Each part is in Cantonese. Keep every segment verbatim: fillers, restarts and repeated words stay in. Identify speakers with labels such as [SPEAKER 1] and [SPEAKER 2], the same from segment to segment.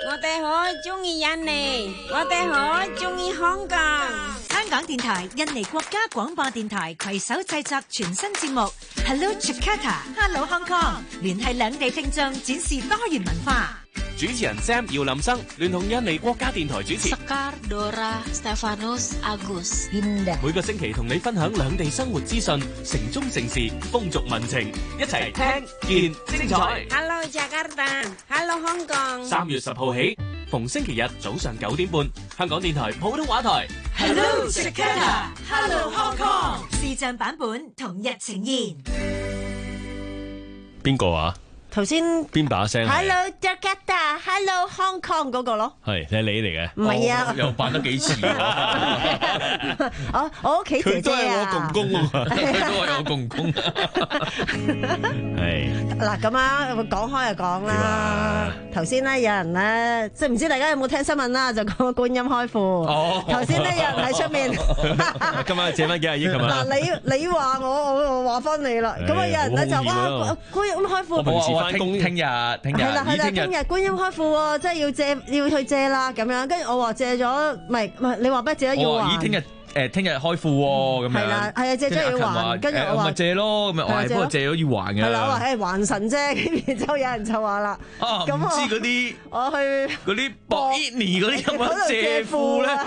[SPEAKER 1] 我哋好中意印尼，我哋好中意香港。
[SPEAKER 2] 香港電台印尼國家廣播電台攜手製作全新節目 Hello Jakarta、Hello Hong Kong， 聯繫兩地聽眾，展示多元文化。
[SPEAKER 3] 主持人 Sam 姚林生聯同印尼國家電台主持
[SPEAKER 4] Sekar Dora Stefanus Agus
[SPEAKER 2] Indah，
[SPEAKER 3] 每個星期同你分享兩地生活資訊、城中城事、風俗民情，一齊聽見精彩。
[SPEAKER 1] Hello Jakarta，Hello 香港。
[SPEAKER 3] 三月十號起，逢星期日早上九點半，香港電台普通話台
[SPEAKER 2] Hello Jakarta、Hello Hong Kong， 視像版本同日呈現。
[SPEAKER 5] 邊個啊？
[SPEAKER 6] 頭先
[SPEAKER 5] 邊把聲
[SPEAKER 6] Hello Jakarta，Hello Hong Kong 嗰個咯，
[SPEAKER 5] 係係你嚟嘅？
[SPEAKER 6] 唔係啊，
[SPEAKER 5] 又扮得幾似
[SPEAKER 6] 我我屋企姐姐啊，
[SPEAKER 5] 佢都係我公公啊，佢都係我公公。係
[SPEAKER 6] 嗱咁啊，講開就講啦。頭先咧有人咧，即係唔知大家有冇聽新聞啦，就講觀音開庫。哦，頭先咧有人喺出面，
[SPEAKER 5] 今晚借翻幾廿億係嘛？
[SPEAKER 6] 嗱你你話我，我我話翻你啦。咁啊有人咧就哇觀音開庫。
[SPEAKER 5] 翻工聽日，聽日
[SPEAKER 6] 係啦係啦，聽日觀音開庫喎，即係要借要去借啦咁樣。跟住我話借咗，唔係唔係，你話咩借咗要還？
[SPEAKER 5] 咦，聽日誒聽日開庫喎，咁樣。
[SPEAKER 6] 係啦，係啊，借咗要還。跟住我話
[SPEAKER 5] 咪借咯，咁啊，我係不過借咗要還嘅。
[SPEAKER 6] 係啦，我話誒還神啫，跟住之後有人就話啦，
[SPEAKER 5] 啊唔知嗰啲
[SPEAKER 6] 我去
[SPEAKER 5] 嗰啲博伊尼嗰啲有冇借庫咧？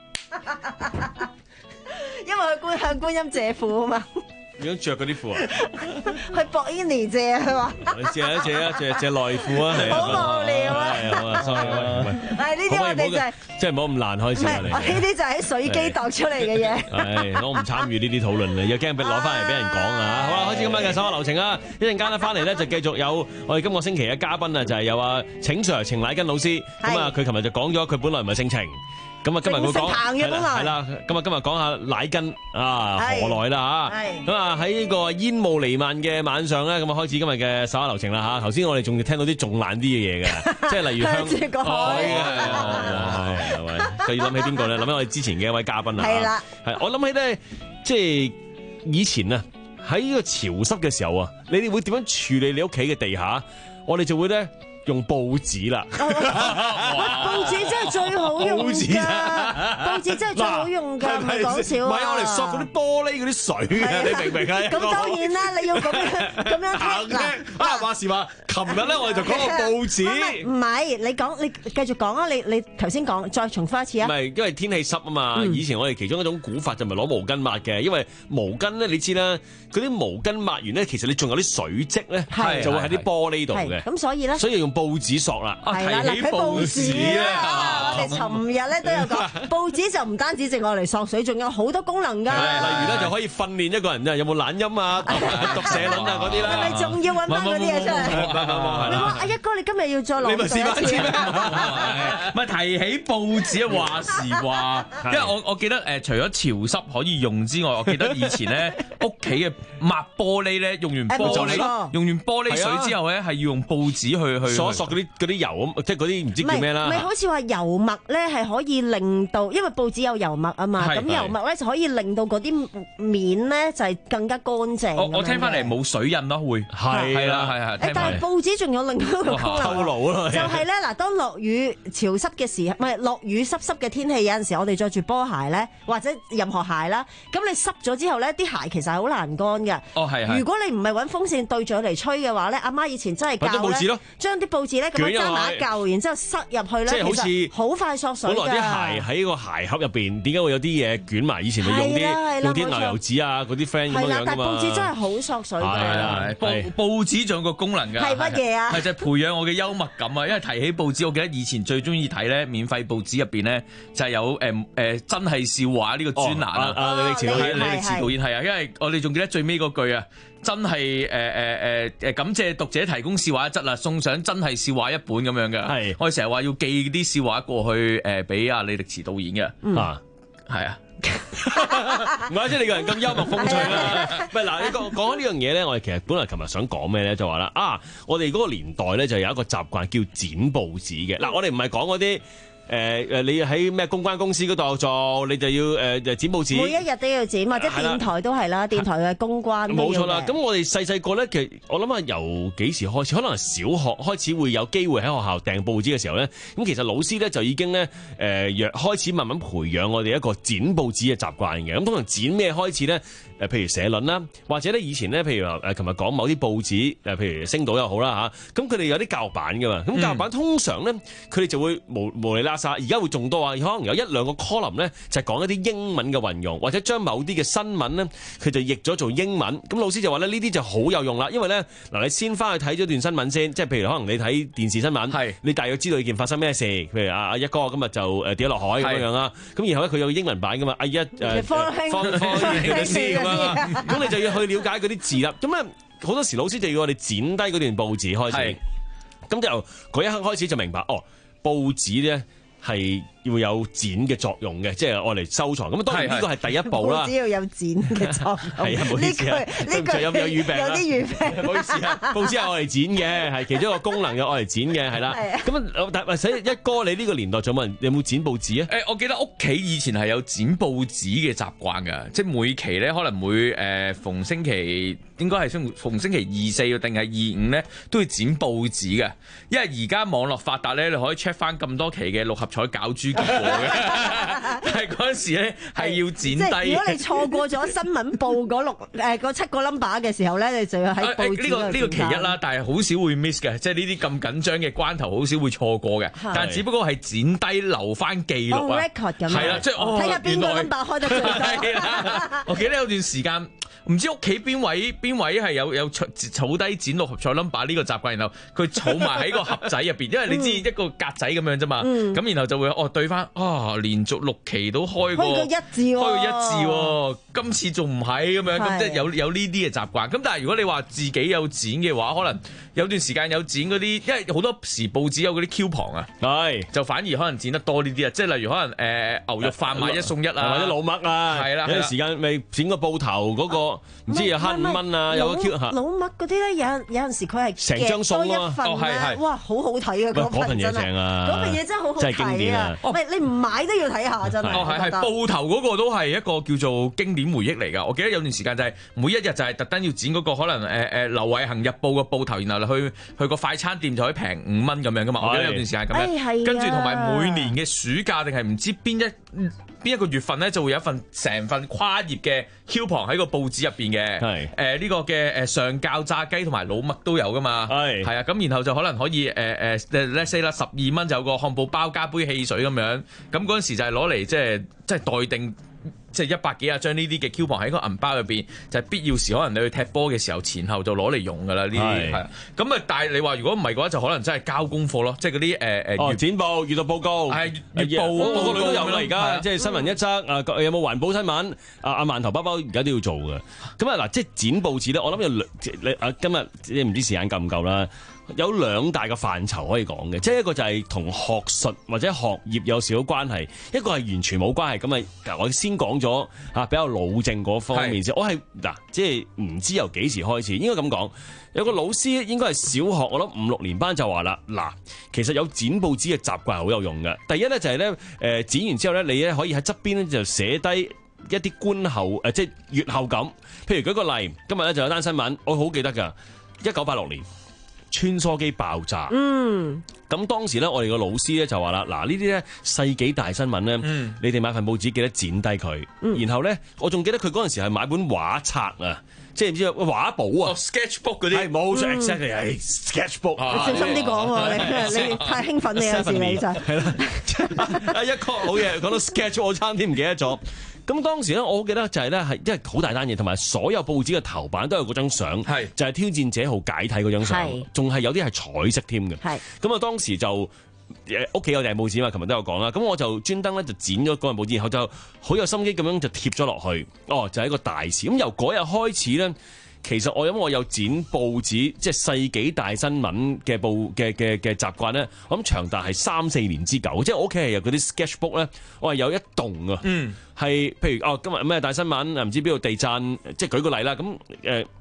[SPEAKER 6] 因為佢觀向觀音借庫啊嘛。
[SPEAKER 5] 點樣着嗰啲褲啊？
[SPEAKER 6] 去博伊尼借佢話。
[SPEAKER 5] 借啊借啊借借內褲啊！係啊，
[SPEAKER 6] 好無聊啊！
[SPEAKER 5] 係啊，sorry 啊，
[SPEAKER 6] 係呢啲我哋就係
[SPEAKER 5] 即係唔好咁難開始啊！你
[SPEAKER 6] 我呢啲就喺水機度出嚟嘅嘢。
[SPEAKER 5] 係，我唔參與呢啲討論啦，又驚俾攞翻嚟俾人講啊！好啦，開始今晚嘅手下留情啊！一陣間咧翻嚟咧就繼續有我哋今個星期嘅嘉賓啊，就係有啊請 Sir 程乃根老師。咁啊，佢琴日就講咗佢本來唔係姓程。咁啊，今日會講係啦，咁啊，今日講下乃根啊，何來啦嚇？咁啊，喺呢個煙霧彌漫嘅晚上咧，咁啊，開始今日嘅手下留情啦嚇。頭先我哋仲聽到啲仲爛啲嘅嘢嘅，即係例如向住個海嘅，係係咪？就要諗起邊個咧？諗起我哋之前嘅一位嘉賓啊，係啦，係我諗起咧，即係以前啊，喺呢個潮濕嘅時候啊，你哋會點樣處理你屋企嘅地下？我哋就會咧。用報紙啦，
[SPEAKER 6] 報紙真係最好用㗎，報紙真係最好用㗎，唔係講笑啊！
[SPEAKER 5] 唔係我哋索嗰啲玻璃嗰啲水啊，你明唔明啊？
[SPEAKER 6] 咁當然啦，你要咁樣咁樣聽嗱
[SPEAKER 5] 啊話時話，琴日咧我哋就講個報紙，
[SPEAKER 6] 唔係你講，你繼續講啊！你你頭先講，再重複一次啊！
[SPEAKER 5] 唔係因為天氣濕啊嘛，以前我哋其中一種估法就唔係攞毛巾抹嘅，因為毛巾咧你知啦，嗰啲毛巾抹完咧，其實你仲有啲水漬咧，就會喺啲玻璃度嘅，
[SPEAKER 6] 咁所以咧，
[SPEAKER 5] 所以用報紙索啦。
[SPEAKER 6] 係啦，嗱，睇報紙啊！我哋尋日咧都有講，報紙就唔單止淨係嚟索水，仲有好多功能㗎。
[SPEAKER 5] 例如咧就可以訓練一個人啊，有冇懶音啊、讀寫輪啊嗰啲啦。
[SPEAKER 6] 係咪仲要揾翻嗰啲嘢出嚟？你話阿一哥，你今日要再落？
[SPEAKER 5] 你咪試翻先
[SPEAKER 7] 唔係提起報紙啊，話時話，因為我我記得誒，除咗潮濕可以用之外，我記得以前咧屋企嘅抹玻璃咧，用完玻璃用完玻璃水之後咧，係要用報紙去去
[SPEAKER 5] 索索嗰啲嗰啲油咁，即係嗰啲唔知叫咩啦。
[SPEAKER 6] 唔係好似話油墨咧係可以令到，因為報紙有油墨啊嘛，咁油墨咧就可以令到嗰啲面咧就係更加乾淨。
[SPEAKER 7] 我我聽翻嚟冇水印咯，會係係啦係係。
[SPEAKER 6] 誒，但係報紙仲有另一個功能，就係咧嗱，當落雨潮濕嘅時候，唔係落雨濕濕嘅天氣，有陣時我哋着住波鞋咧，或者任何鞋啦，咁你濕咗之後咧，啲鞋其實係好難乾嘅。
[SPEAKER 7] 哦係係。
[SPEAKER 6] 如果你唔係揾風扇對住嚟吹嘅話咧，阿媽以前真係教咧，將啲報紙咧咁樣揸埋一嚿，然之後塞入去咧，
[SPEAKER 5] 即係好似
[SPEAKER 6] 好快索水㗎。
[SPEAKER 5] 本來啲鞋喺個鞋盒入邊，點解會有啲嘢捲埋？以前咪用啲用啲牛油紙啊，嗰啲 friend 咁樣㗎嘛。係啦，
[SPEAKER 6] 但係報紙真係好索水㗎。
[SPEAKER 7] 係啦，報報紙仲有個功能㗎。
[SPEAKER 6] 係乜嘢啊？
[SPEAKER 7] 係就係培養我嘅幽默感啊！因為提起報紙，我記得以前最中意睇咧，免費報紙入邊咧就係有誒誒真係笑話呢個專欄啊！
[SPEAKER 5] 啊李力持導演，
[SPEAKER 7] 李力持導演係啊，因為我哋仲記得最尾嗰句啊，真係誒誒誒誒感謝讀者提供笑話一則啦，送上真係笑話一本咁樣嘅。係我哋成日話要寄啲笑話過去誒俾阿李力持導演嘅。啊，係啊。
[SPEAKER 5] 唔怪之你個人咁幽默風趣啦。唔係嗱，你講講呢樣嘢咧，我哋其實本來琴日想講咩咧，就話啦啊，我哋嗰個年代咧就有一個習慣叫剪報紙嘅。嗱，我哋唔係講嗰啲誒誒，你喺咩公關公司嗰度做，你就要誒誒剪報紙。
[SPEAKER 6] 每一日都要剪，或者電台都係啦，電台嘅公關都要嘅。
[SPEAKER 5] 冇錯啦，咁我哋細細個咧，其實我諗下由幾時開始，可能係小學開始會有機會喺學校訂報紙嘅時候咧，咁其實老師咧就已經咧誒若開始慢慢培養我哋一個剪報紙嘅習慣嘅。咁通常剪咩開始咧？誒，譬如社論啦，或者咧以前咧，譬如話誒，琴日講某啲報紙誒，譬如星島又好啦嚇，咁佢哋有啲教版㗎嘛，咁教版通常咧佢哋就會無無厘啦沙，而家會仲多啊，可能有一兩個 column 咧就係講一啲英文嘅運用，或者將某啲嘅新聞咧佢就譯咗做英文，咁老師就話咧呢啲就好有用啦，因為咧嗱你先翻去睇咗段新聞先，即係譬如可能你睇電視新聞，係你大約知道呢件發生咩事，譬如阿阿一哥今日就誒跌咗落海咁樣啦，咁然後咧佢有英文版㗎嘛，阿一誒方方方嘅詩咁啊，咁你就要去了解嗰啲字啦，咁啊好多時老師就要我哋剪低嗰段報紙開始，咁就嗰一刻開始就明白哦，報紙咧係要有剪嘅作用嘅，即係我嚟收藏。咁當然呢個係第一步啦。只要有剪嘅作用。係啊，唔好意思啊，呢句有有語病啦。有啲語病。唔好意思啊，報紙係我嚟剪嘅，係其中一個功能嘅，我嚟剪嘅，係啦。咁但係使一哥，你呢個年代仲有冇人有冇剪報紙啊？
[SPEAKER 7] 誒，我記得屋企以前係有剪報紙嘅習慣㗎，即係每期咧可能會誒逢星期應該係逢星期二四定係二五咧都要剪報紙嘅，因為而家網絡發達咧，你可以 check 翻咁多期嘅六合彩攪珠結果嘅，但係嗰陣時咧係要剪低。如果你錯過咗新聞報嗰六誒嗰七個 number 嘅時候咧，你就要喺報紙呢個呢個其一啦，但係好少會 miss 嘅，即係呢啲咁緊張嘅關頭好少會錯過嘅，但係只不過係剪低留翻記錄啊。record 咁係啦，即係睇下邊個 number 開得最多。我記得有段時間。唔知屋企邊位邊位係有有儲低剪六合彩 number 呢個習慣，然後佢儲埋喺個盒仔入邊，因為你知一個格仔咁樣啫嘛，咁、嗯、然後就會哦對翻啊，連續六期都開過，開過一字喎、哦，開過一字喎、哦，今次仲唔係咁樣，咁即係有有呢啲嘅習慣。咁但係如果你話自己有剪嘅話，可能有段時間有剪嗰啲，因為好多時報紙有嗰啲 coupon 啊，係就反而可能剪得多呢啲啊，即係例如可能誒、呃、牛肉飯買一送一啊，或者老麥啊，係啦，有段時間咪剪個報頭嗰、那個。唔知有慳五蚊啊，有個 Q 嚇老麥嗰啲咧，有有陣時佢係成張送多一份咧，哇，好好睇啊！嗰份嘢正啊，嗰份嘢真係好好睇啊！唔係你唔買都要睇下真係。哦，係係報頭嗰個都係一個叫做經典回憶嚟㗎。我記得有段時間就係每一日就係特登要剪嗰個可能誒誒劉偉恒日報嘅報頭，然後去去個快餐店就可以平五蚊咁樣㗎嘛。我記得有段時間咁樣，跟住同埋每年嘅暑假定係唔知邊一邊一個月份咧，就會有一份成份跨頁嘅 coupon 喺個報紙入邊嘅。係誒呢個嘅誒上校炸雞同埋老麥都有噶嘛。係係啊，咁然後就可能可以誒誒 let's say 啦，十二蚊就有個漢堡包加杯汽水咁樣。咁嗰陣時就係攞嚟即係即係待定。即係一百幾廿張呢啲嘅 coupon 喺個銀包入邊，就係、是、必要時可能你去踢波嘅時候前後就攞嚟用㗎啦。呢啲係啊，咁啊，但係你話如果唔係嘅話，就可能真係交功課咯。即係嗰啲誒誒剪報、閱讀報告係月報，報告都有啦。而家即係新聞一則啊，有冇環保新聞？啊啊，饅頭包包而家都要做嘅。咁啊嗱，即係剪報紙咧，我諗有兩你啊，今日你唔知時間夠唔夠啦。有兩大嘅範疇可以講嘅，即係一個就係同學術或者學業有少少關係，一個係完全冇關係。咁啊，我先講咗啊，比較老正嗰方面先。我係嗱，即係唔知由幾時開始，應該咁講。有個老師應該係小學，我諗五六年班就話啦，嗱，其實有剪報紙嘅習慣係好有用嘅。第一咧就係咧，誒剪完之後咧，你咧可以喺側邊咧就寫低一啲觀後誒，即係閱後感。譬如舉個例，今日咧就有單新聞，我好記得㗎，一九八六年。穿梭機爆炸，嗯，咁當時咧，我哋個老師咧就話啦，嗱呢啲咧世紀大新聞咧，嗯、你哋買份報紙記得剪低佢，嗯、然後咧，我仲記得佢嗰陣時係買本畫冊啊，即係唔知畫簿啊、哦、，sketchbook 嗰啲，係冇錯 exactly 係 sketchbook，你小心啲講喎，你你太興奮你有時你就係啦，啊一個好嘢，講到 sketch 我差啲唔記得咗。咁當時咧，我記得就係咧，係因為好大單嘢，同埋所有報紙嘅頭版都有嗰張相，係就係挑戰者號解體嗰張相，仲係有啲係彩色添嘅。係咁啊，當時就誒屋企有訂報紙嘛，琴日都有講啦。咁我就專登咧就剪咗嗰份報紙，然後就好有心機咁樣就貼咗落去。哦，就係一個大事。咁由嗰日開始咧。其實我諗我有剪報紙，即係世紀大新聞嘅報嘅嘅嘅習慣咧，我諗長達係三四年之久。即係我屋企係有嗰啲 sketchbook 咧，我係有一棟啊，係譬如哦今日咩大新聞，唔知邊度地震，即係舉個例啦。咁誒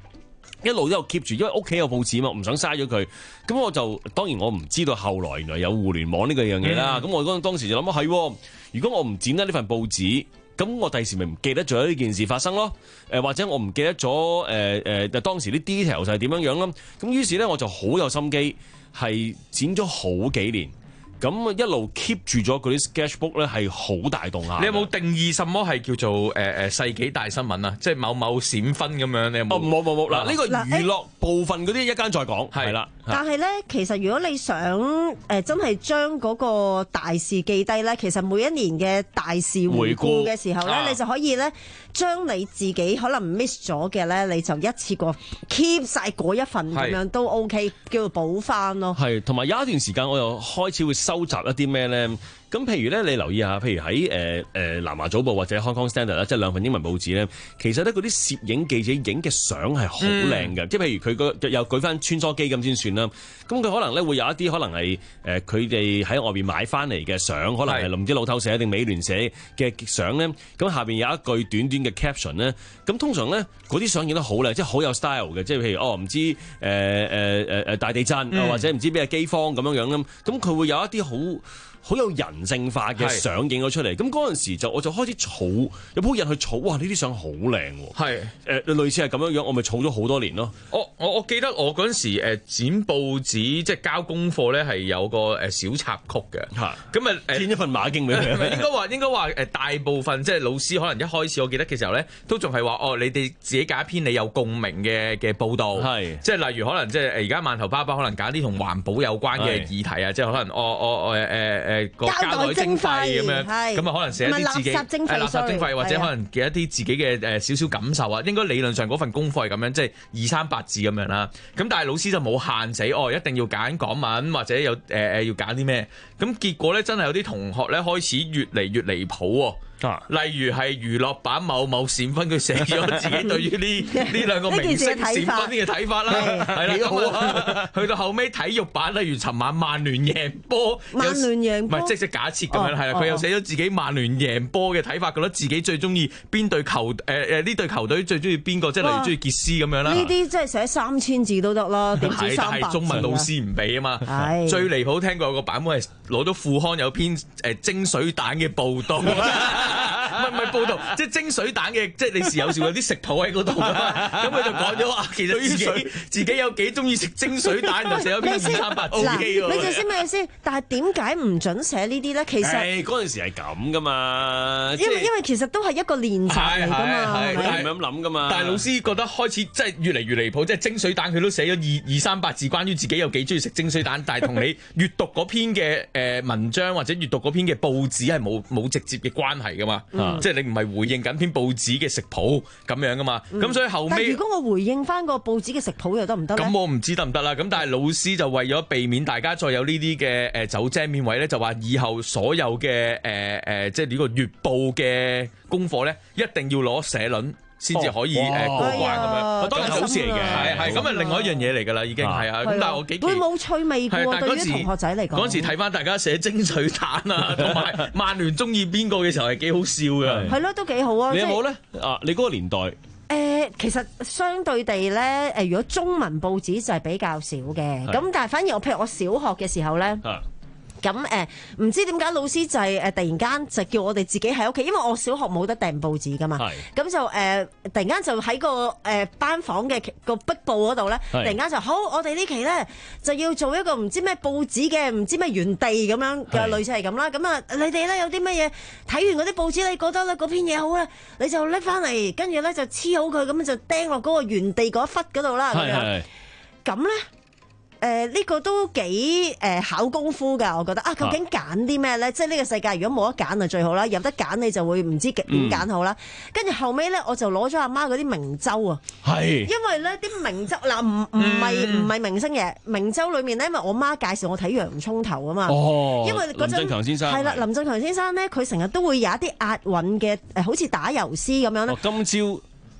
[SPEAKER 5] 一路都有 keep 住，因為屋企有報紙嘛，唔想嘥咗佢。咁我就當然我唔知道後來原來有互聯網呢個樣嘢啦。咁、嗯、我當當時就諗啊，係，如果我唔剪得呢份報紙，咁我第時咪唔記得咗呢件事發生咯。誒或者我唔記得咗誒誒當時啲 detail 就係點樣樣咯。咁於是咧我就好有心機，係剪咗好幾年。咁一路 keep 住咗嗰啲 sketchbook 咧，係好大動下。
[SPEAKER 7] 你有冇定義什麼係叫做誒誒世紀大新聞啊？即係某某閃婚咁樣，你有冇？
[SPEAKER 5] 哦，冇冇冇。嗱，呢個娛樂部分嗰啲一間再講，係啦。
[SPEAKER 6] 但係咧，其實如果你想誒真係將嗰個大事記低咧，其實每一年嘅大事回顧嘅時候咧，你就可以咧將你自己可能 miss 咗嘅咧，你就一次過 keep 晒嗰一份咁樣都 OK， 叫做補翻咯。係，
[SPEAKER 5] 同埋有一段時間我又開始會收集一啲咩咧？咁譬如咧，你留意下，譬如喺誒誒南華早報或者 Hong Kong Standard 啦，即係兩份英文報紙咧，其實咧嗰啲攝影記者影嘅相係好靚嘅，即係、嗯、譬如佢個又舉翻穿梭機咁先算啦。咁佢可能咧會有一啲可能係誒佢哋喺外邊買翻嚟嘅相，可能係唔知路透社定美聯社嘅相咧。咁下邊有一句短短嘅 caption 咧。咁通常咧嗰啲相影得好靚，即係好有 style 嘅，即係譬如哦唔知誒誒誒誒大地震，嗯、或者唔知咩饑荒咁樣樣咁。咁佢會有一啲好好有人性化嘅相影咗出嚟，咁嗰陣時就我就開始儲，有鋪人去儲，哇！呢啲相好靚喎，係誒、呃、類似係咁樣樣，我咪儲咗好多年咯。
[SPEAKER 7] 我我我記得我嗰陣時誒剪報紙，即係交功課咧，係有個誒小插曲嘅，咁啊
[SPEAKER 5] 剪一份馬經俾佢。
[SPEAKER 7] 應該話應該話誒大部分即係老師可能一開始我記得嘅時候咧，都仲係話哦，你哋自己揀一篇你有共鳴嘅嘅報導，係即係例如可能即係誒而家饅頭爸爸可能揀啲同環保有關嘅議題啊，即係可能我我誒誒誒。個膠袋徵費咁樣，咁啊可能寫一啲自己垃圾徵費，垃圾徵費或者可能嘅一啲自己嘅誒少少感受啊。應該理論上嗰份功課係咁樣，即係二三百字咁樣啦。咁但係老師就冇限死，哦一定要揀港文或者有誒誒、呃、要揀啲咩。咁結果咧真係有啲同學咧開始越嚟越離譜喎。啊、例如係娛樂版某某閃婚，佢寫咗自己對於呢呢兩個明星閃婚嘅睇法啦，係啦，咁啊，去到後尾體育版，例如尋晚曼聯贏波，
[SPEAKER 6] 曼聯贏波，
[SPEAKER 7] 唔係即係假設咁樣，係啦、哦，佢又寫咗自己曼聯贏波嘅睇法，覺得自己最中意邊隊球誒誒呢隊球隊最中意邊個，即係例如中意傑斯咁樣啦。呢啲
[SPEAKER 6] 即係寫三千字都得啦，點止三百字？
[SPEAKER 7] 係中文老師唔俾啊嘛。最離譜聽過有個版本係攞到副刊有篇誒蒸水蛋嘅報導。唔係唔係報道，即係蒸水蛋嘅，即係你時有時有啲食譜喺嗰度㗎嘛。咁佢就講咗話，其實自己自己有幾中意食蒸水蛋，就寫咗篇二三百字喎。
[SPEAKER 6] 你就先咩先？但係點解唔準寫呢啲咧？其實
[SPEAKER 5] 嗰陣時係咁㗎嘛。
[SPEAKER 6] 因為因為其實都係一個練習嚟㗎嘛，
[SPEAKER 5] 係係咁諗㗎嘛。
[SPEAKER 7] 但係老師覺得開始即係越嚟越離譜，即係蒸水蛋佢都寫咗二二三百字，關於自己有幾中意食蒸水蛋，但係同你閱讀嗰篇嘅誒文章或者閱讀嗰篇嘅報紙係冇冇直接嘅關係㗎嘛。嗯、即係你唔係回應緊篇報紙嘅食譜咁樣噶嘛，咁、嗯、所以後尾，但
[SPEAKER 6] 如果我回應翻個報紙嘅食譜又得唔得咧？
[SPEAKER 7] 咁我唔知得唔得啦。咁但係老師就為咗避免大家再有呢啲嘅誒走精面位咧，就話以後所有嘅誒誒，即係呢個月報嘅功課咧，一定要攞社論先至可以誒過關咁樣，當然好事嚟嘅，係係咁啊，另外一樣嘢嚟㗎啦，已經係啊。咁但係我幾
[SPEAKER 6] 會冇趣味㗎喎，對於同學仔嚟講。
[SPEAKER 7] 嗰陣時睇翻大家寫蒸水蛋啊，同埋曼聯中意邊個嘅時候係幾好笑㗎。
[SPEAKER 6] 係咯，都幾好啊。
[SPEAKER 5] 你有冇咧？啊，你嗰個年代
[SPEAKER 6] 誒，其實相對地咧，誒，如果中文報紙就係比較少嘅。咁但係反而我譬如我小學嘅時候咧。咁誒唔知點解老師就係誒突然間就叫我哋自己喺屋企，因為我小學冇得訂報紙噶嘛，咁就誒、呃、突然間就喺個誒、呃、班房嘅個壁報嗰度咧，突然間就好，我哋呢期咧就要做一個唔知咩報紙嘅唔知咩園地咁樣嘅類似係咁啦，咁啊你哋咧有啲乜嘢睇完嗰啲報紙，你覺得咧嗰篇嘢好咧，你就拎翻嚟，跟住咧就黐好佢，咁就釘落嗰個園地嗰一忽嗰度啦，咁樣，咁咧。誒呢、呃這個都幾誒、呃、考功夫㗎，我覺得啊，究竟揀啲咩咧？即係呢個世界如果冇得揀就最好啦，有得揀你就會唔知點揀好啦。跟住、嗯、後尾咧，我就攞咗阿媽嗰啲明周啊，係是，因為咧啲明周嗱唔唔係唔係明星嘢，明周裏面咧，因為我媽介紹我睇洋葱頭啊嘛，哦，因為嗰陣林振強先生係啦，林振強先生咧，佢成日都會有一啲押韻嘅誒，好似打油詩咁樣咧，
[SPEAKER 5] 哦、今朝。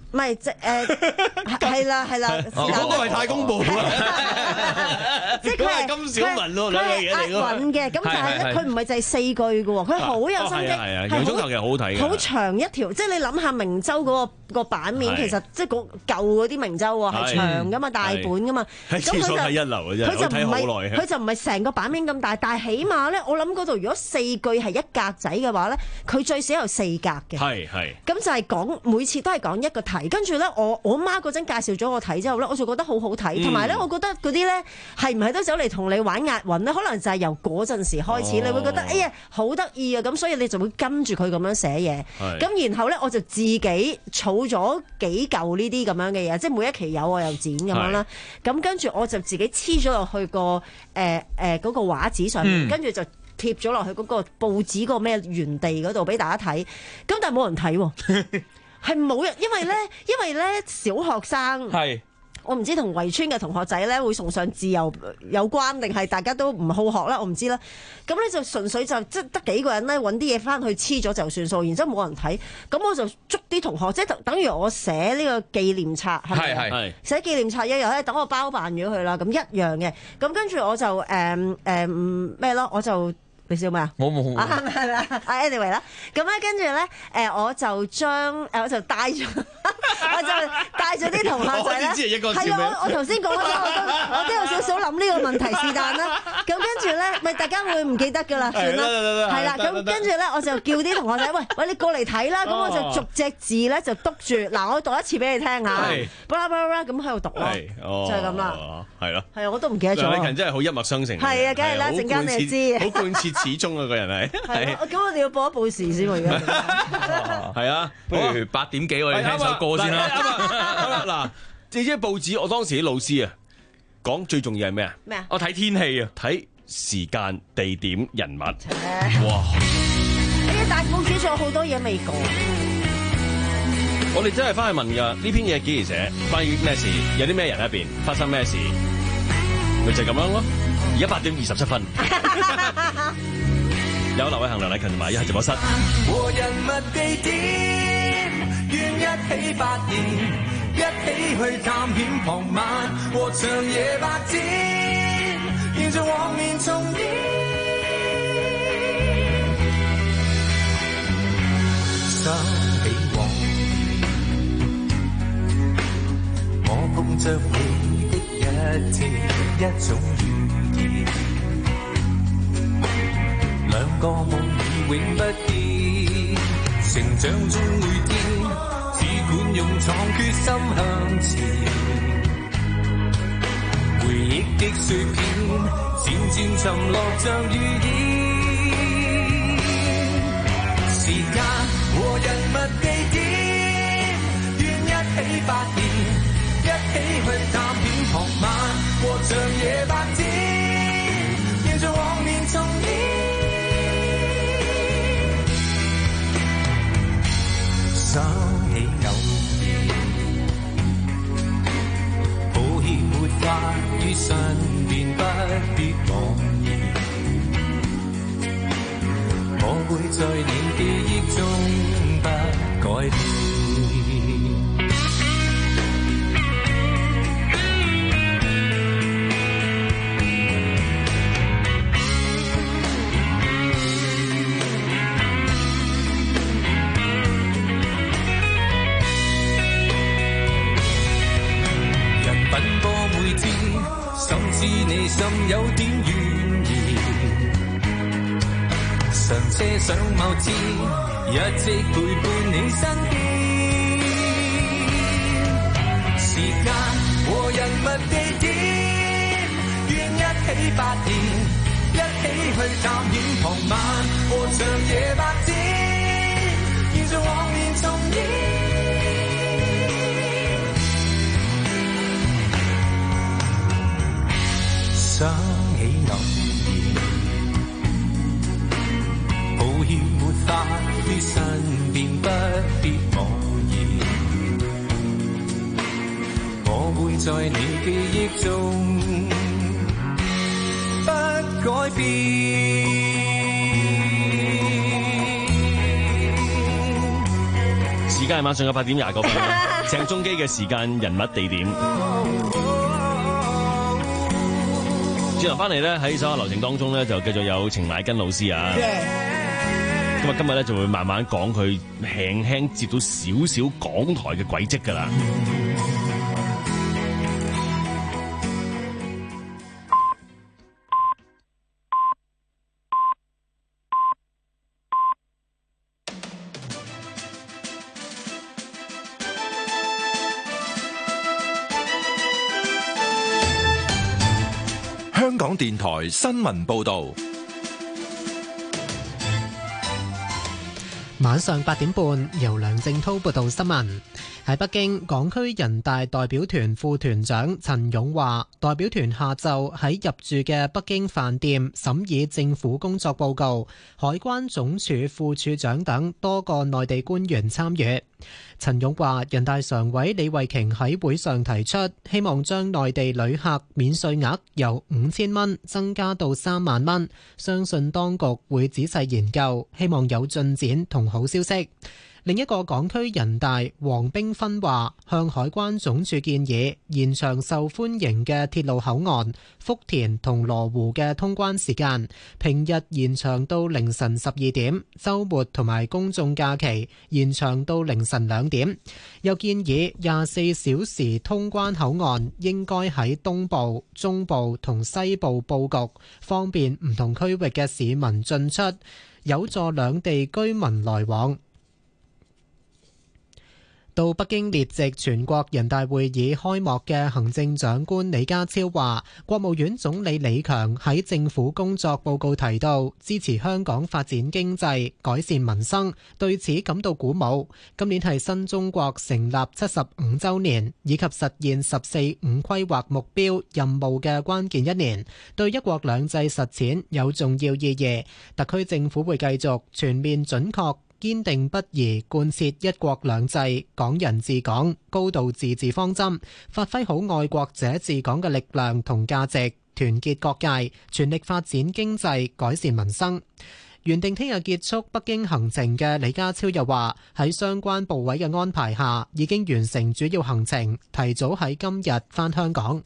[SPEAKER 6] 唔係即誒係啦係啦，
[SPEAKER 5] 嗰個係太公報啦，
[SPEAKER 6] 即係佢係
[SPEAKER 5] 金小文喎，兩樣嘢嚟㗎。
[SPEAKER 6] 押韻嘅，咁但係咧佢唔係就係四句嘅喎，佢好有心機，
[SPEAKER 5] 係啊，洋蔥頭其實好好睇嘅，
[SPEAKER 6] 好長一條，即係你諗下明州嗰個個版面，其實即係嗰舊嗰啲明州喎，係長㗎嘛，大本㗎嘛，咁佢就
[SPEAKER 5] 係一流嘅啫，我睇好耐。
[SPEAKER 6] 佢就唔係成個版面咁大，但係起碼咧，我諗嗰度如果四句係一格仔嘅話咧，佢最少有四格嘅。
[SPEAKER 5] 係係。
[SPEAKER 6] 咁就係講每次都係講一個題，跟住咧我我媽嗰陣介紹咗我睇之後咧，我就覺得好好睇，同埋咧我覺得嗰啲咧係唔係都走嚟同你玩押韻咧？可能就係由嗰陣時開始，哦、你會覺得哎呀好得意啊！咁所以你就會跟住佢咁樣寫嘢。咁然後咧我就自己儲咗幾嚿呢啲咁樣嘅嘢，即係每一期有我又剪咁樣啦。咁跟住我就自己黐咗落去個誒誒嗰個畫紙上面，跟住、嗯、就貼咗落去嗰個報紙個咩原地嗰度俾大家睇。咁但係冇人睇喎。係冇人，因為咧，因為咧，小學生係我唔知同圍村嘅同學仔咧會崇尚自由有關，定係大家都唔好學啦，我唔知啦。咁咧就純粹就即係得幾個人咧揾啲嘢翻去黐咗就算數，然之後冇人睇。咁我就捉啲同學，即係等於我寫呢個紀念冊，係咪？係係寫紀念冊一樣咧，等我包辦咗佢啦。咁一樣嘅。咁跟住我就誒誒咩咯，我就。你笑咩啊？
[SPEAKER 7] 我冇。
[SPEAKER 6] 啊係咪啊？anyway 啦，咁咧跟住咧，誒我就將誒我就帶咗，我就帶咗啲同學仔咧。係啊，我我頭先講嗰啲我都我都有少少諗呢個問題是但啦。咁跟住咧，咪大家會唔記得㗎啦？算啦，係啦。咁跟住咧，我就叫啲同學仔，喂喂，你過嚟睇啦。咁我就逐隻字咧就篤住。嗱，我讀一次俾你聽下。巴拉巴拉咁喺度讀咯，就係咁啦。係咯。係啊，我都唔記得咗。
[SPEAKER 5] 梁禮勤真係好一脈相承。
[SPEAKER 6] 係啊，梗係啦，陣間你知。
[SPEAKER 5] 好貫徹始終啊！個人係
[SPEAKER 6] 係咁，我哋要報一報時先喎。而
[SPEAKER 5] 家係啊，
[SPEAKER 7] 不如八點幾我哋聽首歌先啦。
[SPEAKER 5] 嗱，即係報紙，我當時啲老師啊講最重要係咩啊？
[SPEAKER 6] 咩啊？
[SPEAKER 7] 我睇天氣啊，
[SPEAKER 5] 睇時間、地點、人物。哇！
[SPEAKER 6] 呢啲大報紙仲有好多嘢未講。
[SPEAKER 5] 我哋真係翻去問㗎，呢篇嘢幾時寫？關於咩事？有啲咩人喺入邊？發生咩事？咪就係咁樣咯。而家八點二十七分，有劉偉恒、梁禮勤同埋一係直播室。和人物地點，願一起發現，一起去探險傍晚，和長夜白展，現在往年重演。想起往年，我碰着你的一次，一種兩個夢已永不變，成長中每天，只管勇闖決心向前。回憶的碎片，漸漸沉落像雨煙。時間和人物地點，願一起發現，一起去探險傍晚，和長夜白展，現在往年重演。想起偶然，抱歉沒法於身邊，不必妄言。我會在你記憶中不改變。甚至你心有點怨言，常奢想某天一直陪伴你身邊。時間和人物地點，願一起發現，一起去探險傍晚，和長夜白展，現在往年重演。想起偶然，抱歉沒法於身邊，不必妄言。我會在你記憶中不改變。時間係晚上嘅八點廿九分啦，鄭中基嘅時間、人物、地點。轉頭翻嚟咧，喺手下流程當中咧，就繼續有程乃根老師啊。咁啊，今日咧就會慢慢講佢輕輕接到少少港台嘅軌跡噶啦。
[SPEAKER 8] 香港電台新聞報道，
[SPEAKER 9] 晚上八點半由梁正滔報道新聞。喺北京，港區人大代表團副團長陳勇話，代表團下晝喺入住嘅北京飯店審議政府工作報告，海關總署副署長等多個內地官員參與。陳勇話，人大常委李慧瓊喺會上提出，希望將內地旅客免稅額由五千蚊增加到三萬蚊，相信當局會仔細研究，希望有進展同好消息。另一個港區人大黃冰芬話，向海關總署建議延長受歡迎嘅鐵路口岸福田同羅湖嘅通關時間，平日延長到凌晨十二點，週末同埋公眾假期延長到凌晨兩點。又建議廿四小時通關口岸應該喺東部、中部同西部佈局，方便唔同區域嘅市民進出，有助兩地居民來往。到北京列席全國人大會議開幕嘅行政長官李家超話，國務院總理李強喺政府工作報告提到，支持香港發展經濟、改善民生，對此感到鼓舞。今年係新中國成立七十五週年，以及實現十四五規劃目標任務嘅關鍵一年，對一國兩制實踐有重要意義。特區政府會繼續全面準確堅定不移貫徹一國兩制、港人治港、高度自治方針，發揮好愛國者治港嘅力量同價值，團結各界，全力發展經濟，改善民生。原定聽日結束北京行程嘅李家超又話，喺相關部委嘅安排下，已經完成主要行程，提早喺今日返香港。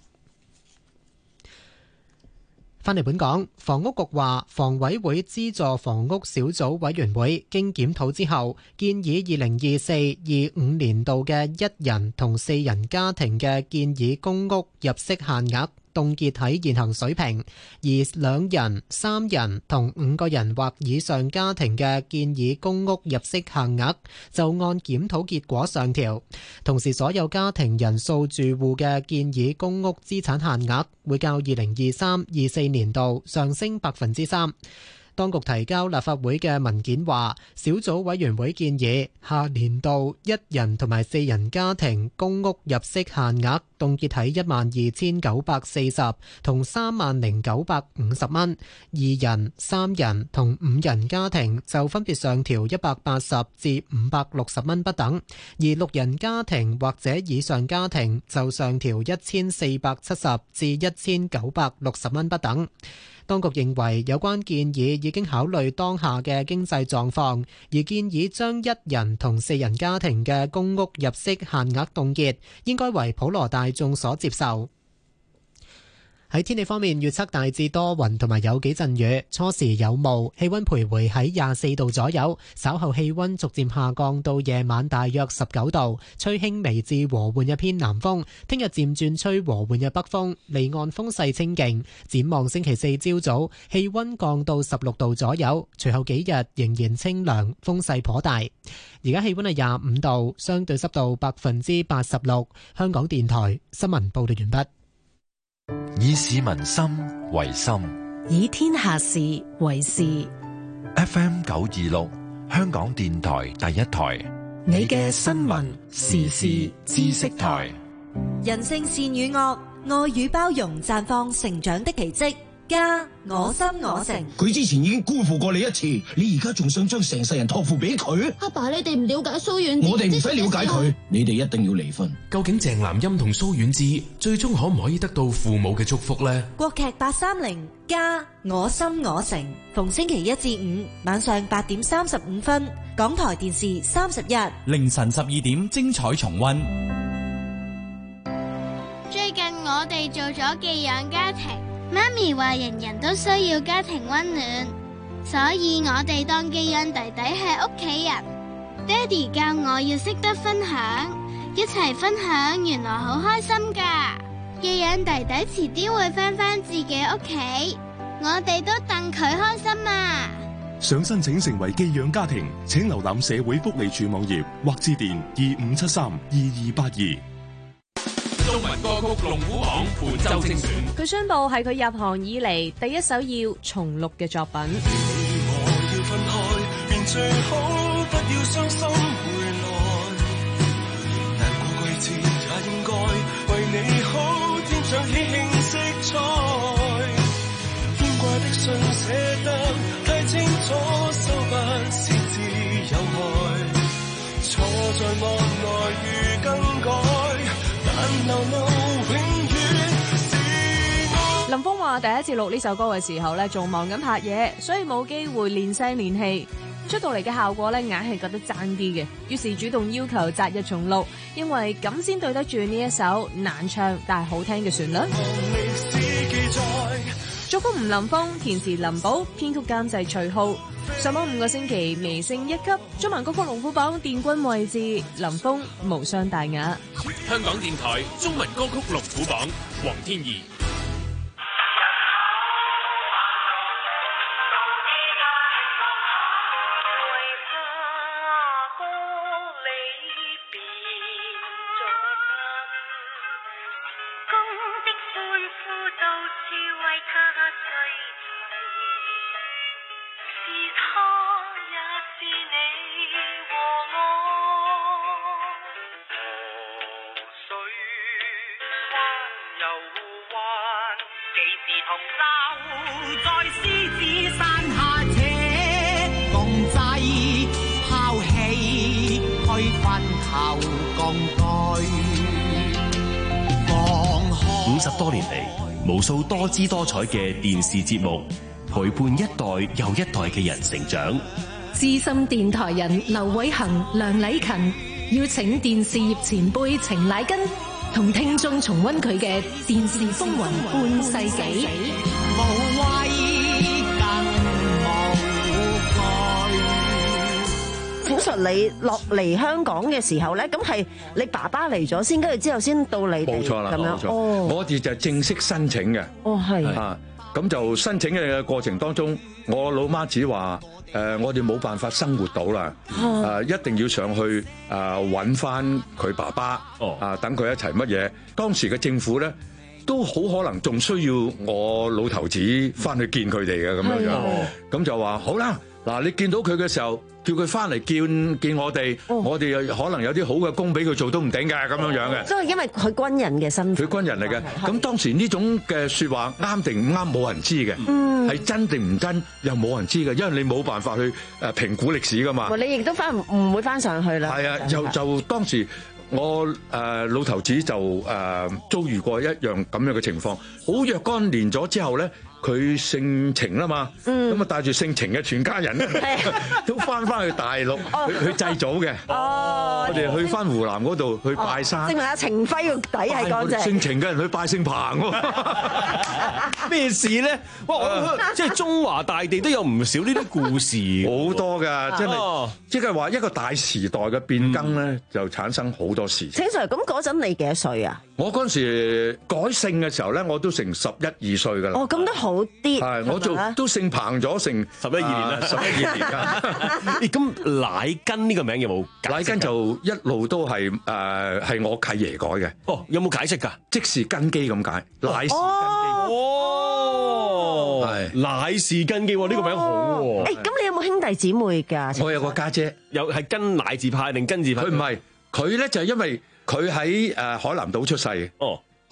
[SPEAKER 9] 返嚟本港，房屋局話，房委會資助房屋小組委員會經檢討之後，建議二零二四、二五年度嘅一人同四人家庭嘅建議公屋入息限額凍結喺現行水平，而兩人、三人同五個人或以上家庭嘅建議公屋入息限額就按檢討結果上調。同時，所有家庭人數住戶嘅建議公屋資產限額會較二零二三、二四年度上升百分之三。當局提交立法會嘅文件話，小組委員會建議下年度一人同埋四人家庭公屋入息限額凍結喺一萬二千九百四十同三萬零九百五十蚊，二人、三人同五人家庭就分別上調一百八十至五百六十蚊不等，而六人家庭或者以上家庭就上調一千四百七十至一千九百六十蚊不等。當局認為有關建議已經考慮當下嘅經濟狀況，而建議將一人同四人家庭嘅公屋入息限額凍結，應該為普羅大眾所接受。喺天氣方面，預測大致多雲同埋有幾陣雨，初時有霧，氣溫徘徊喺廿四度左右，稍後氣溫逐漸下降到夜晚大約十九度，吹輕微至和緩一偏南風。聽日漸轉吹和緩嘅北風，離岸風勢清勁。展望星期四朝早，氣溫降到十六度左右，隨後幾日仍然清涼，風勢頗大。而家氣溫係廿五度，相對濕度百分之八十六。香港電台新聞報道完畢。
[SPEAKER 8] 以市民心為心，
[SPEAKER 2] 以天下事為事。
[SPEAKER 8] F M 九二六，香港電台第一台，
[SPEAKER 2] 你嘅新聞時事知識台。人性善與惡，愛與包容綻放成長的奇蹟。 加我心我城。
[SPEAKER 10] 佢之前已經辜負過你一次，你而家仲想將成世人託付俾佢？
[SPEAKER 11] 阿爸，你哋唔了解蘇遠志，
[SPEAKER 10] 我哋唔使了解佢，你哋一定要離婚。
[SPEAKER 12] 究竟鄭南音同蘇遠志最終可唔可以得到父母嘅祝福呢？
[SPEAKER 2] 國劇八三零加我心我城，逢星期一至五晚上八點三十五分，港台電視三十一，
[SPEAKER 13] 凌晨十二點精彩重溫。
[SPEAKER 14] 最近我哋做咗寄養家庭，媽咪話人人都需要家庭溫暖，所以我哋當寄養弟弟係屋企人。爹哋教我要識得分享，一齊分享原來好開心㗎。寄養弟弟遲啲會返返自己屋企，我哋都戥佢開心啊！
[SPEAKER 15] 想申請成為寄養家庭，請瀏覽社會福利署網頁或致電二五七三二二八二。
[SPEAKER 3] 中文歌曲龍虎榜本周精選，
[SPEAKER 1] 佢宣布係佢入行以嚟第一首要重錄嘅作品。
[SPEAKER 16] 我要分開，便最好不要傷心回來。難過季節也應該為你好，添上喜慶色彩。牽掛的信寫得太清楚，收不是自有害。錯在我內遇更改。
[SPEAKER 1] 林峰話第一次錄呢首歌嘅時候咧，仲忙緊拍嘢，所以冇機會練聲練氣。出到嚟嘅效果咧，硬係覺得爭啲嘅，於是主動要求擇日重錄，因為咁先對得住呢一首難唱但係好聽嘅旋律。作曲吳林峰，填詞林寶，編曲監製徐浩。上網五個星期微升一級，中文歌曲龍虎榜殿軍位置，林峰無傷大雅。
[SPEAKER 3] 香港電台中文歌曲龍虎榜，黃天怡。
[SPEAKER 17] 五十多年嚟，無數多姿多彩嘅電視節目，陪伴一代又一代嘅人成長。
[SPEAKER 18] 資深電台人劉偉恒、梁禮勤邀請電視業前輩程乃根，同聽眾重溫佢嘅電視風雲半世紀。無畏更無懼。
[SPEAKER 6] 小述你落嚟香港嘅時候咧，咁係你爸爸嚟咗先，跟住之後先到你哋
[SPEAKER 19] 冇錯啦，
[SPEAKER 6] 咁樣。
[SPEAKER 19] 哦，我哋就正式申請嘅。
[SPEAKER 6] 哦，係
[SPEAKER 19] 啊，咁就申請嘅過程當中，我老媽子話：誒、呃，我哋冇辦法生活到啦，誒、啊，一定要上去誒揾翻佢爸爸，哦、啊，等佢一齊乜嘢。當時嘅政府咧，都好可能仲需要我老頭子翻去見佢哋嘅咁樣樣，咁就話好啦，嗱，你見到佢嘅時候，叫佢翻嚟見見我哋，哦、我哋又可能有啲好嘅工俾佢做都唔定㗎，咁樣樣嘅。
[SPEAKER 6] 即係因為佢軍人嘅身份，
[SPEAKER 19] 佢軍人嚟嘅。咁當時呢種嘅説話啱定唔啱，冇人知嘅。嗯，係真定唔真又冇人知嘅，因為你冇辦法去誒評估歷史㗎嘛。
[SPEAKER 6] 你亦都翻唔會翻上去啦。
[SPEAKER 19] 係啊，就就當時我誒、呃、老頭子就誒、呃、遭遇過一樣咁樣嘅情況，好若干年咗之後咧。佢姓程啦嘛，咁啊帶住姓程嘅全家人都翻翻去大陸去去祭祖嘅。哦，我哋去翻湖南嗰度去拜山。
[SPEAKER 6] 證明阿程輝個底係乾淨。
[SPEAKER 19] 姓程嘅人去拜姓彭喎，
[SPEAKER 5] 咩事咧？哇！即係中華大地都有唔少呢啲故事，
[SPEAKER 19] 好多㗎，真係。即係話一個大時代嘅變更咧，就產生好多事情。
[SPEAKER 6] 程 Sir，咁嗰陣你幾多歲啊？
[SPEAKER 19] 我嗰陣時改姓嘅時候咧，我都成十一二歲㗎啦。
[SPEAKER 6] 哦，咁都好啲。
[SPEAKER 19] 係，我做都姓彭咗成
[SPEAKER 5] 十一二年啦，十一二年啦。咁乃根呢個名有冇？
[SPEAKER 19] 乃根就一路都係誒係我契爺改嘅。
[SPEAKER 5] 哦，有冇解釋㗎？
[SPEAKER 19] 即是根基咁解，乃是根基。
[SPEAKER 5] 哦，係乃是根基喎，呢個名好喎。
[SPEAKER 6] 誒，咁你有冇兄弟姊妹㗎？
[SPEAKER 19] 我有個家姐，
[SPEAKER 5] 又係根乃字派定根字派？
[SPEAKER 19] 佢唔係，佢咧就係因為佢喺誒海南島出世嘅。哦。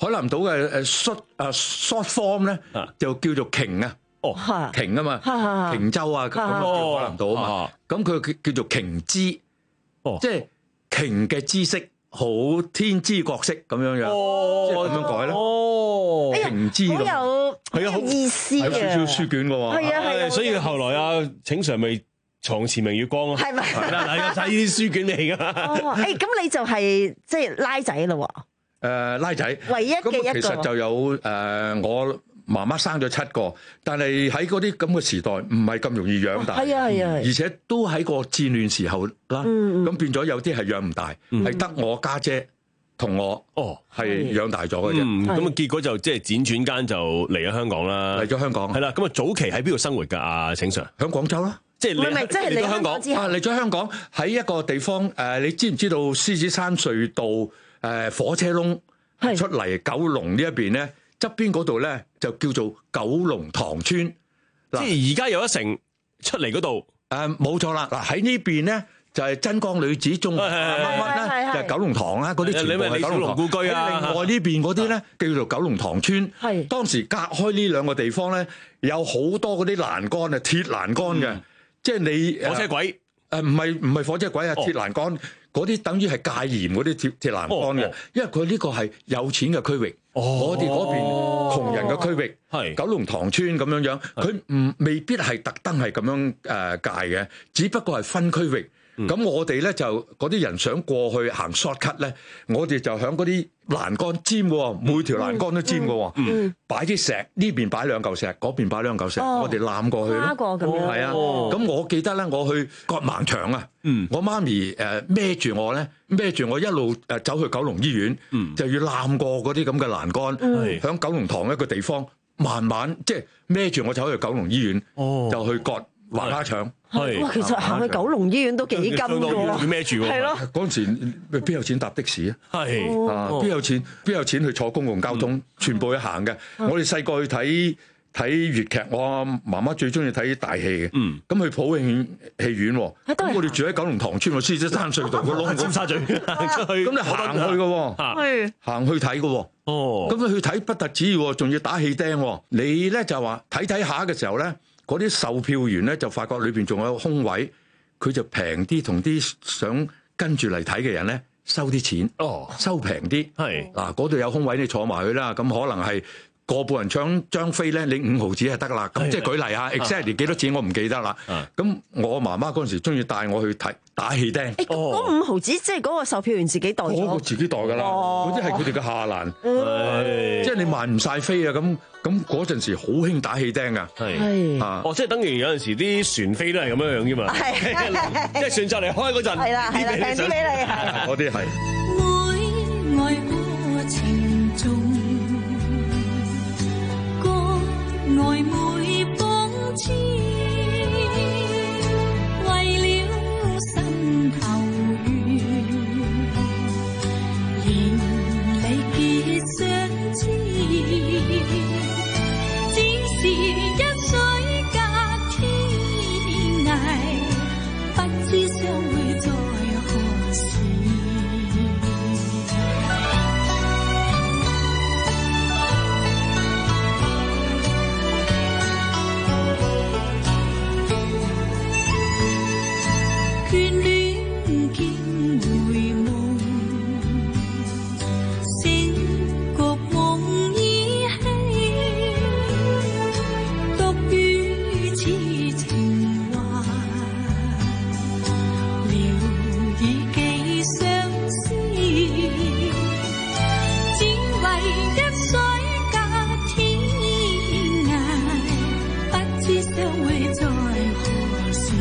[SPEAKER 19] 海南島嘅誒 short 誒 short form 咧就叫做瓊啊，
[SPEAKER 5] 哦，
[SPEAKER 19] 瓊啊嘛，瓊州啊咁啊叫海南島啊嘛，咁佢叫做瓊知，哦，即係瓊嘅知識，好天之國色咁樣樣，即係咁樣改咯。哦，瓊知咁，
[SPEAKER 6] 好有意思嘅，
[SPEAKER 19] 係少少書卷嘅喎。
[SPEAKER 6] 係啊係啊，
[SPEAKER 5] 所以後來啊，請 Sir 咪床前明月光咯，係咪？係啦，嗱，睇呢啲書卷嚟㗎嘛。
[SPEAKER 6] 哦，誒，咁你就係即係拉仔咯喎。
[SPEAKER 19] 誒拉仔，
[SPEAKER 6] 唯一嘅一個。
[SPEAKER 19] 咁其實就有誒，我媽媽生咗七個，但係喺嗰啲咁嘅時代，唔係咁容易養大。
[SPEAKER 6] 係啊係啊，
[SPEAKER 19] 而且都喺個戰亂時候啦，咁變咗有啲係養唔大，係得我家姐同我哦係養大咗嘅啫。
[SPEAKER 5] 咁啊結果就即係輾轉間就嚟咗香港啦，
[SPEAKER 19] 嚟咗香港。
[SPEAKER 5] 係啦，咁啊早期喺邊度生活㗎？啊，請 Sir
[SPEAKER 19] 喺廣州啦。
[SPEAKER 5] 即係你嚟咗香港
[SPEAKER 19] 啊！嚟咗香港喺一個地方誒，你知唔知道獅子山隧道誒火車窿出嚟九龍呢一邊咧？側邊嗰度咧就叫做九龍塘村。
[SPEAKER 5] 即係而家有一城出嚟嗰度
[SPEAKER 19] 誒，冇錯啦！嗱喺呢邊咧就係真光女子中乜乜咧，就係九龍塘啦，嗰啲全部係九龍塘
[SPEAKER 5] 故居啊。
[SPEAKER 19] 另外呢邊嗰啲咧叫做九龍塘村。係當時隔開呢兩個地方咧，有好多嗰啲欄杆啊，鐵欄杆嘅。即係你
[SPEAKER 5] 火車軌
[SPEAKER 19] 誒，唔係唔係火車軌啊，鐵欄杆嗰啲等於係戒嚴嗰啲鐵鐵欄杆嘅，因為佢呢個係有錢嘅區域，我哋嗰邊窮人嘅區域，係九龍塘村咁樣樣，佢唔未必係特登係咁樣誒界嘅，只不過係分區域。咁我哋咧就嗰啲人想過去行 shortcut 咧，我哋就響嗰啲欄杆尖嘅喎，每條欄杆都尖嘅喎，擺啲石呢邊擺兩嚿石，嗰邊擺兩嚿石，我哋攬過去咯。
[SPEAKER 6] 跨過咁樣。
[SPEAKER 19] 係啊，咁我記得咧，我去割盲腸啊，我媽咪誒孭住我咧，孭住我一路誒走去九龍醫院，就要攬過嗰啲咁嘅欄杆，響九龍塘一個地方，慢慢即係孭住我走去九龍醫院，就去割橫蝦腸。
[SPEAKER 6] 係，哇！其實行去九龍醫院都幾金㗎喎，
[SPEAKER 5] 要孭住喎。係咯，
[SPEAKER 19] 嗰陣時邊有錢搭的士啊？
[SPEAKER 5] 係
[SPEAKER 19] 啊，邊有錢邊有錢去坐公共交通？全部去行嘅。我哋細個去睇睇粵劇，我媽媽最中意睇大戲嘅。嗯，咁去普慶戲院喎。咁我哋住喺九龍塘村喎，獅子山隧道個窿，
[SPEAKER 5] 尖沙咀行出去。
[SPEAKER 19] 咁你行去嘅喎，行去睇嘅喎。哦，咁你去睇不特止喎，仲要打氣釘喎。你咧就話睇睇下嘅時候咧。嗰啲售票員咧就發覺裏邊仲有空位，佢就平啲同啲想跟住嚟睇嘅人咧收啲錢，哦，收平啲，係嗱嗰度有空位你坐埋去啦，咁可能係個半人搶張飛咧，你五毫子就得啦，咁即係舉例啊 exactly 幾多錢我唔記得啦，咁我媽媽嗰陣時中意帶我去睇打氣釘，
[SPEAKER 6] 嗰五毫子即係嗰個售票員自己袋咗，
[SPEAKER 19] 嗰個自己袋㗎啦，嗰啲係佢哋嘅下欄，即係你賣唔晒飛啊咁。咁嗰陣時好興打氣釘㗎，
[SPEAKER 5] 係啊，哦，即係等於有陣時啲船飛都係咁樣樣啫嘛，即係船就嚟開嗰陣，
[SPEAKER 6] 係啦係啦，平啲俾你，
[SPEAKER 19] 嗰啲係。
[SPEAKER 20] 每愛過程中，各愛每幫痴，為了心頭緣，連理結相知。是一水隔天涯，不知相會在何時。眷戀見回夢，醒覺夢已稀。此情懷，聊以寄相思，只為一水隔天涯，不知相會在何時。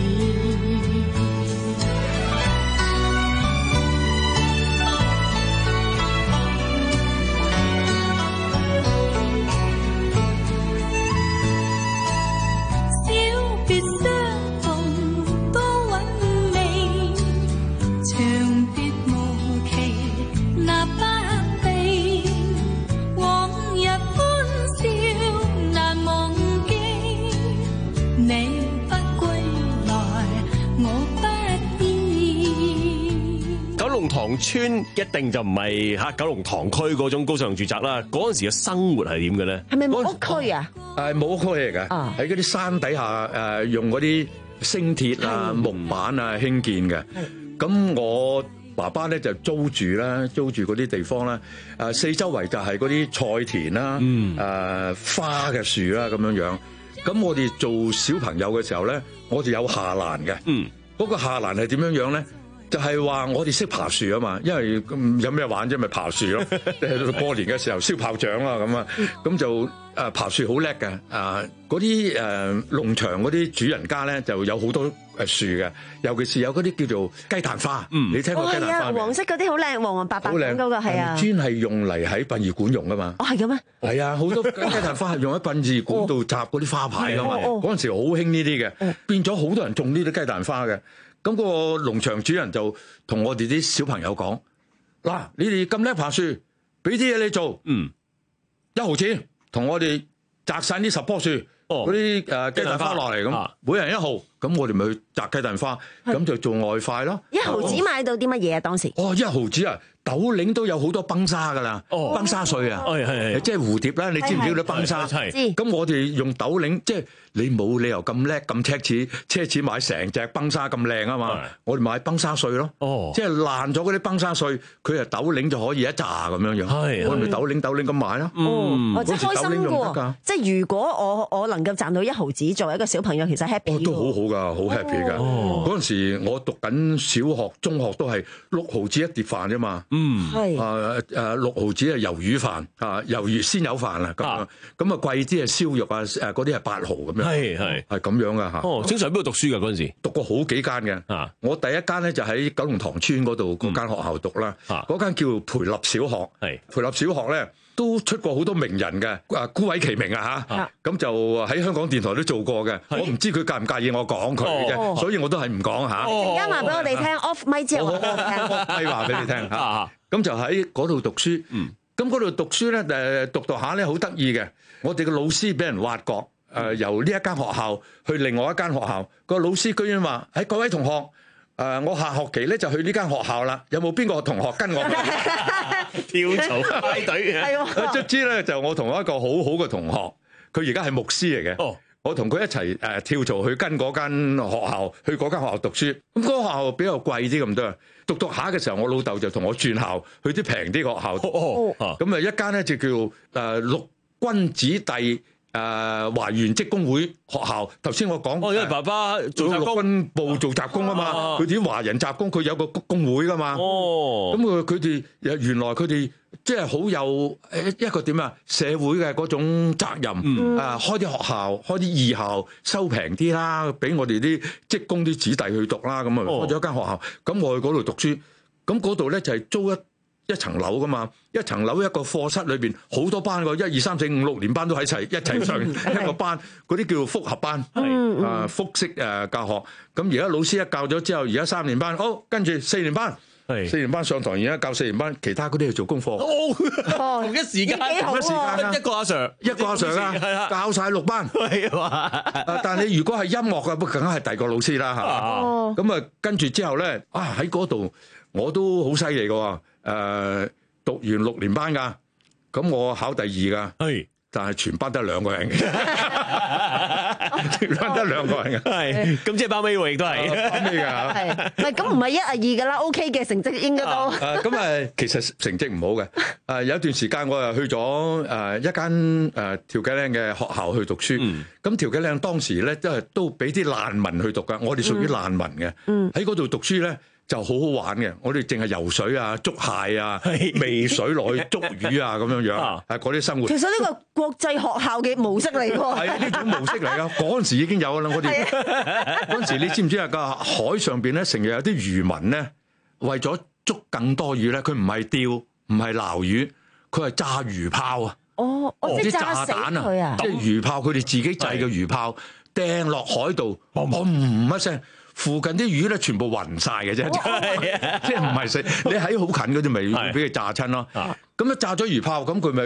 [SPEAKER 5] 龍塘村一定就唔係嚇九龍塘區嗰種高尚住宅啦。嗰陣時嘅生活係點嘅咧？
[SPEAKER 6] 係咪木屋區啊？
[SPEAKER 19] 誒冇屋區嚟㗎，喺嗰啲山底下誒用嗰啲星鐵啊、木板啊興建嘅。咁我爸爸咧就租住啦，租住嗰啲地方啦。誒四周圍就係嗰啲菜田啦、誒、呃、花嘅樹啦咁樣樣。咁我哋做小朋友嘅時候咧，我哋有下欄嘅。嗯，嗰個下欄係點樣樣咧？就係話我哋識爬樹啊嘛，因為有咩玩啫，咪爬樹咯。誒過年嘅時候燒炮仗啦咁啊，咁就誒爬樹好叻嘅。啊嗰啲誒農場嗰啲主人家咧就有好多誒樹嘅，尤其是有嗰啲叫做雞蛋花。嗯，你聽過雞蛋花未？
[SPEAKER 6] 黃色嗰啲好靚，黃黃白白咁嗰個係啊。
[SPEAKER 19] 專係用嚟喺殯儀館用噶嘛。
[SPEAKER 6] 哦，係嘅咩？
[SPEAKER 19] 係啊，好多雞蛋花係用喺殯儀館度插嗰啲花牌噶嘛。嗰陣時好興呢啲嘅，變咗好多人種呢啲雞蛋花嘅。咁個農場主人就同我哋啲小朋友講：嗱，你哋咁叻爬樹，俾啲嘢你做，嗯，一毫錢，同我哋摘晒呢十棵樹，嗰啲誒雞蛋花落嚟咁，每人一毫，咁我哋咪去摘雞蛋花，咁就做外快咯。
[SPEAKER 6] 一毫子買到啲乜嘢啊？當時
[SPEAKER 19] 哦，一毫子啊！斗零都有好多崩沙噶啦，崩沙碎啊，係係即係蝴蝶啦，你知唔知嗰啲崩沙？咁我哋用斗零，即係你冇理由咁叻咁奢侈，奢侈買成隻崩沙咁靚啊嘛！我哋買崩沙碎咯，即係爛咗嗰啲崩沙碎，佢係斗零就可以一紮咁樣樣，我哋咪斗零斗零咁買咯。
[SPEAKER 6] 哦，即係開心㗎，即係如果我我能夠賺到一毫子，作為一個小朋友，其實 happy
[SPEAKER 19] 都好好㗎，好 happy 㗎。嗰陣時我讀緊小學、中學都係六毫子一碟飯啫嘛。嗯，係誒誒六毫子係魷魚飯啊，魷魚鮮有飯啦咁樣，咁啊貴啲係燒肉啊誒嗰啲係八毫咁樣，係係係咁樣噶嚇。
[SPEAKER 5] 哦，正常喺邊度讀書㗎嗰陣時？
[SPEAKER 19] 讀過好幾間嘅。啊，我第一間咧就喺九龍塘村嗰度嗰間學校讀啦。啊，嗰間叫培立小學。係培立小學咧都出過好多名人嘅，啊孤偉其名啊嚇。咁就喺香港電台都做過嘅。我唔知佢介唔介意我講佢嘅啫，所以我都係唔講嚇。
[SPEAKER 6] 你陣間話俾我哋聽 ，off mic 之後話俾我聽。
[SPEAKER 19] off mic 話俾你聽嚇。咁就喺嗰度讀書，咁嗰度讀書咧，誒讀讀下咧好得意嘅。我哋嘅老師俾人挖角，誒由呢一間學校去另外一間學校，個老師居然話：喺各位同學，誒我下學期咧就去呢間學校啦，有冇邊個同學跟我
[SPEAKER 5] 跳槽派隊嘅？
[SPEAKER 19] 係卒之咧就我同一個好好嘅同學，佢而家係牧師嚟嘅。我同佢一齊誒跳槽去跟嗰間學校，去嗰間學校讀書。咁嗰個學校比較貴啲咁多，讀讀下嘅時候，我老豆就同我轉校去啲平啲學校。咁啊、哦、一間咧就叫誒陸軍子弟誒、呃、華源職工會學校。頭先我講，
[SPEAKER 5] 哦，因為爸爸做
[SPEAKER 19] 陸軍部做雜工啊嘛，佢哋啲華人雜工佢有個工會噶嘛。哦，咁佢佢哋原來佢哋。即係好有誒一個點啊社會嘅嗰種責任，嗯、啊開啲學校開啲義校收平啲啦，俾我哋啲職工啲子弟去讀啦，咁啊開咗一間學校，咁我去嗰度讀書，咁嗰度咧就係租一一層樓噶嘛，一層樓一個課室裏邊好多班個，一二三四五六年班都喺齊一齊上一個班，嗰啲叫複合班，係啊複式誒教學，咁而家老師一教咗之後，而家三年班，好跟住四年班。四年班上堂，而家教四年班，其他嗰啲去做功課。
[SPEAKER 5] 哦，同一時間，
[SPEAKER 19] 同一時間啊！
[SPEAKER 5] 一個阿 Sir，
[SPEAKER 19] 一個阿 Sir 啊，教晒六班。係啊，但係你如果係音樂嘅，咁梗係第二個老師啦嚇。哦。咁啊，跟住之後咧，啊喺嗰度我都好犀利嘅喎。誒，讀完六年班㗎，咁我考第二㗎。係。但係全班得兩個人嘅，全班得兩個人嘅，
[SPEAKER 5] 係咁即係包尾喎，亦都係
[SPEAKER 19] 包尾㗎嚇。
[SPEAKER 6] 係，唔係咁唔係一啊二㗎啦 ，OK 嘅成績應該都。
[SPEAKER 19] 誒咁誒，其實成績唔好嘅。誒有一段時間我又去咗誒一間誒調雞嶺嘅學校去讀書。咁調雞嶺當時咧都係都俾啲難民去讀㗎，我哋屬於難民嘅。喺嗰度讀書咧。就好好玩嘅，我哋淨係游水啊、捉蟹啊、未水落去捉魚啊咁樣樣，係嗰啲生活。
[SPEAKER 6] 其實呢個國際學校嘅模式嚟喎。
[SPEAKER 19] 係呢種模式嚟㗎，嗰陣時已經有啦。我哋嗰陣時，你知唔知啊？個海上邊咧，成日有啲漁民咧，為咗捉更多魚咧，佢唔係釣，唔係撈魚，佢係炸魚炮啊！
[SPEAKER 6] 哦，即係炸死佢啊！
[SPEAKER 19] 即係魚炮，佢哋自己製嘅魚炮掟落海度，嘣一聲。附近啲魚咧全部暈晒嘅啫，即係唔係死？你喺好近嗰啲咪俾佢炸親咯。咁啊炸咗魚炮，咁佢咪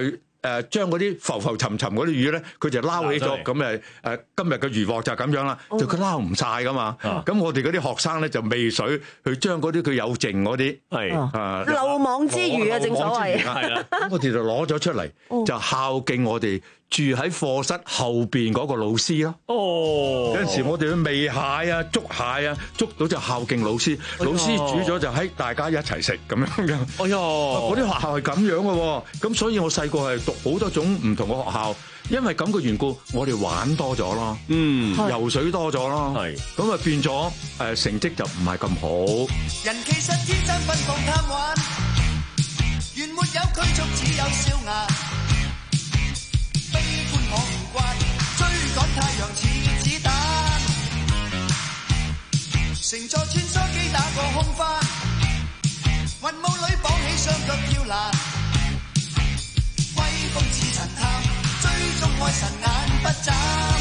[SPEAKER 19] 誒將嗰啲浮浮沉沉嗰啲魚咧，佢就撈起咗，咁誒誒今日嘅漁獲就係咁樣啦，就佢撈唔晒噶嘛。咁我哋嗰啲學生咧就未水去將嗰啲佢有剩嗰啲係啊
[SPEAKER 6] 漏網之魚啊，正所謂
[SPEAKER 19] 係啦。咁我哋就攞咗出嚟，就孝敬我哋住喺課室後邊嗰個老師咯。哦，有陣時我哋去味蟹啊、捉蟹啊，捉到就孝敬老師，老師煮咗就喺大家一齊食咁樣嘅。
[SPEAKER 5] 哎呀，
[SPEAKER 19] 嗰啲學校係咁樣嘅喎，咁所以我細個係讀好多種唔同嘅學校，因為咁嘅緣故，我哋玩多咗咯，嗯，游水多咗咯，係，咁啊變咗誒成績就唔係咁好。
[SPEAKER 21] 人其實天真奔放貪玩，原沒有拘束，只有笑顏。悲觀我唔慣，追趕太陽似子彈。乘坐穿梭機打過空翻，雲霧裏綁起雙腳跳欄。威風似神探，追蹤愛神眼不眨。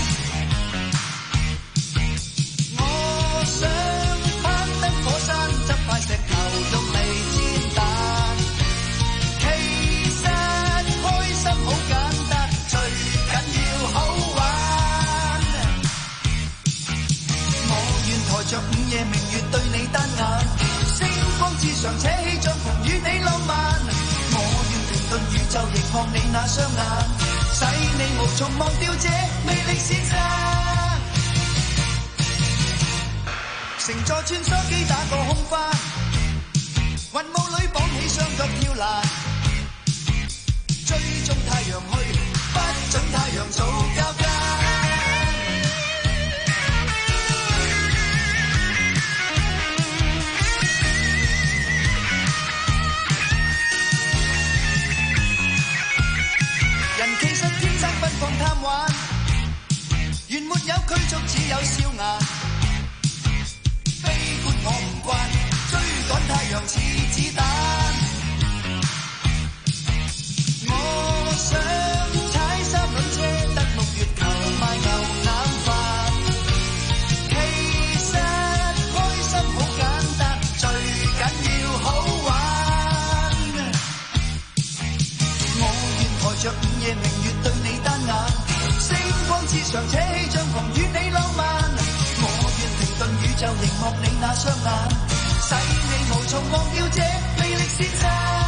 [SPEAKER 21] 我想攀登火山，執塊石頭用嚟煎蛋。其實開心好簡單，最緊要好玩。我願抬着午夜明月對你單眼，星光之上扯起帳篷與你浪漫。我願停頓宇宙凝望你那雙眼，使你無從忘掉這魅力先生。乘坐穿梭機打過空翻，雲霧裏綁起雙腳跳欄。追蹤太陽去，不准太陽做交間。人其實天生奔放貪玩，原沒有拘束，只有笑顏。悲觀我唔慣，追趕太陽似子彈。我想踩三輪車，得六月球賣牛腩飯。其實開心好簡單，最緊要好玩。我願抬着午夜明月對你單眼，星光之上扯起帳篷與你浪漫。我願停頓宇宙凝望你那雙眼，使你無從忘掉這魅力先生。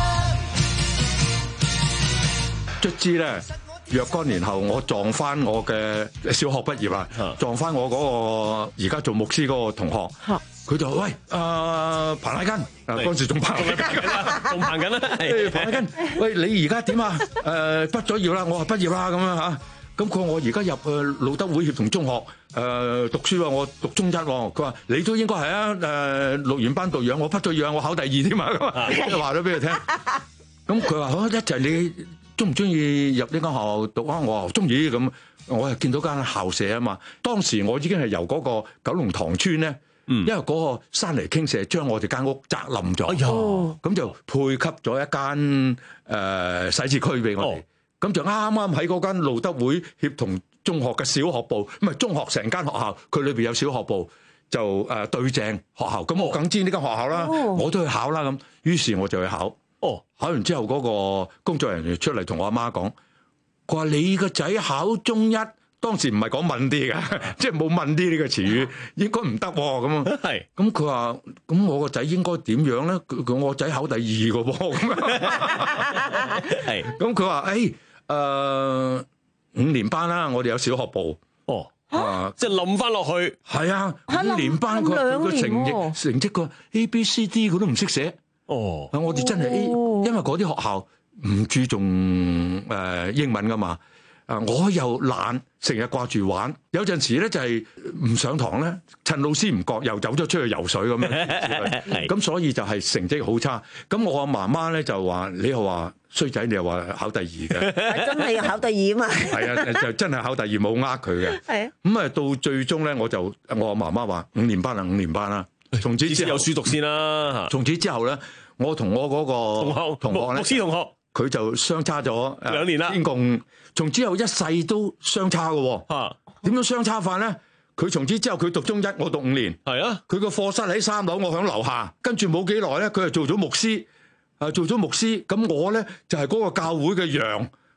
[SPEAKER 19] 卒之咧，若干年後我撞翻我嘅小學畢業啊，撞翻我嗰個而家做牧師嗰個同學，佢就喂啊彭乃根，啊嗰陣時仲彭緊啦，
[SPEAKER 5] 仲彭緊啦，
[SPEAKER 19] 誒彭乃根，喂你而家點啊？誒畢咗業啦，我話畢業啦咁樣嚇。咁佢話我而家入誒路德會協同中學誒讀書喎，我讀中一喎。佢話你都應該係啊，誒錄完班讀樣，我畢咗業，我考第二添嘛。咁啊，即係話咗俾佢聽。咁佢話好一齊，你中唔中意入呢間學校讀啊？我話中意咁，我係見到間校舍啊嘛。當時我已經係由嗰個九龍塘村咧，因為嗰個山泥傾瀉將我哋間屋砸冧咗，哎呀，咁就配給咗一間誒洗廁區俾我哋。咁就啱啱喺嗰間路德會協同中學嘅小學部，唔係中學成間學校，佢裏邊有小學部，就誒對正學校。咁我梗知呢間學校啦，我都去考啦咁。於是我就去考。哦，考完之後嗰個工作人員出嚟同我阿媽講，佢話你個仔考中一，當時唔係講問啲嘅，即係冇問啲呢個詞語，應該唔得咁啊。係，咁佢話咁我個仔應該點樣咧？佢我個仔考第二個噃咁啊。係，咁佢話誒。誒、呃，五年班啦，我哋有小學部。哦，啊，即係冧翻落去。係啊，五年班佢佢個成績成績個 A B C D 佢都唔識寫。哦，我哋真係 A，因為嗰啲學校唔注重誒、呃、英文噶嘛。啊，我又懶，成日掛住玩，有陣時咧就係唔上堂咧，趁老師唔覺又走咗出去游水咁樣。咁所以就係成績好差。咁我阿媽媽咧就話：你又話衰仔，你又話考第二嘅，
[SPEAKER 6] 真係要考第二啊嘛。係
[SPEAKER 19] 啊，就真係考第二，冇呃佢嘅。係啊。咁啊，到最終咧，我就我阿媽媽話五年班啦，五年班啦。從此之後有書讀先啦。從此之後咧，我同我嗰個同學同學咧，牧師同學。佢就相差咗兩年啦，總共從之後一世都相差嘅喎。嚇，點樣相差法咧？佢從此之後佢讀中一，我讀五年。係啊，佢個課室喺三樓，我響樓下。跟住冇幾耐咧，佢就做咗牧師。啊，做咗牧師，咁我咧就係嗰個教會嘅羊。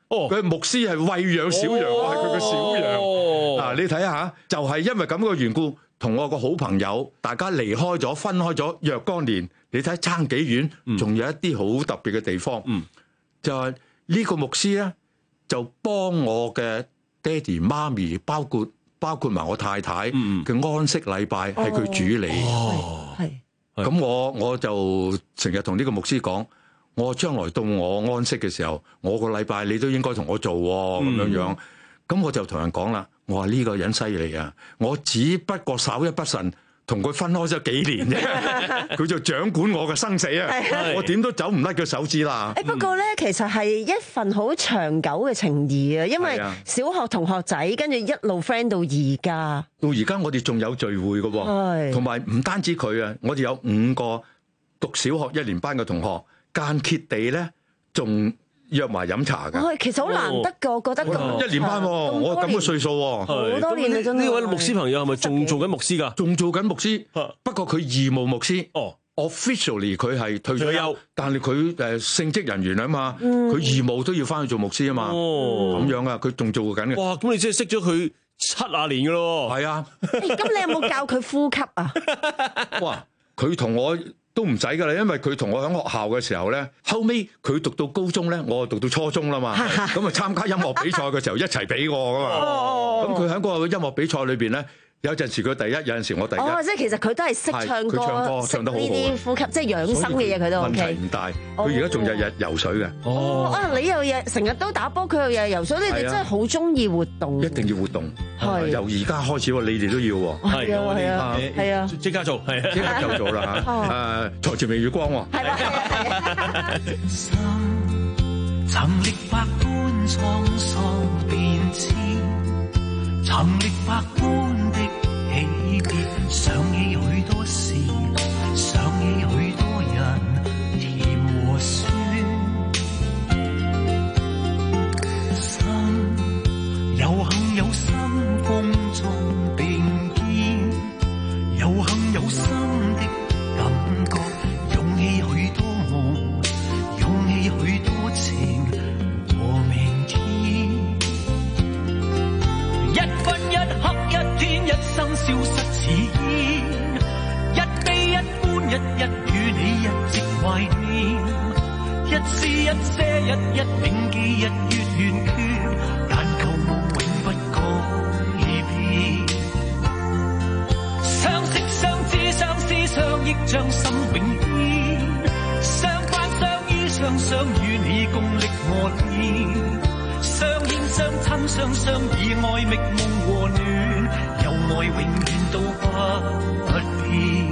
[SPEAKER 19] 哦，佢牧師係餵養小羊，我係佢嘅小羊。
[SPEAKER 5] 哦，
[SPEAKER 19] 嗱，你睇下，就係因為咁嘅緣故，同我個好朋友，大家離開咗，分開咗若干年。你睇爭幾遠，仲有一啲好特別嘅地方。嗯，就係呢個牧師咧，就幫我嘅爹哋媽咪，包括包括埋我太太嘅安息禮拜，係佢主理。
[SPEAKER 5] 哦，
[SPEAKER 6] 係。
[SPEAKER 19] 咁我我就成日同呢個牧師講，我將來到我安息嘅時候，我個禮拜你都應該同我做喎，咁樣樣。咁我就同人講啦，我話呢個人犀利啊！我只不過稍一不慎，同佢分開咗幾年啫，佢就掌管我嘅生死啊！我點都走唔甩佢手指啦。
[SPEAKER 6] 誒不過咧，其實係一份好長久嘅情義啊，因為小學同學仔跟住一路 friend 到而家。
[SPEAKER 19] 到而家我哋仲有聚會嘅喎，同埋唔單止佢啊，我哋有五個讀小學一年班嘅同學，間歇地咧仲約埋飲茶㗎。
[SPEAKER 6] 其實好難得㗎，我覺得咁
[SPEAKER 19] 一年班喎，我咁嘅歲數喎，
[SPEAKER 6] 好多年啦真係。
[SPEAKER 5] 呢位牧師朋友係咪仲做緊牧師㗎？
[SPEAKER 19] 仲做緊牧師，不過佢義務牧師。哦 ，officially 佢係退咗休，但係佢誒聖職人員啊嘛，佢義務都要翻去做牧師啊嘛。哦，咁樣啊，佢仲做緊嘅。
[SPEAKER 5] 哇，咁你即係識咗佢七廿年㗎咯？
[SPEAKER 19] 係啊。
[SPEAKER 6] 咁你有冇教佢呼吸啊？
[SPEAKER 19] 哇，佢同我。都唔使噶啦，因為佢同我喺學校嘅時候咧，後尾佢讀到高中咧，我讀到初中啦嘛，咁啊參加音樂比賽嘅時候一齊俾我噶嘛，咁佢喺嗰個音樂比賽裏邊咧，有陣時佢第一，有陣時我第一。
[SPEAKER 6] 哦，即係其實佢都係識唱歌，
[SPEAKER 19] 佢唱歌唱得好好。呢
[SPEAKER 6] 啲呼吸即係養生嘅嘢，佢都 OK。
[SPEAKER 19] 問題唔大，佢而家仲日日游水嘅。
[SPEAKER 6] 哦，啊，你又日成日都打波，佢又日日游水，你哋真係好中意活動。
[SPEAKER 19] 一定要活動，由而家開始喎，你哋都要喎。
[SPEAKER 6] 係啊，係啊，係啊，
[SPEAKER 5] 即刻做，係啊，
[SPEAKER 19] 即刻就做啦嚇。誒，財前明月光喎。係啦，係啊。
[SPEAKER 21] 曾歷百般滄桑變遷，曾歷百般的起跌，想起許多事，想起許多人，甜和酸。心有幸有心風中並肩，有幸有心的感覺，湧起許多夢，湧起許多情和明天。一分一刻一天一生消失似煙，一悲一歡一一與你一直懷念，一絲一些一一銘記日月圓缺，但舊夢永不改變。相識相知相思相憶將心永牽，相伴相依相想與你共歷磨練，相牽相親相相依愛覓夢和暖，有愛永遠都不變。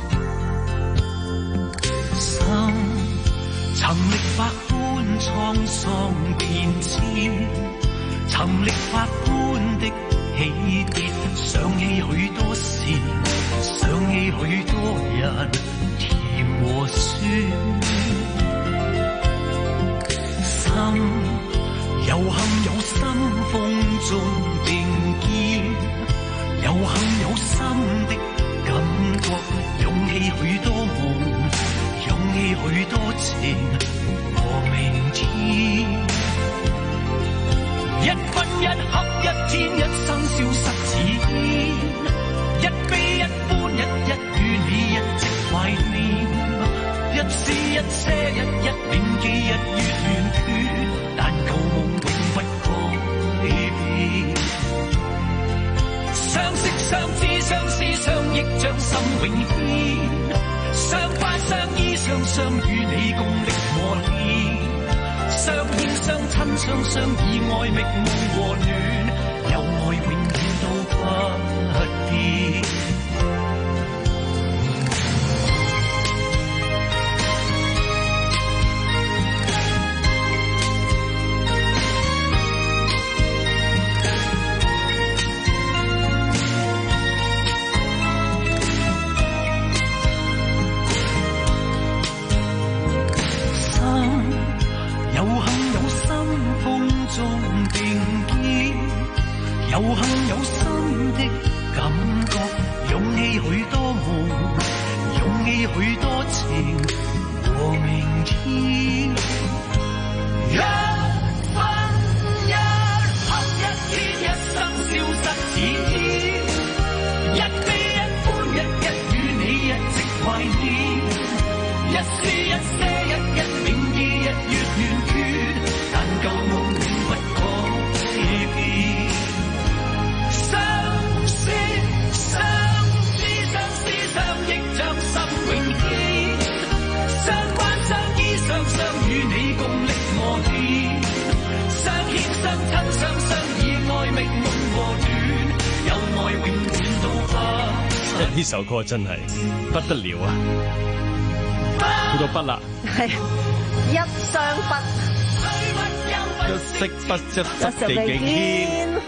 [SPEAKER 21] 心曾歷百般滄桑變遷，曾歷百般的起跌，想起許多事，想起許多人，甜和酸。心有幸有心風中並肩，有幸有心的感覺，湧起許多夢，湧起許多情和明天。一分一刻一天一生消失似煙，一悲一歡一一與你一直懷念，一絲一些一一銘記日月圓缺，但舊夢永不改變。相識相知相思相憶將心永牽，相伴相依相相與你共歷磨練，相牽相親相相以愛覓夢和暖，有愛永遠都不變。有幸有心的感覺，
[SPEAKER 5] 呢首歌真係不得了啊！去到筆啦，
[SPEAKER 6] 係一雙筆，
[SPEAKER 5] 一色不一忽地極天。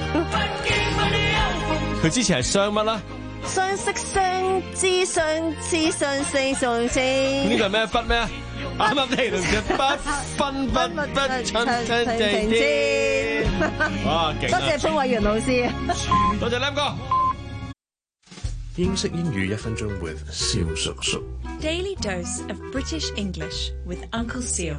[SPEAKER 5] 佢之前係雙乜啦？
[SPEAKER 6] 相識相知相知相四相四。
[SPEAKER 5] 呢個係咩筆咩？啱啱聽到嘅不分不不親親地天。哇，勁啊！
[SPEAKER 6] 多謝潘偉源老師，
[SPEAKER 5] 多謝 Lam 哥。
[SPEAKER 4] 英式英語一分鐘 with 蕭叔叔。
[SPEAKER 22] Daily dose of British English with Uncle Seal.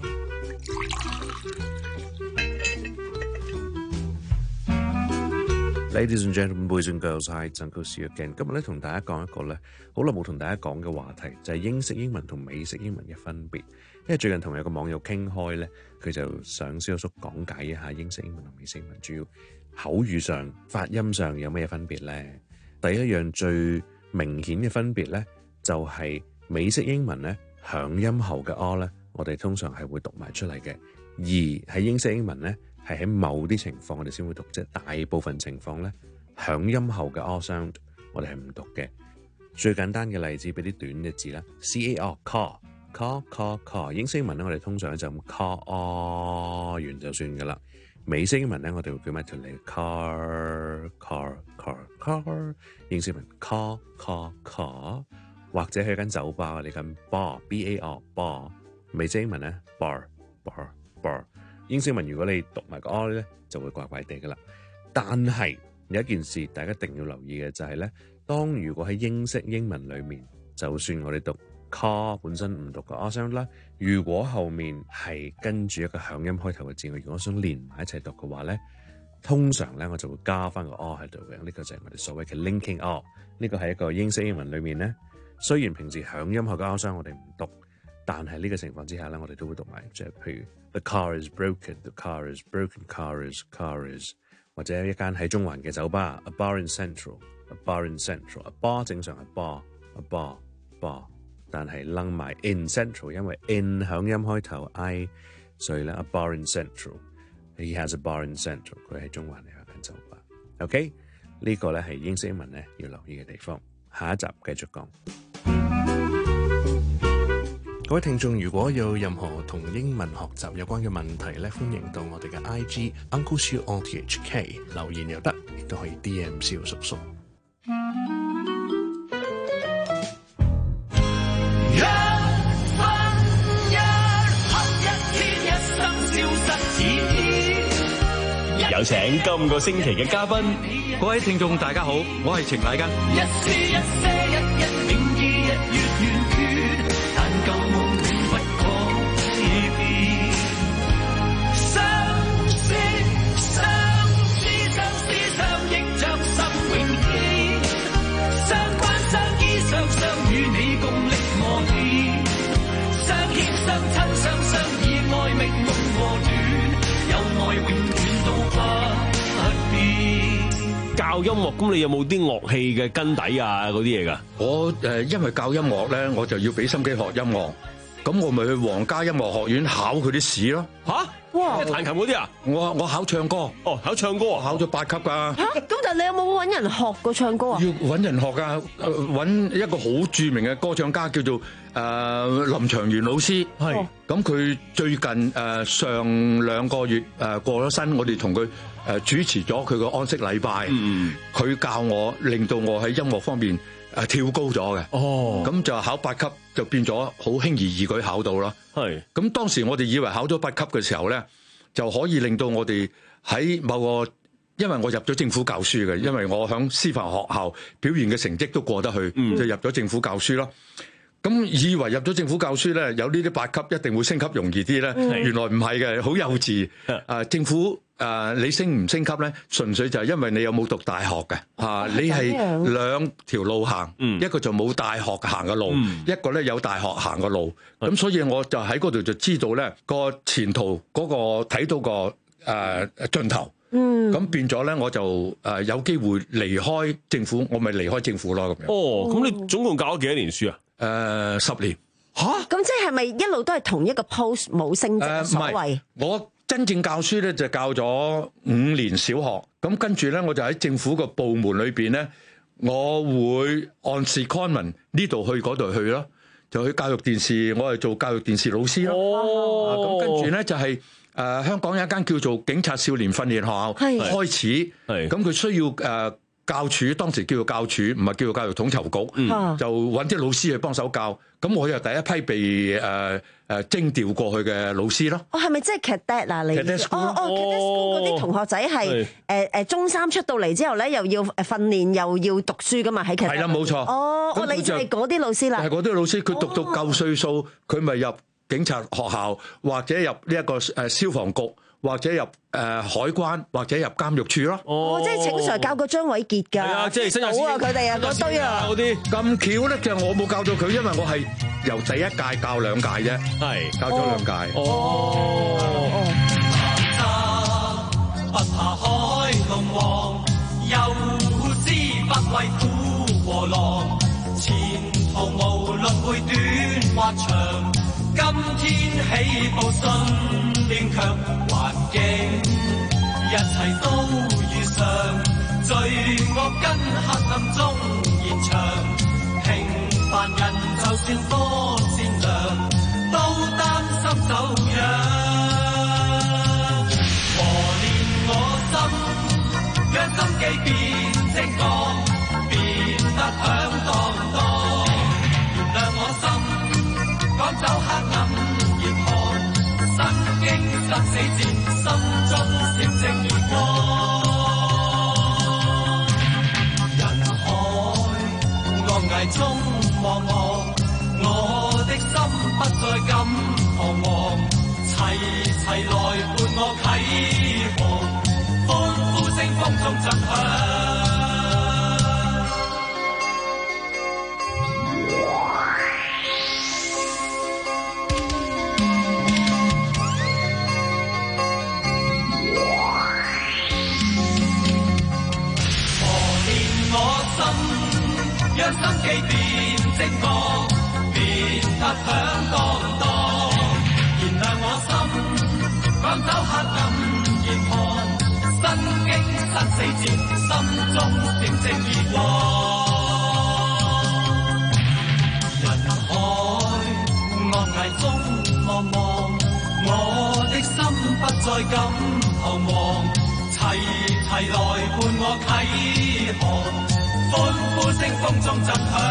[SPEAKER 4] Ladies and gentlemen, boys and girls, hi, it's Uncle Seal again. 今日咧同大家講一個咧好耐冇同大家講嘅話題，就係英式英文同美式英文嘅分別。因為最近同有個網友傾開咧，佢就想蕭叔講解一下英式英文同美式英文主要口語上、發音上有咩分別咧？第一樣最明顯嘅分別咧，就係美式英文咧響音後嘅 R 咧，我哋通常係會讀埋出嚟嘅；而喺英式英文咧，係喺某啲情況我哋先會讀，即係大部分情況咧響音後嘅 R sound 我哋係唔讀嘅。最簡單嘅例子，俾啲短嘅字啦 ，C A R car car car car。英式英文咧，我哋通常就咁 car R 完就算噶啦。美式英文咧，我哋會叫埋條脷 car car car car。英式英文 car car car， 或者去間酒吧你間 bar B A R bar。美式英文咧 bar bar bar。英式英文如果你讀埋個 R 咧，就會怪怪地噶啦。但係有一件事大家一定要留意嘅就係咧，當如果喺英式英文裏面，就算我哋讀 car 本身唔讀個 R sound 啦，如果後面係跟住一個響音開頭嘅字，我如果想連埋一齊讀嘅話咧，通常咧我就會加翻個 R 喺度嘅。呢個就係我哋所謂嘅 linking R。呢個係一個英式英文裏面咧，雖然平時響音後嘅 R sound 我哋唔讀，但係呢個情況之下咧，我哋都會讀埋，即係譬如 The car is broken, the car is broken, car is, car is， 或者一間喺中環嘅酒吧 A bar in central, a bar in central, a bar 正常係 bar, a bar, bar， 但係掕埋 in central， 因為 in 響音開頭 I， 所以咧 A bar in central， he has a bar in central， 佢喺中環嚟一間酒吧。OK， 呢個咧係英式英文咧要留意嘅地方。下一集繼續講。各位聽眾，如果有任何同英文學習有關嘅問題咧，歡迎到我哋嘅 I G Uncle Siu O T H K 留言又得，亦都可以 D M 蕭叔叔。
[SPEAKER 16] 一分一刻一天一生消失似煙。
[SPEAKER 5] 有請今個星期嘅嘉賓，
[SPEAKER 23] 各位聽眾大家好，我係程禮根。
[SPEAKER 16] 一絲一些一一點一一月圓缺，但舊夢永不可自別。相識相知相思相憶將心永牽，相關相依相相與你共歷磨練，相牽相親相相以愛覓夢和戀，有愛永遠都不變。
[SPEAKER 5] 教音樂，咁你有冇啲樂器嘅根底啊嗰啲嘢㗎？
[SPEAKER 19] 我誒、呃、因為教音樂咧，我就要俾心機學音樂，咁我咪去皇家音樂學院考佢啲試咯。
[SPEAKER 5] 吓？哇！彈琴嗰啲啊？
[SPEAKER 19] 我我考唱歌。
[SPEAKER 5] 哦，考唱歌啊？
[SPEAKER 19] 考咗八級㗎。
[SPEAKER 6] 嚇！咁但係你有冇揾人學過唱歌啊？
[SPEAKER 19] 要揾人學㗎，揾、呃、一個好著名嘅歌唱家叫做誒、呃、林長源老師。係。咁佢最近誒、呃、上兩個月誒、呃、過咗身，我哋同佢誒主持咗佢個安息禮拜。嗯。佢教我，令到我喺音樂方面誒、呃、跳高咗嘅。哦。咁就考八級，就變咗好輕而易舉考到啦。係。咁當時我哋以為考咗八級嘅時候咧，就可以令到我哋喺某個，因為我入咗政府教書嘅，因為我響師範學校表現嘅成績都過得去，嗯、就入咗政府教書咯。咁以為入咗政府教書咧，有呢啲八級一定會升級容易啲咧，嗯、原來唔係嘅，好幼稚。啊，政府啊，你升唔升級咧，純粹就係因為你有冇讀大學嘅啊，你係兩條路行，嗯、一個就冇大學行嘅路，嗯、一個咧有大學行嘅路。咁、嗯、所以我就喺嗰度就知道咧個前途嗰個睇到個誒盡頭。嗯，咁變咗咧，我就誒有機會離開政府，我咪離開政府咯咁樣。
[SPEAKER 5] 哦，咁你總共教咗幾多年書啊？
[SPEAKER 19] 誒、呃，十年。
[SPEAKER 6] 吓？咁即係咪一路都係同一個 post 冇升職？
[SPEAKER 19] 誒，
[SPEAKER 6] 所謂
[SPEAKER 19] 我真正教書咧就教咗五年小學，咁跟住咧我就喺政府個部門裏邊咧， 我會按 secondment 呢度去嗰度去咯，就去教育電視，我係做教育電視老師咯。哦，咁跟住咧就係、是、誒、呃、香港有一間叫做警察少年訓練學校開始，咁佢需要誒。呃教處當時叫做教處，唔係叫做教育統籌局，嗯、就揾啲老師去幫手教。咁我又第一批被誒誒徵調過去嘅老師咯。
[SPEAKER 6] 哦，係咪即係 cadet 啊？你哦哦 cadet school 嗰啲同學仔係誒誒中三出到嚟之後咧，又要誒訓練又要讀書噶嘛？喺 cadet
[SPEAKER 19] 係啦，冇錯。
[SPEAKER 6] 哦，哦，你就係嗰啲老師啦。
[SPEAKER 19] 係嗰啲老師，佢讀到夠歲數，佢咪入警察學校，或者入呢一個誒消防局。或者入誒、呃、海關，或者入監獄處咯。
[SPEAKER 6] 哦，即係請 Sir 教過張偉傑㗎。係
[SPEAKER 5] 啊，即係新好
[SPEAKER 6] 啊，佢哋啊，嗰堆啊。
[SPEAKER 19] 嗰啲咁巧咧，就我冇教到佢，因為我係由第一屆教兩屆啫。係教咗兩屆。
[SPEAKER 21] 哦。不怕海龍王，又知不畏虎和狼。前途無論會短或長，今天起步信。變強環境，一切都如常，罪惡跟黑暗中延長。平凡人就算多善良，都擔心走樣。磨練我心，讓心機變精鋼，變得響當當。原諒我心，趕走黑暗。身經生死戰，心中閃正義光。人海惡崖中茫茫，我的心不再敢彷徨。齊齊來伴我啟航，歡呼聲風中震響。讓心機變精鋼，變得響當當。燃亮我心，趕走黑暗嚴寒。身經生死戰，心中閃正義光。人海惡崖中茫茫，我的心不再敢彷徨。齊齊來伴我啟航。歡呼聲風中震響，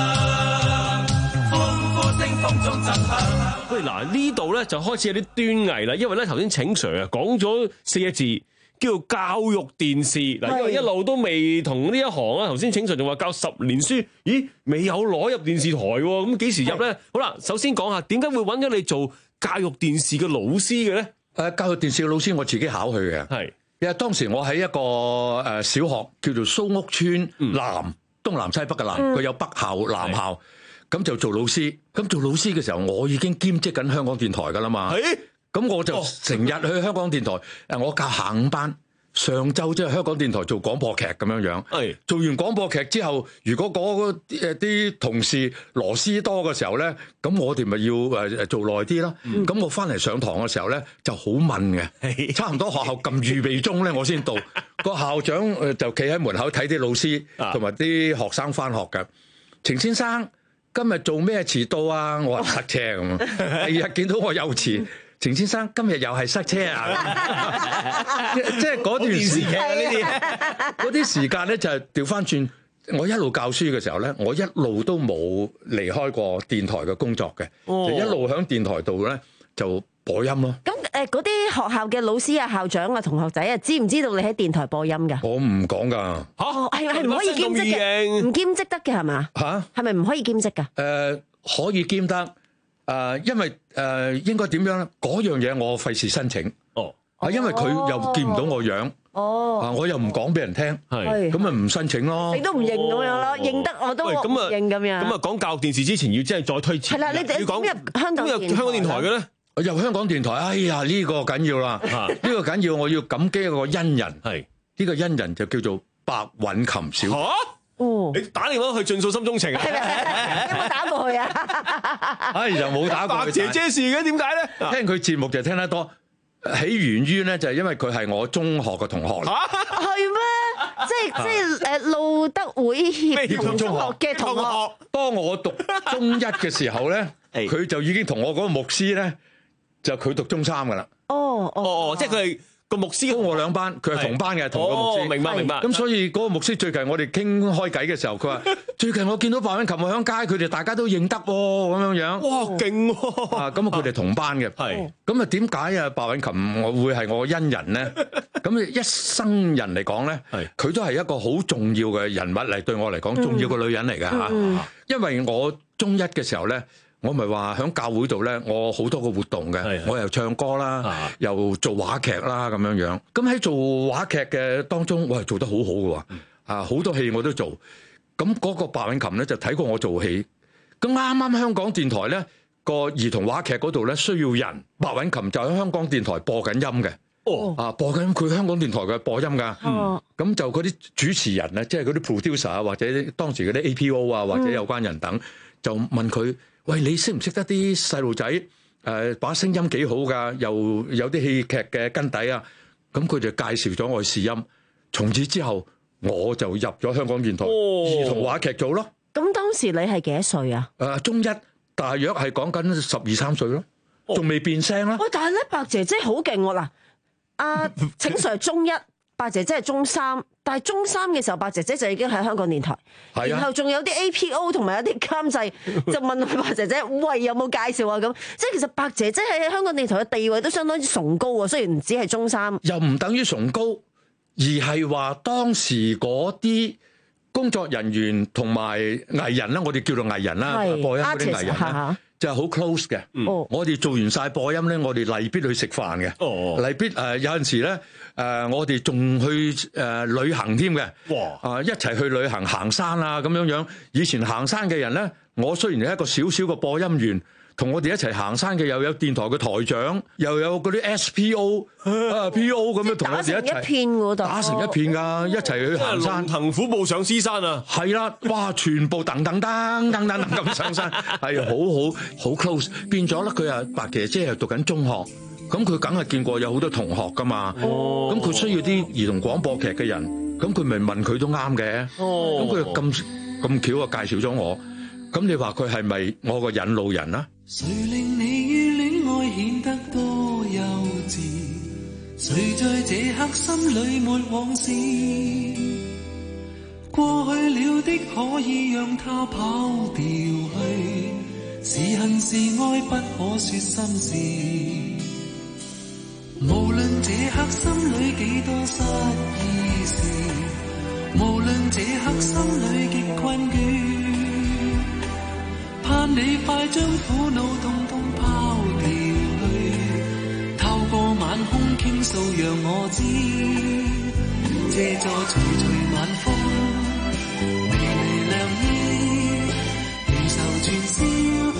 [SPEAKER 21] 歡呼聲風中震響。
[SPEAKER 5] 喂，嗱呢度咧就開始有啲端倪啦，因為咧頭先請 Sir 啊講咗四個字，叫做教育電視。嗱，因為一路都未同呢一行啊，頭先請 Sir 仲話教十年書，咦，未有攞入電視台喎，咁幾時入咧？好啦，首先講下點解會揾咗你做教育電視嘅老師嘅咧？
[SPEAKER 19] 誒，教育電視嘅老師我自己考去嘅。係。因為當時我喺一個誒小學叫做蘇屋村南、嗯、東南西北嘅南，佢、嗯、有北校南校，咁就做老師。咁做老師嘅時候，我已經兼職緊香港電台噶啦嘛。咁我就成日去香港電台，誒我教下午班，上晝即係香港電台做廣播劇咁樣樣。係做完廣播劇之後，如果嗰誒啲同事螺絲多嘅時候咧，咁我哋咪要誒誒做耐啲咯。咁、嗯、我翻嚟上堂嘅時候咧，就好悶嘅，差唔多學校撳預備鐘咧，我先到。個校長誒就企喺門口睇啲老師同埋啲學生翻學嘅。程先生今日做咩遲到啊？我話塞車咁。第二日見到我又遲。程先生今日又係塞車啊！即即係嗰段時間呢啲，嗰啲時間咧就係調翻轉。我一路教書嘅時候咧，我一路都冇離開過電台嘅工作嘅，哦、就一路喺電台度咧就播音咯。咁
[SPEAKER 6] 誒，嗰啲學校嘅老師啊、校長啊、同學仔啊，知唔知道你喺電台播音㗎？
[SPEAKER 19] 我唔講㗎。嚇，
[SPEAKER 6] 係係唔可以兼職嘅，唔兼職得嘅係嘛？嚇，係咪唔可以兼職㗎？誒、
[SPEAKER 19] 呃，可以兼得。誒、呃，因為誒、呃、應該點樣咧？嗰樣嘢我費事申請。哦，啊，因為佢又見唔到我樣。哦，啊，我又唔講俾人聽，係咁咪唔申請咯。
[SPEAKER 6] 你都唔認咁樣咯，認得我都唔認咁樣。
[SPEAKER 5] 咁啊，講教育電視之前要真係再推前。
[SPEAKER 6] 係啦，你哋講入香港電台，
[SPEAKER 5] 香港電台嘅咧，
[SPEAKER 19] 入香港電台，哎呀呢、這個緊要啦，呢個緊要，我要感激一個恩人。係呢、這個恩人就叫做白韻琴小姐。
[SPEAKER 6] 哦，
[SPEAKER 5] 你打電話去盡訴心中情啊？
[SPEAKER 6] 有冇打過去啊？
[SPEAKER 19] 哎，又冇打過去。
[SPEAKER 5] 白姐姐事嘅，點解咧？
[SPEAKER 19] 聽佢節目就聽得多，起源於咧就係因為佢係我中學嘅同學。
[SPEAKER 6] 嚇，係咩？ 即係即係誒路德會協同中學嘅同學。
[SPEAKER 19] 當我讀中一嘅時候咧，佢就已經同我嗰個牧師咧，就佢讀中三噶啦。
[SPEAKER 6] 哦
[SPEAKER 5] 哦，即係佢係個牧師
[SPEAKER 19] 高我兩班，佢係同班嘅，同個牧師。
[SPEAKER 5] 明白明白。
[SPEAKER 19] 咁所以嗰個牧師最近我哋傾開偈嘅時候，佢話最近我見到白韻琴喺街，佢哋大家都認得喎，咁樣樣。
[SPEAKER 5] 哇，勁喎！
[SPEAKER 19] 啊，咁啊佢哋同班嘅。係。咁啊點解啊白韻琴我會係我恩人咧？咁一生人嚟講咧，佢都係一個好重要嘅人物嚟，對我嚟講重要嘅女人嚟㗎嚇。因為我中一嘅時候咧。我咪話喺教會度咧，我好多個活動嘅，我又唱歌啦，又做話劇啦咁樣樣。咁喺做話劇嘅當中，我係做得好好嘅喎，啊好多戲我都做。咁嗰個白韻琴咧就睇過我做戲。咁啱啱香港電台咧個兒童話劇嗰度咧需要人，白韻琴就喺香港電台播緊音嘅。哦，啊播緊佢香港電台嘅播音㗎。哦，咁就嗰啲主持人咧，即係嗰啲 producer 啊，或者當時嗰啲 A P O 啊，或者有關人等，就問佢。喂，你識唔識得啲細路仔？誒、呃，把聲音幾好㗎，又有啲戲劇嘅根底啊！咁佢就介紹咗我去試音。從此之後，我就入咗香港電台兒童話劇組咯。
[SPEAKER 6] 咁當時你係幾多歲啊？
[SPEAKER 19] 誒、呃，中一，大約係講緊十二三歲咯，仲未變聲啦。
[SPEAKER 6] 喂，但係咧，白姐姐好勁喎嗱！阿請 Sir 中一，白姐姐係中三。但係中三嘅時候，白姐姐就已經喺香港電台，啊、然後仲有啲 A P O 同埋有啲監製就問白姐姐：喂，有冇介紹啊？咁即係其實白姐姐喺香港電台嘅地位都相當之崇高喎。雖然唔止係中三，
[SPEAKER 19] 又唔等於崇高，而係話當時嗰啲工作人員同埋藝人啦，我哋叫做藝人啦，播音嗰啲藝人啦。就係好 close 嘅，嗯、我哋做完晒播音咧，我哋例必去食飯嘅，哦、例必誒、呃、有陣時咧誒、呃，我哋仲去誒、呃、旅行添嘅，哇！啊、呃、一齊去旅行行山啊咁樣樣。以前行山嘅人咧，我雖然係一個小小嘅播音員，同我哋一齊行山嘅又有電台嘅台長，又有嗰啲 S P O 啊 P O 咁樣同我哋一齊
[SPEAKER 6] 打成一片嗰度，
[SPEAKER 19] 打成一片㗎，一齊去行山，
[SPEAKER 5] 龍騰虎步上獅山啊！
[SPEAKER 19] 係啦，哇！全部噔噔噔噔噔咁上山，係好好好 close。變咗咧，佢啊白姐姐係讀緊中學，咁佢梗係見過有好多同學㗎嘛。哦，咁佢需要啲兒童廣播劇嘅人，咁佢咪問佢都啱嘅。哦，咁佢咁咁巧啊介紹咗我，咁你話佢係咪我個引路人啊？
[SPEAKER 21] 誰令你於戀愛顯得多幼稚？誰在這刻心裏沒往事？過去了的可以讓它跑掉去，是恨是愛不可說心事。無論這刻心裏幾多失意時，無論這刻心裏極困倦，盼你快將苦惱統統拋掉去，透過晚空傾訴讓我知，借助徐徐晚風，微微亮意，如愁全消。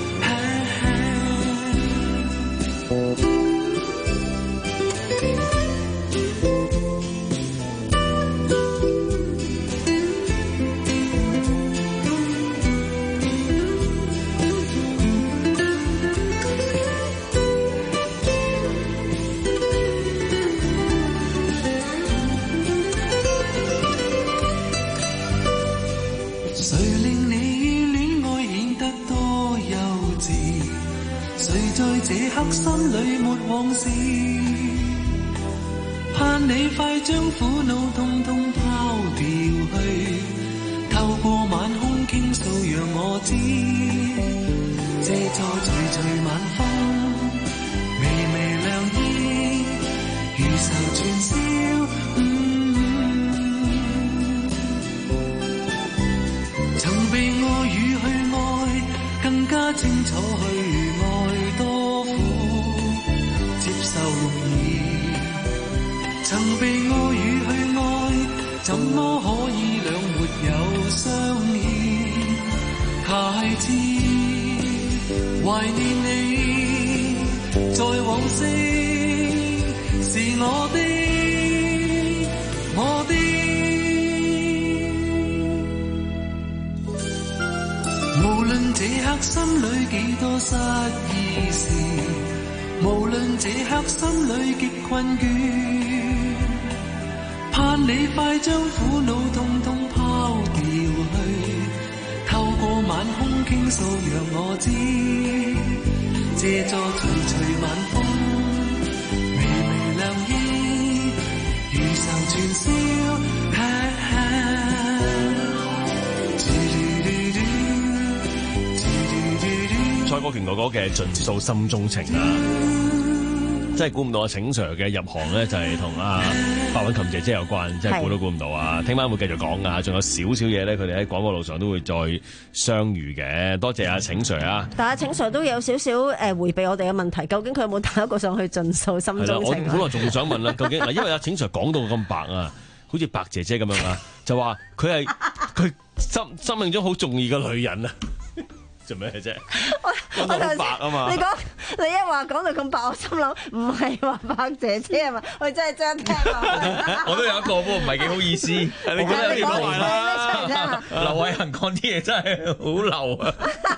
[SPEAKER 21] 這刻心裏沒往事，盼你快將苦惱統統拋掉去，透過晚空傾訴讓我知，借助徐徐晚風，微微亮意，如愁全消。嗯、曾被愛與去愛更加清楚去愛多。受意，曾被愛與去愛，怎麼可以兩沒有相依？孩子，懷念你，在往昔是我的，我的。無論這刻心裏幾多失意時，無論這刻心裏極困倦，盼盼你快將苦惱統統拋掉去，透過晚空傾訴讓我知，借助徐徐晚風，微微亮意，如愁全消。哈哈
[SPEAKER 5] 蔡國權哥哥嘅盡訴心中情啊！真係估唔到啊！請 Sir 嘅入行咧就係同阿白韻琴姐姐有關，真係估都估唔到啊！聽晚會繼續講噶，仲有少少嘢咧，佢哋喺廣播路上都會再相遇嘅。多謝阿請 Sir 啊！
[SPEAKER 6] 但係請 Sir 都有少少誒迴避我哋嘅問題，究竟佢有冇打過上去盡訴心中情？
[SPEAKER 5] 我本來仲想問啦，究竟嗱，因為阿請 Sir 講到咁白啊，好似白姐姐咁樣啊，就話佢係佢生生命中好重要嘅女人啊！做咩啫？講到好白啊嘛！
[SPEAKER 6] 你講你一話講到咁白，我心諗唔係話白姐姐係嘛？我真係真聽啊！
[SPEAKER 7] 我都有一個，不過唔係幾好意思。你覺得有啲壞啦。劉偉恒講啲嘢真係好流啊！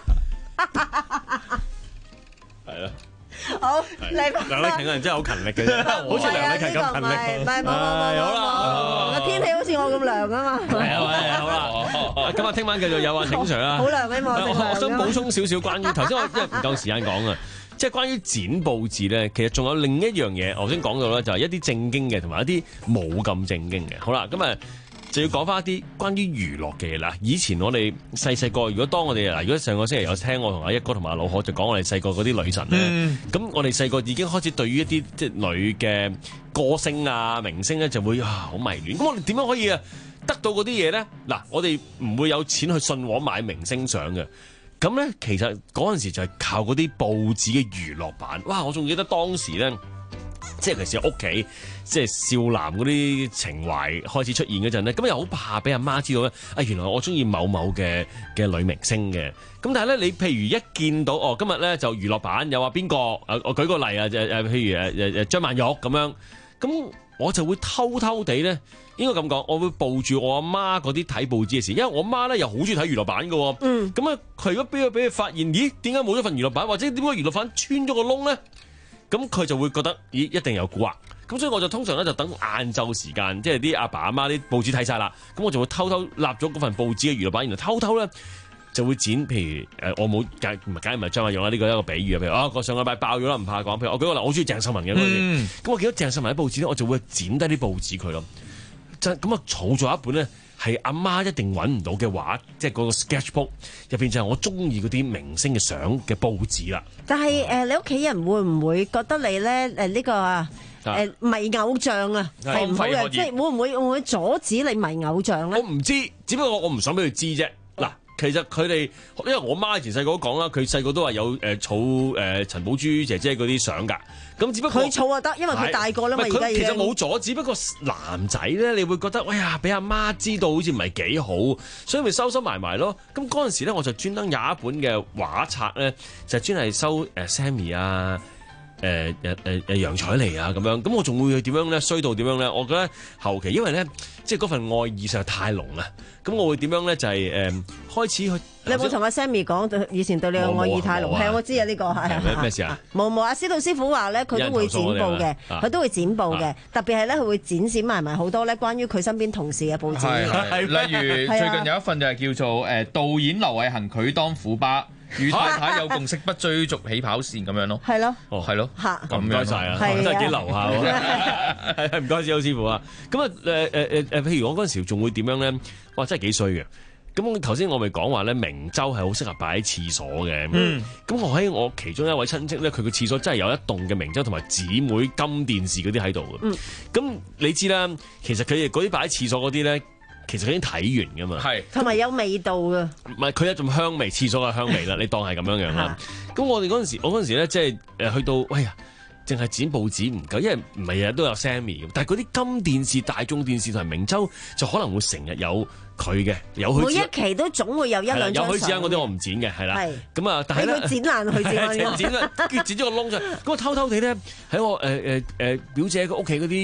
[SPEAKER 5] 係啦。
[SPEAKER 6] 好，梁
[SPEAKER 5] 禮勤人真係好勤力嘅啫，好似梁禮勤咁勤力。
[SPEAKER 6] 唔係冇冇冇，好啦，個天氣好似我咁涼啊嘛。
[SPEAKER 5] 係啊，係啊，好啦。咁啊，聽晚繼續有啊，請 Sir 啦。
[SPEAKER 6] 好涼嘅我。
[SPEAKER 5] 我想補充少少關於頭先，我因為唔夠時間講啊，即係關於剪報紙咧，其實仲有另一樣嘢，我先講到咧，就係一啲正經嘅，同埋一啲冇咁正經嘅。好啦，咁啊。就要講翻一啲關於娛樂嘅嘢啦。以前我哋細細個，如果當我哋嗱，如果上個星期有聽我同阿一哥同埋阿老何就講我哋細個嗰啲女神咧，咁、嗯、我哋細個已經開始對於一啲即係女嘅歌星啊、明星咧就會啊好迷戀。咁我哋點樣可以啊得到嗰啲嘢咧？嗱，我哋唔會有錢去信和買明星相嘅。咁咧，其實嗰陣時就係靠嗰啲報紙嘅娛樂版。哇！我仲記得當時咧。即係其實屋企，即係少男嗰啲情懷開始出現嗰陣咧，咁又好怕俾阿媽知道咧。啊，原來我中意某某嘅嘅女明星嘅。咁但係咧，你譬如一見到哦，今日咧就娛樂版有話邊個？誒，我舉個例啊，就誒，譬如誒誒誒張曼玉咁樣，咁我就會偷偷地咧，應該咁講，我會報住我阿媽嗰啲睇報紙嘅事，因為我媽咧又好中意睇娛樂版嘅。嗯。咁啊，佢如果俾佢俾佢發現，咦？點解冇咗份娛樂版，或者點解娛樂版穿咗個窿咧？咁佢就會覺得，咦，一定有蠱惑。咁所以我就通常咧就等晏晝時間，即係啲阿爸阿媽啲報紙睇晒啦，咁我就會偷偷立咗嗰份報紙嘅娛樂版，然後偷偷咧就會剪。譬如誒，我冇梗唔係梗唔係張曼玉啦，呢個一個比喻啊。譬如啊，我上個禮拜爆咗啦，唔怕講。譬如我舉個例，我好中意鄭秀文嘅嗰陣時，咁我見到鄭秀文喺報紙咧，我就會剪低啲報紙佢咯。就咁啊，儲咗一本咧。係阿媽一定揾唔到嘅畫，即係嗰個 sketchbook 入邊就係我中意嗰啲明星嘅相嘅報紙啦。
[SPEAKER 6] 但係誒、呃，你屋企人會唔會覺得你咧誒呢個啊誒、呃、迷偶像啊係唔好嘅？即係會唔會會唔會阻止你迷偶像咧？
[SPEAKER 5] 我唔知，只不過我唔想俾佢知啫。嗱，其實佢哋因為我媽以前細個都講啦，佢細個都話有誒儲誒陳寶珠姐姐嗰啲相㗎。咁只不過
[SPEAKER 6] 佢儲就得，因為佢大個啦嘛。而家
[SPEAKER 5] 其實冇阻，只不過男仔咧，你會覺得，哎呀，俾阿媽知道好似唔係幾好，所以咪收收埋埋咯。咁嗰陣時咧，我就專登有一本嘅畫冊咧，就專係收誒 Sammy 啊、誒誒誒誒楊采妮啊咁樣。咁我仲會點樣咧？衰到點樣咧？我覺得後期因為咧，即係嗰份愛意實在太濃啦。咁我會點樣咧？就係、是、誒開始去。
[SPEAKER 6] 你有冇同阿 Sammy 講以前對你嘅愛意太濃？係我知啊，呢個係
[SPEAKER 5] 咩咩事啊？
[SPEAKER 6] 冇冇，阿司徒師傅話咧，佢都會剪報嘅，佢都會剪報嘅。特別係咧，佢會剪剪埋埋好多咧，關於佢身邊同事嘅報紙。
[SPEAKER 7] 係例如最近有一份就係叫做誒導演劉偉恒拒當虎巴，與太太有共識不追逐起跑線咁樣咯。
[SPEAKER 6] 係咯，
[SPEAKER 7] 哦係咯，
[SPEAKER 5] 咁唔該晒啊，真係幾流下喎。係唔該師傅師傅啊。咁啊誒誒誒誒，譬如我嗰陣時仲會點樣咧？哇，真係幾衰嘅。咁頭先我咪講話咧，明州係好適合擺喺廁所嘅。咁、嗯、我喺我其中一位親戚咧，佢個廁所真係有一棟嘅明州同埋姊妹金電視嗰啲喺度嘅。咁、嗯、你知啦，其實佢哋嗰啲擺喺廁所嗰啲咧，其實佢已經睇完噶嘛。係，
[SPEAKER 6] 同埋有味道嘅。唔
[SPEAKER 5] 係，佢有一種香味，廁所嘅香味啦。你當係咁樣樣啦。咁我哋嗰陣時，我嗰陣時咧，即係誒去到，哎呀，淨係剪報紙唔夠，因為唔係日日都有 Sammy 嘅。但係嗰啲金電視、大眾電視同埋明州就可能會成日有。佢嘅有佢每
[SPEAKER 6] 一期都總會有一兩張相。
[SPEAKER 5] 有許志安嗰啲我唔剪嘅，係啦。咁啊，但係咧，
[SPEAKER 6] 剪爛許志安
[SPEAKER 5] 剪啦，跟住剪咗個窿出嚟。咁我偷偷地咧喺我誒誒誒表姐個屋企嗰啲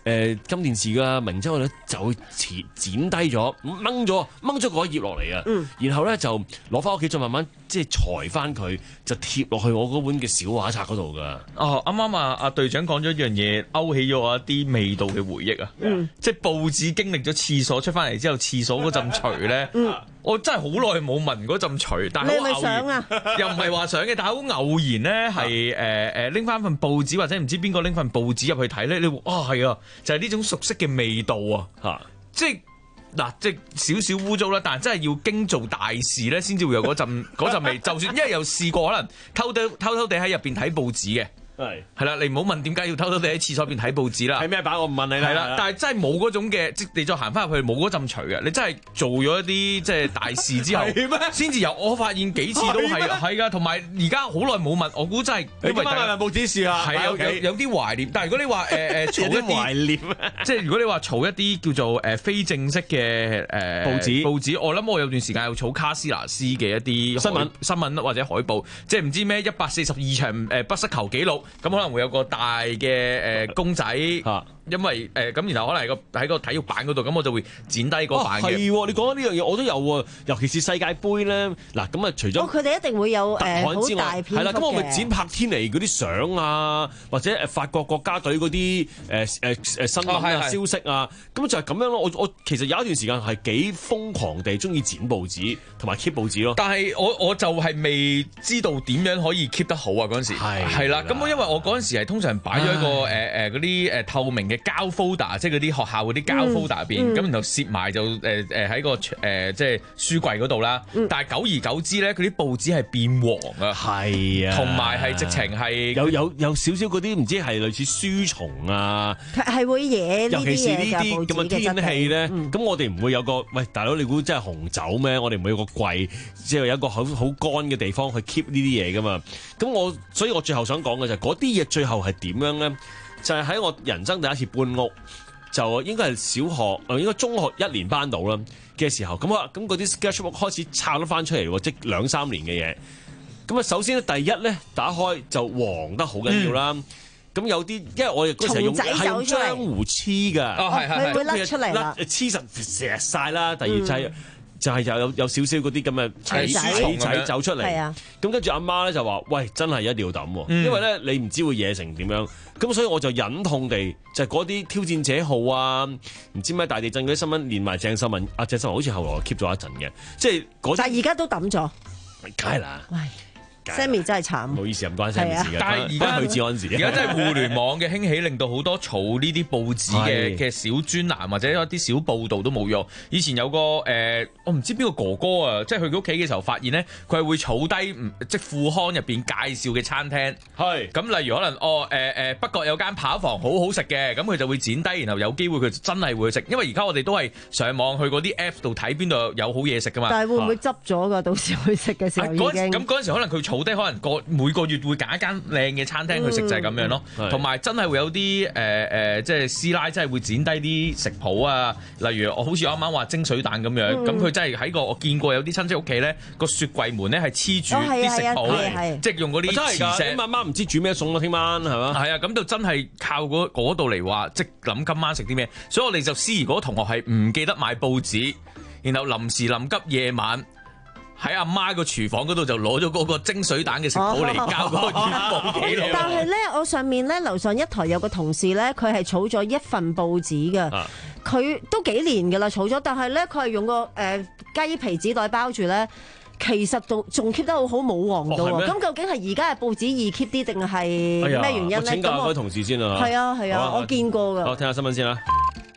[SPEAKER 5] 誒金電視嘅名稱咧就會剪剪低咗，掹咗掹咗嗰一頁落嚟啊，
[SPEAKER 6] 嗯
[SPEAKER 5] 然後咧就攞翻屋企再慢慢即係裁翻佢，就貼落去我嗰本嘅小畫冊嗰度噶。
[SPEAKER 7] 哦，啱啱啊，阿隊長講咗一樣嘢，勾起咗我一啲味道嘅回憶啊！
[SPEAKER 6] 嗯
[SPEAKER 7] 即係報紙經歷咗廁所出翻嚟之後，廁所嗰陣除咧，
[SPEAKER 6] 嗯
[SPEAKER 7] 我真係好耐冇聞嗰陣除，但係
[SPEAKER 6] 你係咪
[SPEAKER 7] 好偶然，
[SPEAKER 6] 想啊？
[SPEAKER 7] 又唔係話想嘅，但係好偶然咧，係誒誒拎翻份報紙或者唔知邊個拎份報紙入去睇咧，你會啊係啊，就係呢種熟悉嘅味道啊！嚇，即係。嗱，即係少少污糟啦，但係真係要經做大事咧，先至會有嗰陣嗰陣味。就算因為有試過，可能偷偷偷偷地喺入邊睇報紙嘅，係係啦，你唔好問點解要偷偷地喺廁所入邊睇報紙啦。
[SPEAKER 5] 係咩版我唔問你啦。
[SPEAKER 7] 係啦，但係真係冇嗰種嘅，即係你再行翻入去冇嗰陣除嘅，你真係做咗一啲即係大事之後，先至有。我發現幾次都係係㗎，同埋而家好耐冇問，我估真係
[SPEAKER 5] 你今晚買報紙試下，
[SPEAKER 7] 係有有有啲懷念。但係如果你話誒誒嘈一啲
[SPEAKER 5] 懷念，
[SPEAKER 7] 即係如果你話嘈一啲叫做誒非正式嘅誒
[SPEAKER 5] 報紙
[SPEAKER 7] 報紙，我諗我有段時間有儲卡斯拿斯嘅一啲
[SPEAKER 5] 新聞
[SPEAKER 7] 新聞或者海報，即係唔知咩一百四十二場誒不失球紀錄，咁可能會有個大嘅誒公仔。因為誒咁，然後可能喺個喺個體育版嗰度，咁我就會剪低嗰版嘅。
[SPEAKER 5] 係喎，你講緊呢樣嘢，我都有喎。尤其是世界盃咧，嗱咁啊，除咗
[SPEAKER 6] 哦，佢哋一定會有誒
[SPEAKER 5] 特刊之
[SPEAKER 6] 好大
[SPEAKER 5] 外，係啦，咁我咪剪柏天尼嗰啲相啊，或者誒法國國家隊嗰啲誒誒誒新聞啊、消息啊，咁就係咁樣咯。我我其實有一段時間係幾瘋狂地中意剪報紙同埋 keep 報紙咯。
[SPEAKER 7] 但係我我就係未知道點樣可以 keep 得好啊嗰陣時。係係啦，咁我因為我嗰陣時係通常擺咗一個誒誒嗰啲誒透明嘅膠 folder，即係嗰啲學校嗰啲膠 folder 入邊，咁、嗯、然後攝埋就誒誒喺個誒、呃、即係書櫃嗰度啦。嗯、但係久而久之咧，佢啲報紙係變黃啊，係啊，同埋係直情係
[SPEAKER 5] 有有有少少嗰啲唔知係類似書蟲啊，
[SPEAKER 6] 係會惹呢啲嘢㗎。
[SPEAKER 5] 尤其是呢啲咁嘅天氣咧，咁、
[SPEAKER 6] 嗯、
[SPEAKER 5] 我哋唔會有個喂大佬，你估真係紅酒咩？我哋唔會有個櫃，即係有一個好好乾嘅地方去 keep 呢啲嘢㗎嘛。咁我所以我最後想講嘅就係嗰啲嘢最後係點樣咧？就係、是、喺我人生第一次搬屋，就應該係小學，誒應該中學一年班到啦嘅時候，咁啊，咁嗰啲 sketchbook 開始抄得翻出嚟喎，即兩三年嘅嘢。咁啊，首先咧，第一咧打開就黃得好緊要啦。咁、嗯、有啲，因為我哋嗰時係用係用漿糊黐㗎，
[SPEAKER 6] 哦係係，佢會甩出嚟啦，
[SPEAKER 5] 黐實錫晒啦。第二就係、是。嗯就係有有少少嗰啲咁嘅蟻蟻仔走出嚟，咁跟住阿媽咧就話：喂，真係一定要抌喎，嗯、因為咧你唔知會惹成點樣。咁所以我就忍痛地就係嗰啲挑戰者號啊，唔知咩大地震嗰啲新聞，連埋鄭秀文，阿鄭秀文好似後來 keep 咗一陣嘅，即係嗰。
[SPEAKER 6] 但係而家都抌咗，
[SPEAKER 5] 梗係啦。
[SPEAKER 6] Sammy 真係慘，
[SPEAKER 5] 唔好意思，唔關 Sammy 事嘅。
[SPEAKER 7] 但係而家
[SPEAKER 5] 佢治安時，
[SPEAKER 7] 而家真係互聯網嘅興起，令到好多儲呢啲報紙嘅嘅小專欄或者一啲小報導都冇用。以前有個誒、呃，我唔知邊個哥哥啊，即係去佢屋企嘅時候發現咧，佢係會儲低即係副刊入邊介紹嘅餐廳。係咁，例如可能哦誒誒、呃，北角有間扒房好好食嘅，咁佢就會剪低，然後有機會佢真係會去食。因為而家我哋都係上網去嗰啲 app 度睇邊度有好嘢食噶嘛。
[SPEAKER 6] 但係會唔會執咗㗎？到時去食嘅時候已經
[SPEAKER 7] 咁嗰陣時可能佢儲低，可能個每個月會揀一間靚嘅餐廳去食，就係咁樣咯。同埋、嗯、真係會有啲誒誒，即係師奶真係會剪低啲食譜啊。例如我好似我啱啱話蒸水蛋咁樣，咁佢、嗯、真係喺個我見過有啲親戚屋企咧，個雪櫃門咧係黐住啲食譜，即係用嗰啲磁石。
[SPEAKER 5] 媽媽唔知煮咩餸咯，聽晚係嘛？
[SPEAKER 7] 係啊，咁就真係靠嗰度嚟話，即係諗今晚食啲咩。所以我哋就思如果同學係唔記得買報紙，然後臨時臨急夜晚。喺阿媽個廚房嗰度就攞咗嗰個蒸水蛋嘅食譜嚟交嗰個月報記錄。
[SPEAKER 6] 但係咧，我上面咧樓上一台有個同事咧，佢係儲咗一份報紙嘅，佢、啊、都幾年㗎啦儲咗，但係咧佢係用個誒、呃、雞皮紙袋包住咧，其實仲仲 keep 得好好冇黃到喎。咁、哦、究竟係而家嘅報紙易 keep 啲定係咩原因咧？
[SPEAKER 5] 我請教下位同事先啊。
[SPEAKER 6] 係啊係啊，我見過㗎。
[SPEAKER 5] 好，聽下新聞先啦。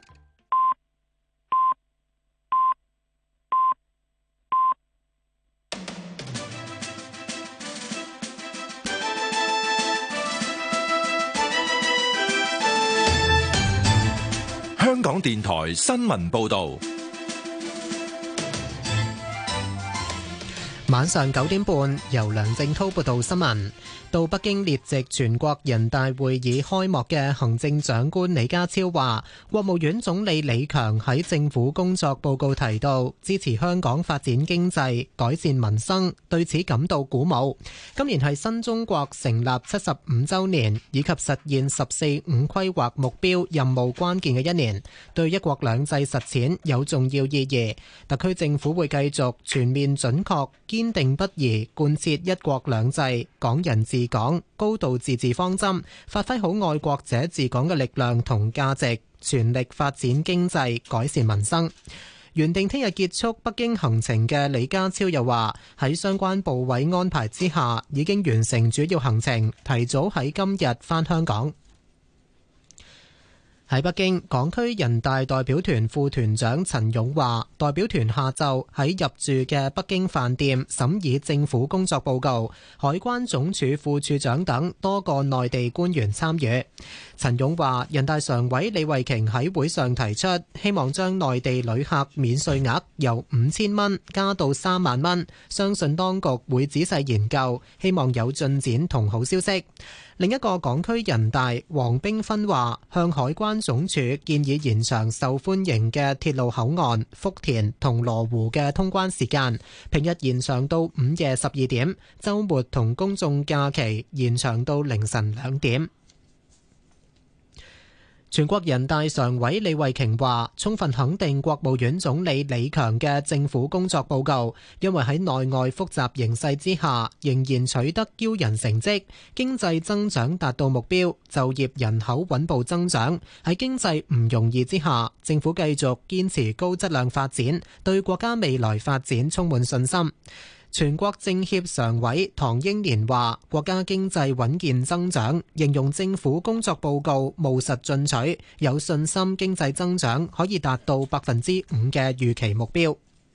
[SPEAKER 8] 香港電台新聞報道。
[SPEAKER 9] 晚上九點半，由梁正滔報道新聞。到北京列席全國人大會議開幕嘅行政長官李家超話，國務院總理李強喺政府工作報告提到，支持香港發展經濟、改善民生，對此感到鼓舞。今年係新中國成立七十五週年，以及實現十四五規劃目標任務關鍵嘅一年，對一國兩制實踐有重要意義。特區政府會繼續全面準確、堅定不移貫徹一國兩制、港人治港、高度自治方針，發揮好愛國者治港嘅力量同價值，全力發展經濟、改善民生。原定聽日結束北京行程嘅李家超又話，喺相關部委安排之下，已經完成主要行程，提早喺今日返香港。喺北京，港區人大代表團副團長陳勇話，代表團下晝喺入住嘅北京飯店審議政府工作報告，海關總署副署長等多個內地官員參與。陳勇話，人大常委李慧瓊喺會上提出，希望將內地旅客免稅額由五千蚊加到三萬蚊，相信當局會仔細研究，希望有進展同好消息。另一個港區人大黃冰芬話，向海關總署建議延長受歡迎嘅鐵路口岸福田同羅湖嘅通關時間，平日延長到午夜十二點，週末同公眾假期延長到凌晨兩點。全國人大常委李慧瓊話，充分肯定國務院總理李強嘅政府工作報告，因為喺內外複雜形勢之下，仍然取得驕人成績，經濟增長達到目標，就業人口穩步增長。喺經濟唔容易之下，政府繼續堅持高質量發展，對國家未來發展充滿信心。全國政協常委唐英年話，國家經濟穩健增長，形容政府工作報告務實進取，有信心經濟增長可以達到百分之五嘅預期目標。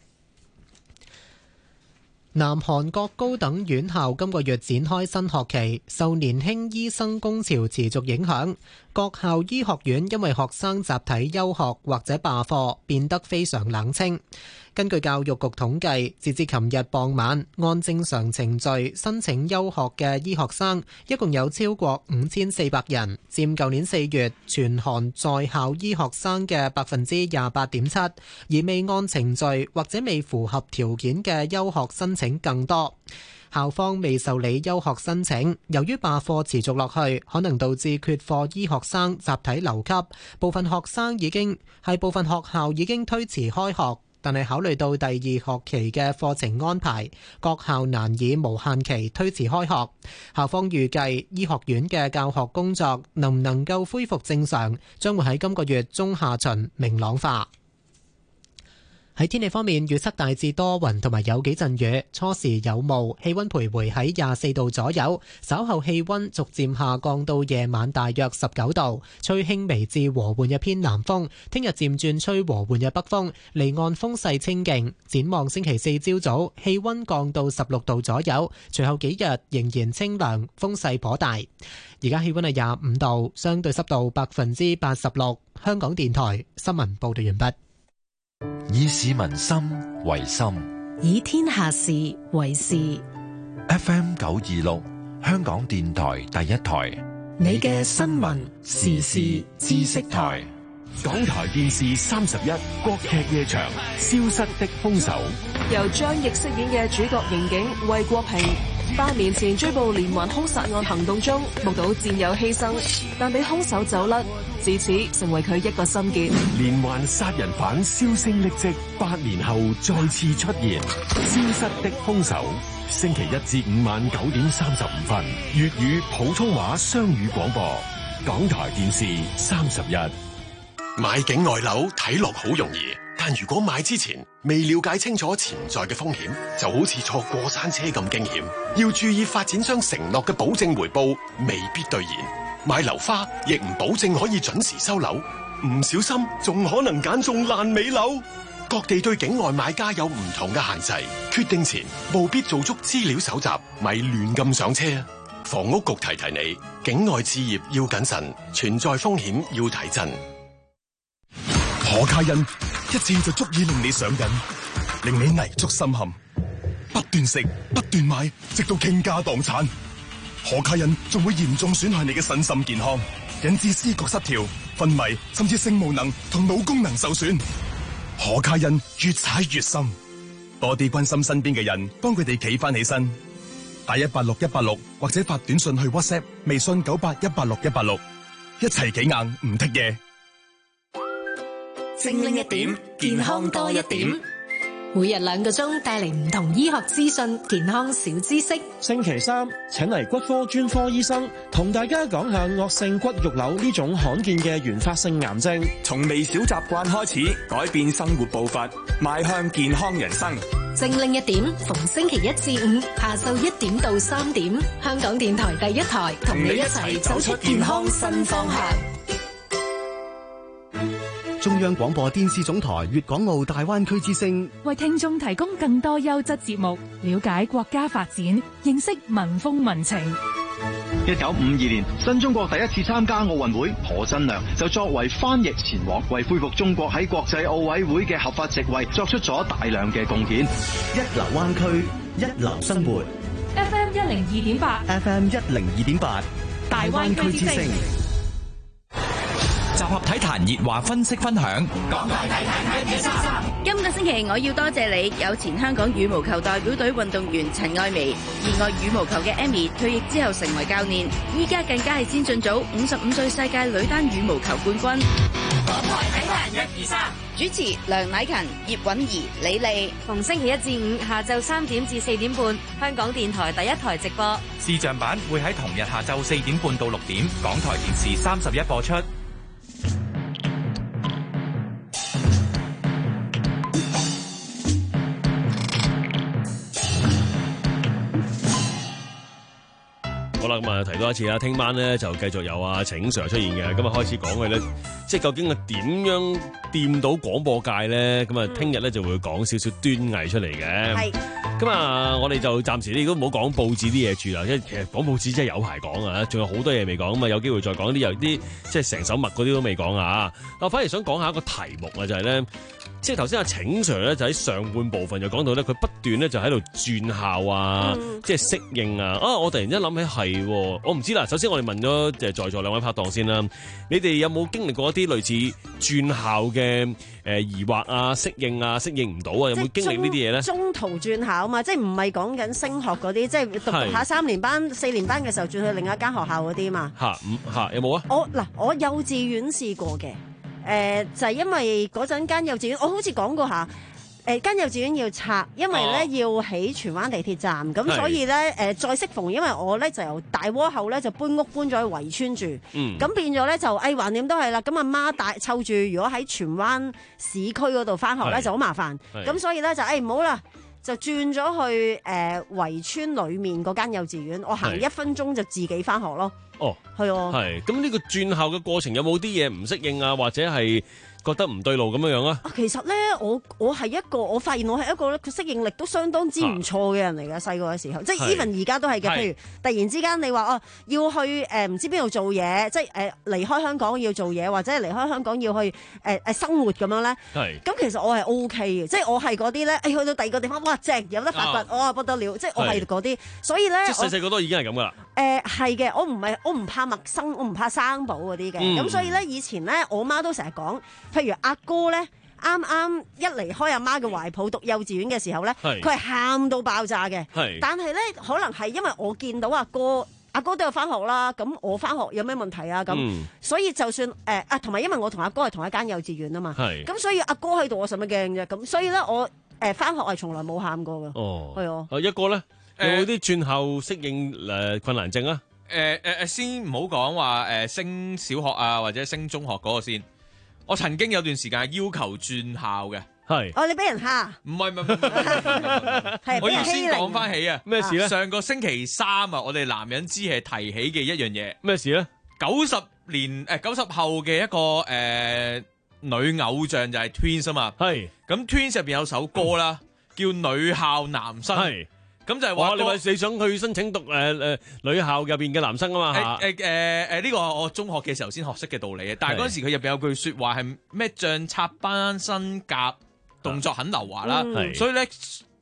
[SPEAKER 9] 南韓各高等院校今個月展開新學期，受年輕醫生工潮持續影響，各校醫學院因為學生集體休學或者罷課，變得非常冷清。根據教育局統計，截至琴日傍晚，按正常程序申請休學嘅醫學生一共有超過五千四百人，佔舊年四月全韓在校醫學生嘅百分之廿八點七，而未按程序或者未符合條件嘅休學申請更多。校方未受理休學申請，由於罷課持續落去，可能導致缺課醫學生集體留級，部分學生已經係部分學校已經推遲開學。但係考慮到第二學期嘅課程安排，各校難以無限期推遲開學。校方預計醫學院嘅教學工作能唔能夠恢復正常，將會喺今個月中下旬明朗化。喺天氣方面，預測大致多雲同埋有幾陣雨，初時有霧，氣溫徘徊喺廿四度左右。稍後氣溫逐漸下降到夜晚大約十九度，吹輕微至和緩嘅偏南風。聽日漸轉吹和緩嘅北風，離岸風勢清勁。展望星期四朝早，氣溫降到十六度左右，隨後幾日仍然清涼，風勢頗大。而家氣溫係廿五度，相對濕度百分之八十六。香港電台新聞報道完畢。
[SPEAKER 8] 以市民心為心，
[SPEAKER 18] 以天下事為事。
[SPEAKER 8] F M 九二六，香港電台第一台，
[SPEAKER 18] 你嘅新聞時事知識台。
[SPEAKER 17] 港台電視三十一國劇夜場《消失的兇手》，
[SPEAKER 1] 由張譯飾演嘅主角刑警魏國平，八年前追捕連環兇殺案行動中，目睹戰友犧牲，但俾兇手走甩，自此成為佢一個心結。
[SPEAKER 17] 連環殺人犯銷聲匿跡，八年後再次出現，《消失的兇手》。星期一至五晚九點三十五分，粵語普通話雙語廣播，港台電視三十一。
[SPEAKER 10] 買境外樓睇落好容易，但如果買之前未了解清楚潛在嘅風險，就好似坐過山車咁驚險。要注意發展商承諾嘅保證回報未必兌現，買樓花亦唔保證可以準時收樓，唔小心仲可能揀中爛尾樓。各地對境外買家有唔同嘅限制，決定前務必做足資料搜集，咪亂咁上車。房屋局提提你，境外置業要謹慎，存在風險要提振。
[SPEAKER 11] 可卡因一次就足以令你上癮，令你泥足深陷。不
[SPEAKER 15] 斷食、不斷買，直到傾家蕩產。可卡因仲會嚴重損害你嘅身心健康，引致思覺失調、昏迷，甚至性無能同腦功能受損。可卡因越踩越深，多啲關心身邊嘅人，幫佢哋企翻起身。打一八六一八六或者發短信去 WhatsApp、微信九八一八六一八六，一齊企硬唔剔嘢。
[SPEAKER 18] 精靈一點，健康多一點。每日兩個鐘帶嚟唔同醫學資訊、健康小知識。
[SPEAKER 2] 星期三請嚟骨科專科醫生同大家講下惡性骨肉瘤呢種罕見嘅原發性癌症。
[SPEAKER 11] 從微小習慣開始，改變生活步伐，邁向健康人生。
[SPEAKER 18] 精靈一點，逢星期一至五下晝一點到三點，香港電台第一台同你一齊走出健康新方向。
[SPEAKER 12] 中央廣播電視總台粵港澳大灣區之聲，
[SPEAKER 24] 為聽眾提供更多優質節目，了解國家發展，認識民風民情。
[SPEAKER 25] 一九五二年，新中國第一次參加奧運會，何振良就作為翻譯前往，為恢復中國喺國際奧委會嘅合法席位作出咗大量嘅貢獻。
[SPEAKER 12] 一流灣區，一流生活。
[SPEAKER 24] F M 一零二點八
[SPEAKER 12] ，F M 一零二點八，
[SPEAKER 24] 大灣區之聲。
[SPEAKER 13] 集合體壇熱話分析分享。
[SPEAKER 26] 港台體壇一二三。今個星期我要多謝你，有前香港羽毛球代表隊運動員陳愛薇，熱愛羽毛球嘅 Amy 退役之後成為教練，依家更加係先進組五十五歲世界女單羽毛球冠軍。港台體壇一二三。主持梁乃勤、葉韻儀、李麗，
[SPEAKER 1] 逢星期一至五下晝三點至四點半，香港電台第一台直播。
[SPEAKER 27] 視像版會喺同日下晝四點半到六點，港台電視三十一播出。
[SPEAKER 5] 好啦，咁啊提多一次啦，聽晚咧就繼續有阿請 Sir 出現嘅，今日開始講嘅咧，即係究竟係點樣掂到廣播界咧？咁啊，聽日咧就會講少少端倪出嚟嘅。係。咁啊，我哋就暫時呢都唔好講報紙啲嘢住啦，因為其實講報紙真係有排講啊，仲有好多嘢未講，咁啊有機會再講啲有啲即係成手墨嗰啲都未講啊。我反而想講下一個題目啊，就係咧。即係頭先阿請 Sir 咧，就喺上半部分就講到咧，佢不斷咧就喺度轉校啊，嗯、即係適應啊。啊，我突然之間諗起係，我唔知啦。首先我哋問咗即係在座兩位拍檔先啦，你哋有冇經歷過一啲類似轉校嘅誒疑惑啊、適應啊、適應唔到啊？有冇經歷呢啲嘢咧？
[SPEAKER 6] 中途轉校啊嘛，即係唔係講緊升學嗰啲，即係讀讀下三年班、四年班嘅時候轉去另一間學校嗰啲嘛。嚇，唔嚇有冇啊？我嗱，我幼稚園試過嘅。誒、呃、就係、是、因為嗰陣間幼稚園，我好似講過下，誒、呃、間幼稚園要拆，因為咧、哦、要起荃灣地鐵站，咁所以咧誒、呃、再適逢，因為我咧就由大窩口咧就搬屋搬咗去圍村住，咁、嗯、變咗咧就誒橫掂都係啦，咁阿媽帶湊住，如果喺荃灣市區嗰度翻學咧就好麻煩，咁所以咧就誒唔好啦。就轉咗去誒、呃、圍村裏面嗰間幼稚園，我行一分鐘就自己翻學咯。哦，係啊。
[SPEAKER 5] 係，咁呢個轉校嘅過程有冇啲嘢唔適應啊，或者係覺得唔對路咁樣樣啊？
[SPEAKER 6] 其實咧，我我係一個，我發現我係一個咧，佢適應力都相當之唔錯嘅人嚟嘅。細個嘅時候，即係 even 而家都係嘅。譬如突然之間你話哦，要去誒唔、呃、知邊度做嘢，即係誒、呃、離開香港要做嘢，或者係離開香港要去誒誒、呃、生活咁樣咧。係。咁其實我係 O K 嘅，即係我係嗰啲咧，誒、哎、去到第二個地方，哇正有得發掘，哇、啊哦、不得了，即係我係嗰啲，所以咧。
[SPEAKER 5] 即係細細個都已經係咁噶啦。
[SPEAKER 6] 誒係嘅，我唔係我唔怕陌生，我唔怕生保嗰啲嘅。咁、嗯、所以咧，以前咧，我媽都成日講，譬如阿哥咧，啱啱一離開阿媽嘅懷抱讀幼稚園嘅時候咧，佢係喊到爆炸嘅。但係咧，可能係因為我見到阿哥，阿哥都有翻學啦，咁我翻學有咩問題啊？咁、嗯、所以就算誒、呃、啊，同埋因為我同阿哥係同一間幼稚園啊嘛，咁所以阿哥喺度，我使乜驚啫？咁所以咧，我誒翻學係從來冇喊過嘅。哦，係啊。
[SPEAKER 5] 啊一個咧。有冇啲轉校適應誒困難症啊？
[SPEAKER 7] 誒誒誒，先唔好講話誒升小學啊，或者升中學嗰個先。我曾經有段時間係要求轉校嘅，係。
[SPEAKER 6] 哦，你俾人蝦？
[SPEAKER 7] 唔係唔係唔係，我要先講翻起啊。咩事咧？上個星期三啊，我哋男人之係提起嘅一樣嘢。
[SPEAKER 5] 咩事咧？
[SPEAKER 7] 九十年誒九十後嘅一個誒、呃、女偶像就係 Twins 啊嘛。係。咁 Twins 入邊有首歌啦，叫女校男生。係。咁就係話，你話你想去申請讀誒誒、呃、女校入邊嘅男生啊嘛？誒誒誒誒呢個我中學嘅時候先學識嘅道理啊！但係嗰陣時佢入邊有句説話係咩？像插班生甲動作很流滑啦，所以咧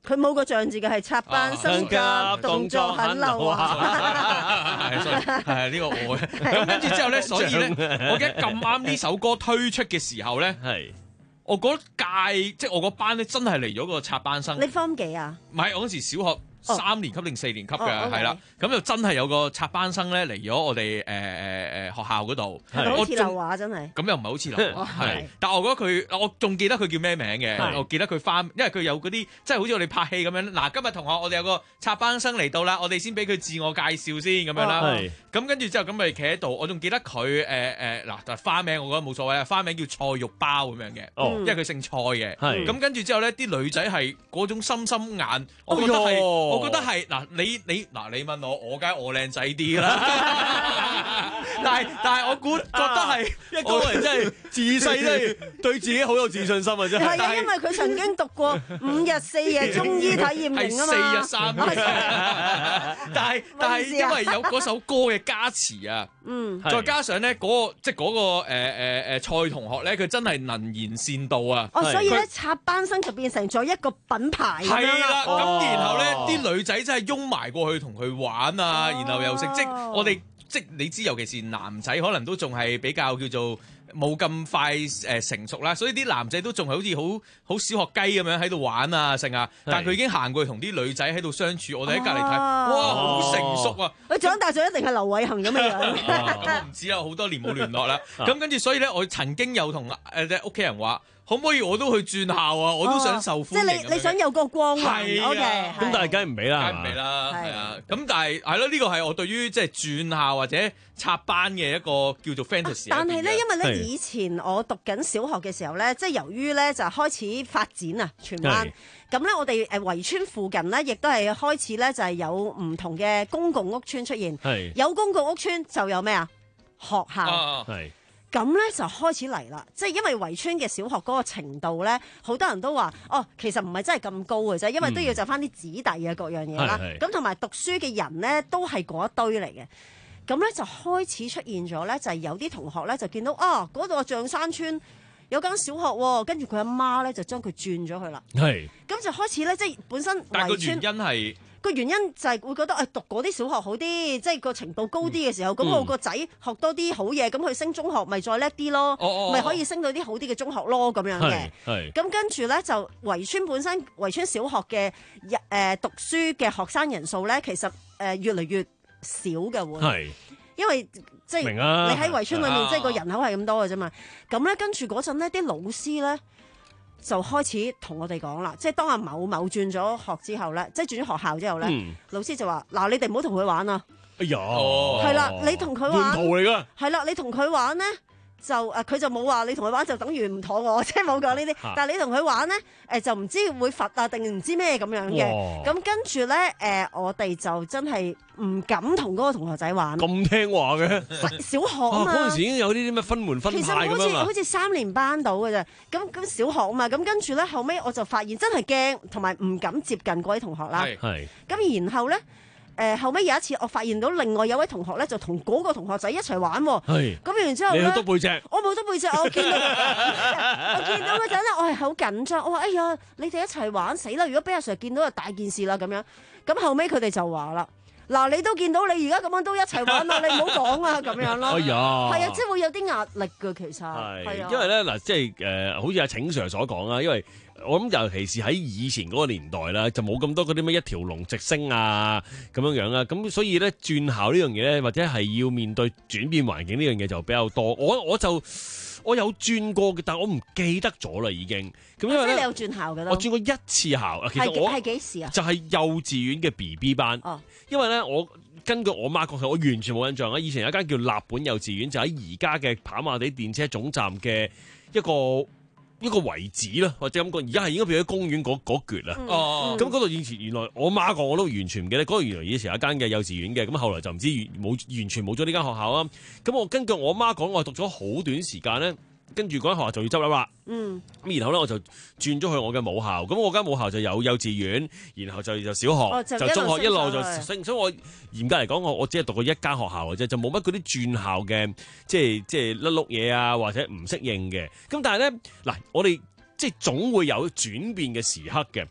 [SPEAKER 6] 佢冇個象字嘅，係插班生甲，動作很流滑。
[SPEAKER 7] 係係呢個我嘅。咁跟住之後咧，所以咧，我記得咁啱呢首歌推出嘅時候咧，係我嗰屆即係我嗰班咧，真係嚟咗個插班生。
[SPEAKER 6] 你 form 幾啊？
[SPEAKER 7] 唔係，我嗰時小學。三年級定四年級嘅係啦，咁、
[SPEAKER 6] 哦 okay.
[SPEAKER 7] 就真係有個插班生咧嚟咗我哋誒誒誒學校嗰度，
[SPEAKER 6] 係咪好似流華真係？
[SPEAKER 7] 咁又唔係好似流華，係，但係我覺得佢，我仲記得佢叫咩名嘅，我記得佢翻，因為佢有嗰啲即係好似我哋拍戲咁樣。嗱，今日同學我哋有個插班生嚟到啦，我哋先俾佢自我介紹先咁樣啦。咁跟住之後咁咪企喺度，我仲記得佢誒誒嗱，但花名我覺得冇所謂啦，花名叫菜肉包咁樣嘅，
[SPEAKER 5] 哦、
[SPEAKER 7] 因為佢姓蔡嘅。
[SPEAKER 5] 係。
[SPEAKER 7] 咁跟住之後咧，啲女仔係嗰種心心眼，我覺得係，我覺得係嗱。你你嗱，你問我，我梗係我靚仔啲啦。但係但係，我估覺得係
[SPEAKER 5] 一個人真係自細真係對自己好有自信心啊！真係。
[SPEAKER 6] 係啊，因為佢曾經讀過五日四夜中醫體驗營啊嘛。
[SPEAKER 7] 係四日三夜。但係但係，因為有嗰首歌嘅加持啊，嗯，再加上咧嗰個即係嗰個誒誒誒蔡同學咧，佢真係能言善道啊。
[SPEAKER 6] 哦，所以咧插班生就變成咗一個品牌咁樣啦。
[SPEAKER 7] 咁然後咧啲女仔真係擁埋過去同佢玩啊，然後又食，即係我哋即係你知，尤其是男仔可能都仲係比較叫做冇咁快誒成熟啦，所以啲男仔都仲係好似好好小學雞咁樣喺度玩啊成啊，但係佢已經行過去同啲女仔喺度相處，我哋喺隔離睇，哇好成熟啊！
[SPEAKER 6] 佢長大咗一定係劉偉恒咁嘅樣。
[SPEAKER 7] 我唔知啊，好多年冇聯絡啦。咁跟住所以咧，我曾經有同誒即係屋企人話，可唔可以我都去轉校啊？我都想受歡迎。即係
[SPEAKER 6] 你你想有個光環，O K。
[SPEAKER 5] 咁但係梗係唔俾啦，
[SPEAKER 7] 梗係唔俾啦，係啊。咁但係係咯，呢個係我對於即係轉校或者插班嘅一個叫做 fantasy。
[SPEAKER 6] 但係咧，因為咧以前我讀緊小學嘅時候咧，即係由於咧就開始發展啊，荃灣。咁咧，我哋誒圍村附近咧，亦都係開始咧就係有唔同嘅公共屋邨出現。係。有公共屋邨就有咩啊？學校。係。咁咧就開始嚟啦，即係因為圍村嘅小學嗰個程度咧，好多人都話哦，其實唔係真係咁高嘅啫，因為都要就翻啲子弟嘅各樣嘢啦。咁同埋讀書嘅人咧，都係嗰一堆嚟嘅。咁咧就開始出現咗咧，就係有啲同學咧就見到啊，嗰度象山村有間小學喎，跟住佢阿媽咧就將佢轉咗去啦。係。咁就開始咧，即係本身圍村。
[SPEAKER 7] 但係個原因係。
[SPEAKER 6] 個原因就係會覺得誒讀嗰啲小學好啲，即係個程度高啲嘅時候，咁、嗯、我個仔學多啲好嘢，咁佢升中學咪再叻啲咯，咪、哦哦、可以升到啲好啲嘅中學咯，咁樣嘅。係。咁跟住咧就圍村本身圍村小學嘅誒、呃、讀書嘅學生人數咧，其實誒、呃、越嚟越少嘅會。係。因為即係、啊、你喺圍村裏面，即係個人口係咁多嘅啫嘛。咁咧跟住嗰陣咧，啲老師咧。就開始同我哋講啦，即係當阿某某轉咗學之後咧，即係轉咗學校之後咧，嗯、老師就話：嗱，你哋唔好同佢玩啊！哎呀，係啦，你同佢玩，叛徒嚟㗎。係啦，你同佢玩咧，就誒佢、呃、就冇話你同佢玩就等於唔妥我，即係冇講呢啲。但係你同佢玩咧，誒、呃、就唔知會罰啊定唔知咩咁樣嘅。咁跟住咧，誒我哋就真係唔敢同嗰個同學仔玩。咁聽話嘅，小學啊嘛，嗰陣時已經有啲啲咩分門分派咁樣嘛。其實好似好似三年班到嘅啫。咁咁小學啊嘛，咁跟住咧後尾我就發現真係驚，同埋唔敢接近嗰位同學啦。係。咁然後咧。誒、呃、後尾有一次，我發現到另外有位同學咧，就同嗰個同學仔一齊玩喎。係。咁然之後咧，你好多背脊。我冇多背脊，我見到我見到嗰陣咧，我係好緊張。我話：哎呀，你哋一齊玩死啦！如果俾阿 Sir 見到就大件事啦咁樣。咁後尾佢哋就話啦：嗱，你都見到你而家咁樣都一齊玩啦，你唔好講啊咁樣咯。哎呀，係啊，即係會有啲壓力㗎，其實係。係啊。因為咧嗱，即係誒、呃，好似阿請 Sir 所講啦，因為。我諗尤其是喺以前嗰個年代啦，就冇咁多嗰啲咩一條龍直升啊咁樣樣啊，咁所以咧轉校呢樣嘢咧，或者係要面對轉變環境呢樣嘢就比較多。我我就我有轉過嘅，但我唔記得咗啦已經。咁因為咧，你有轉校嘅？我轉過一次校，其實我係幾時啊？就係幼稚園嘅 B B 班。哦，因為咧我根據我媽講，我完全冇印象啊。以前有一間叫立本幼稚園，就喺而家嘅跑馬地電車總站嘅一個。一個遺址啦，或者咁講，而家係應該變咗公園嗰嗰橛啦。哦，咁嗰度以前原來我媽講我都完全唔記得，嗰度原來以前有一間嘅幼稚園嘅，咁後來就唔知冇完全冇咗呢間學校啦。咁我根據我媽講，我讀咗好短時間咧，跟住嗰間學校就要執笠啦。嗯，咁然後咧我就轉咗去我嘅母校，咁我間母校就有幼稚園，然後就就小學，哦、就, 就中學一路就升，所以我嚴格嚟講，我我只係讀過一間學校嘅啫，就冇乜嗰啲轉校嘅，即係即係甩碌嘢啊，或者唔適應嘅。咁但係咧嗱，我哋即係總會有轉變嘅時刻嘅。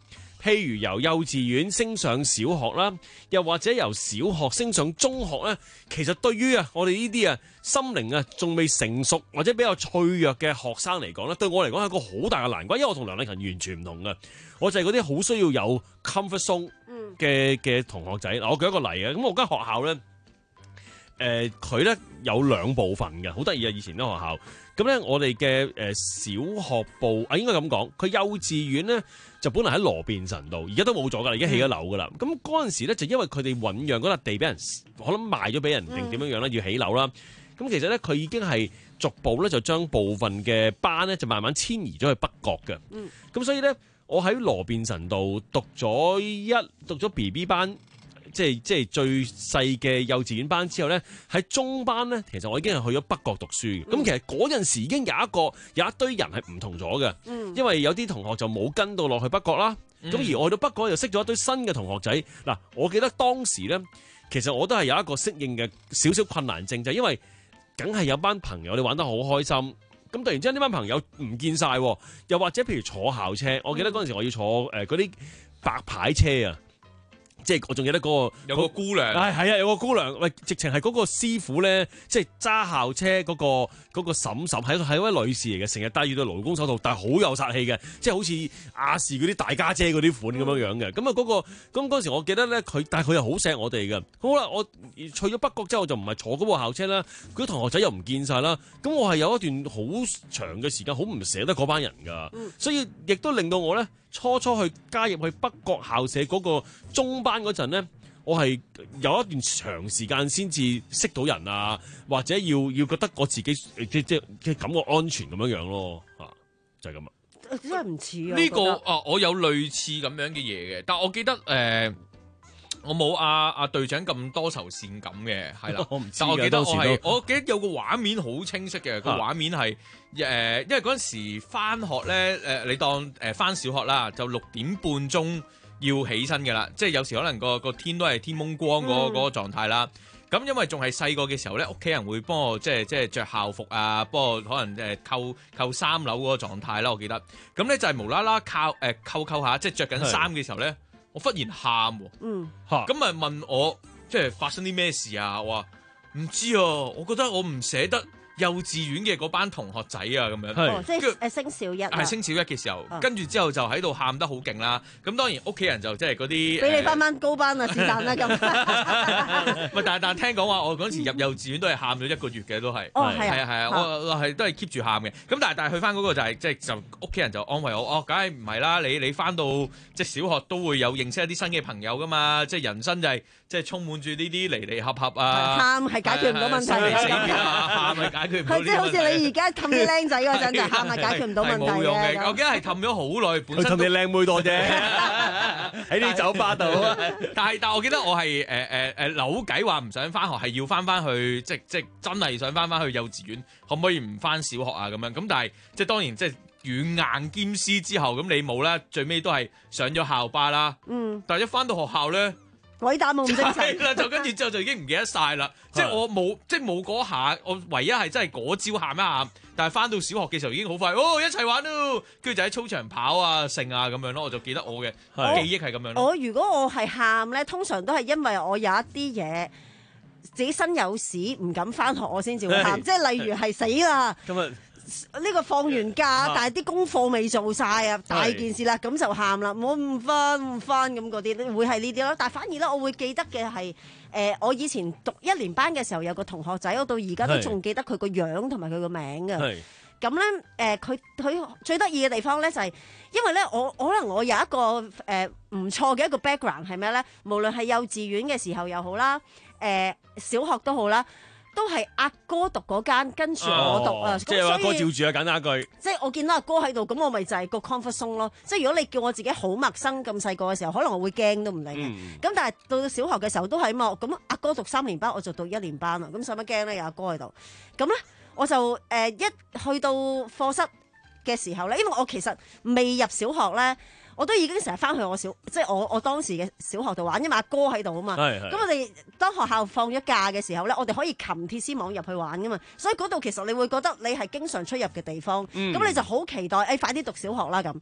[SPEAKER 5] 譬如由幼稚園升上小學啦，又或者由小學升上中學咧，其實對於啊我哋呢啲啊心靈啊仲未成熟或者比較脆弱嘅學生嚟講咧，對我嚟講係一個好大嘅難關，因為我同梁禮勤完全唔同嘅，我就係嗰啲好需要有 comfort zone 嘅嘅同學仔。嗱，我舉一個例啊，咁我間學校咧。誒佢咧有兩部分嘅，好得意啊！以前啲學校咁咧，我哋嘅誒小學部啊，應該咁講，佢幼稚園咧就本來喺羅便臣道，而家都冇咗㗎啦，而家起咗樓㗎啦。咁嗰陣時咧，就因為佢哋醖釀嗰笪地俾人，我諗賣咗俾人定點樣樣啦，要起樓啦。咁其實咧，佢已經係逐步咧就將部分嘅班咧就慢慢遷移咗去北角嘅。嗯。咁所以咧，我喺羅便臣道讀咗一讀咗 B B 班。即係即係最細嘅幼稚園班之後咧，喺中班咧，其實我已經係去咗北角讀書嘅。咁、嗯、其實嗰陣時已經有一個有一堆人係唔同咗嘅，嗯、因為有啲同學就冇跟到落去北角啦。咁、嗯、而我去到北角又識咗一堆新嘅同學仔。嗱，我記得當時咧，其實我都係有一個適應嘅少少困難症，就係、是、因為梗係有班朋友你玩得好開心，咁突然之間呢班朋友唔見晒，又或者譬如坐校車，我記得嗰陣時我要坐誒嗰啲白牌車啊。即係我仲記得嗰、那個
[SPEAKER 7] 有個姑娘，
[SPEAKER 5] 係係啊，有個姑娘，喂，直情係嗰個師傅咧，即係揸校車嗰、那個嗰、那個嬸嬸，係係一位女士嚟嘅，成日戴住對勞工手套，但係好有殺氣嘅，即係好似亞視嗰啲大家姐嗰啲款咁樣樣嘅。咁啊嗰個咁嗰陣時，我記得咧佢，但係佢又好錫我哋嘅。好啦，我去咗北角之後，我就唔係坐嗰部校車啦，嗰啲同學仔又唔見晒啦。咁我係有一段好長嘅時間，好唔捨得嗰班人㗎，嗯、所以亦都令到我咧。初初去加入去北角校舍嗰個中班嗰陣咧，我係有一段長時間先至識到人啊，或者要要覺得我自己即即即感覺安全咁樣樣咯，嚇就係咁啊！
[SPEAKER 6] 真係唔似啊！
[SPEAKER 7] 呢、這個啊，我有類似咁樣嘅嘢嘅，但我記得誒、呃，我冇阿阿隊長咁多愁善感嘅，係啦，我唔知但我記得我係，我記得有個畫面好清晰嘅，個畫面係。誒、呃，因為嗰陣時翻學咧，誒、呃，你當誒翻小學啦，就六點半鐘要起身嘅啦，即係有時可能個個天都係天蒙光嗰、那個嗰、嗯、個狀態啦。咁因為仲係細個嘅時候咧，屋企人會幫我即係即係著校服啊，幫我可能誒扣扣三樓嗰個狀態啦，我記得。咁咧就係無啦啦靠誒、呃、扣扣下，即係着緊衫嘅時候咧，我忽然喊喎，嗯，咁咪問我即係發生啲咩事啊？我話唔知啊，我覺得我唔捨得。幼稚園嘅嗰班同學仔啊，咁樣，
[SPEAKER 6] 哦、即係誒升小一，
[SPEAKER 7] 係升小一嘅時候，跟住、哦、之後就喺度喊得好勁啦。咁當然屋企人就即係嗰啲，
[SPEAKER 6] 俾你翻翻高班啊，是但啦咁。
[SPEAKER 7] 唔但但聽講話，我嗰時入幼稚園都係喊咗一個月嘅，都係，
[SPEAKER 6] 哦係
[SPEAKER 7] 啊係啊，我我係都係 keep 住喊嘅。咁但係但係去翻嗰個就係即係就屋企人就安慰我，哦，梗係唔係啦，你你翻到即係小學都會有認識一啲新嘅朋友噶嘛，即係人生就係、是。即係充滿住呢啲離離合合啊！
[SPEAKER 6] 喊係解決唔到問題嘅，
[SPEAKER 7] 死別啊！喊係解決唔到。
[SPEAKER 6] 係即係好似你而家氹啲僆仔嗰陣就喊係解決唔到問題嘅。
[SPEAKER 7] 冇用嘅，我記得係氹咗好耐，本身
[SPEAKER 5] 氹啲靚妹多啫，喺啲酒吧度。
[SPEAKER 7] 但係但係我記得我係誒誒誒扭計話唔想翻學，係要翻翻去，即即真係想翻翻去幼稚園，可唔可以唔翻小學啊？咁樣咁，但係即係當然即係軟硬兼施之後，咁你冇啦，最尾都係上咗校巴啦。嗯。但係一翻到學校咧。
[SPEAKER 6] 鬼打冇咁精神
[SPEAKER 7] 啦，就跟住之後就已經唔記得晒啦。即係我冇，即係冇嗰下，我唯一係真係嗰朝喊一喊。但係翻到小學嘅時候已經好快，哦一齊玩咯，跟住就喺操場跑啊、剩啊咁樣咯。我就記得我嘅記憶係咁樣咯。
[SPEAKER 6] 我如果我係喊咧，通常都係因為我有一啲嘢自己身有屎唔敢翻學，我先至會喊。即係例如係死啦。今日。呢個放完假，啊、但係啲功課未做晒啊，大件事啦，咁就喊啦，我唔翻唔翻咁嗰啲，會係呢啲咯。但係反而咧，我會記得嘅係誒，我以前讀一年班嘅時候有個同學仔，我到而家都仲記得佢個樣同埋佢個名嘅。咁咧誒，佢佢、呃、最得意嘅地方咧就係、是，因為咧我可能我有一個誒唔、呃、錯嘅一個 background 係咩咧？無論係幼稚園嘅時候又好啦，誒、呃、小學都好啦。都係阿哥讀嗰間，跟住我讀啊，
[SPEAKER 5] 即係阿哥照住啊，簡單一句。
[SPEAKER 6] 即係我見到阿哥喺度，咁我咪就係個 comfort zone 咯。即係如果你叫我自己好陌生咁細個嘅時候，可能我會驚都唔定。咁、嗯、但係到小學嘅時候都係嘛，咁阿哥讀三年班，我就讀一年班啦。咁使乜驚咧？有阿哥喺度。咁咧我就誒、呃、一去到課室嘅時候咧，因為我其實未入小學咧。我都已經成日翻去我小，即係我我當時嘅小學度玩，因為阿哥喺度啊嘛。咁我哋當學校放咗假嘅時候咧，我哋可以擒鐵絲網入去玩噶嘛。所以嗰度其實你會覺得你係經常出入嘅地方。咁、嗯、你就好期待，誒、哎、快啲讀小學啦咁。咁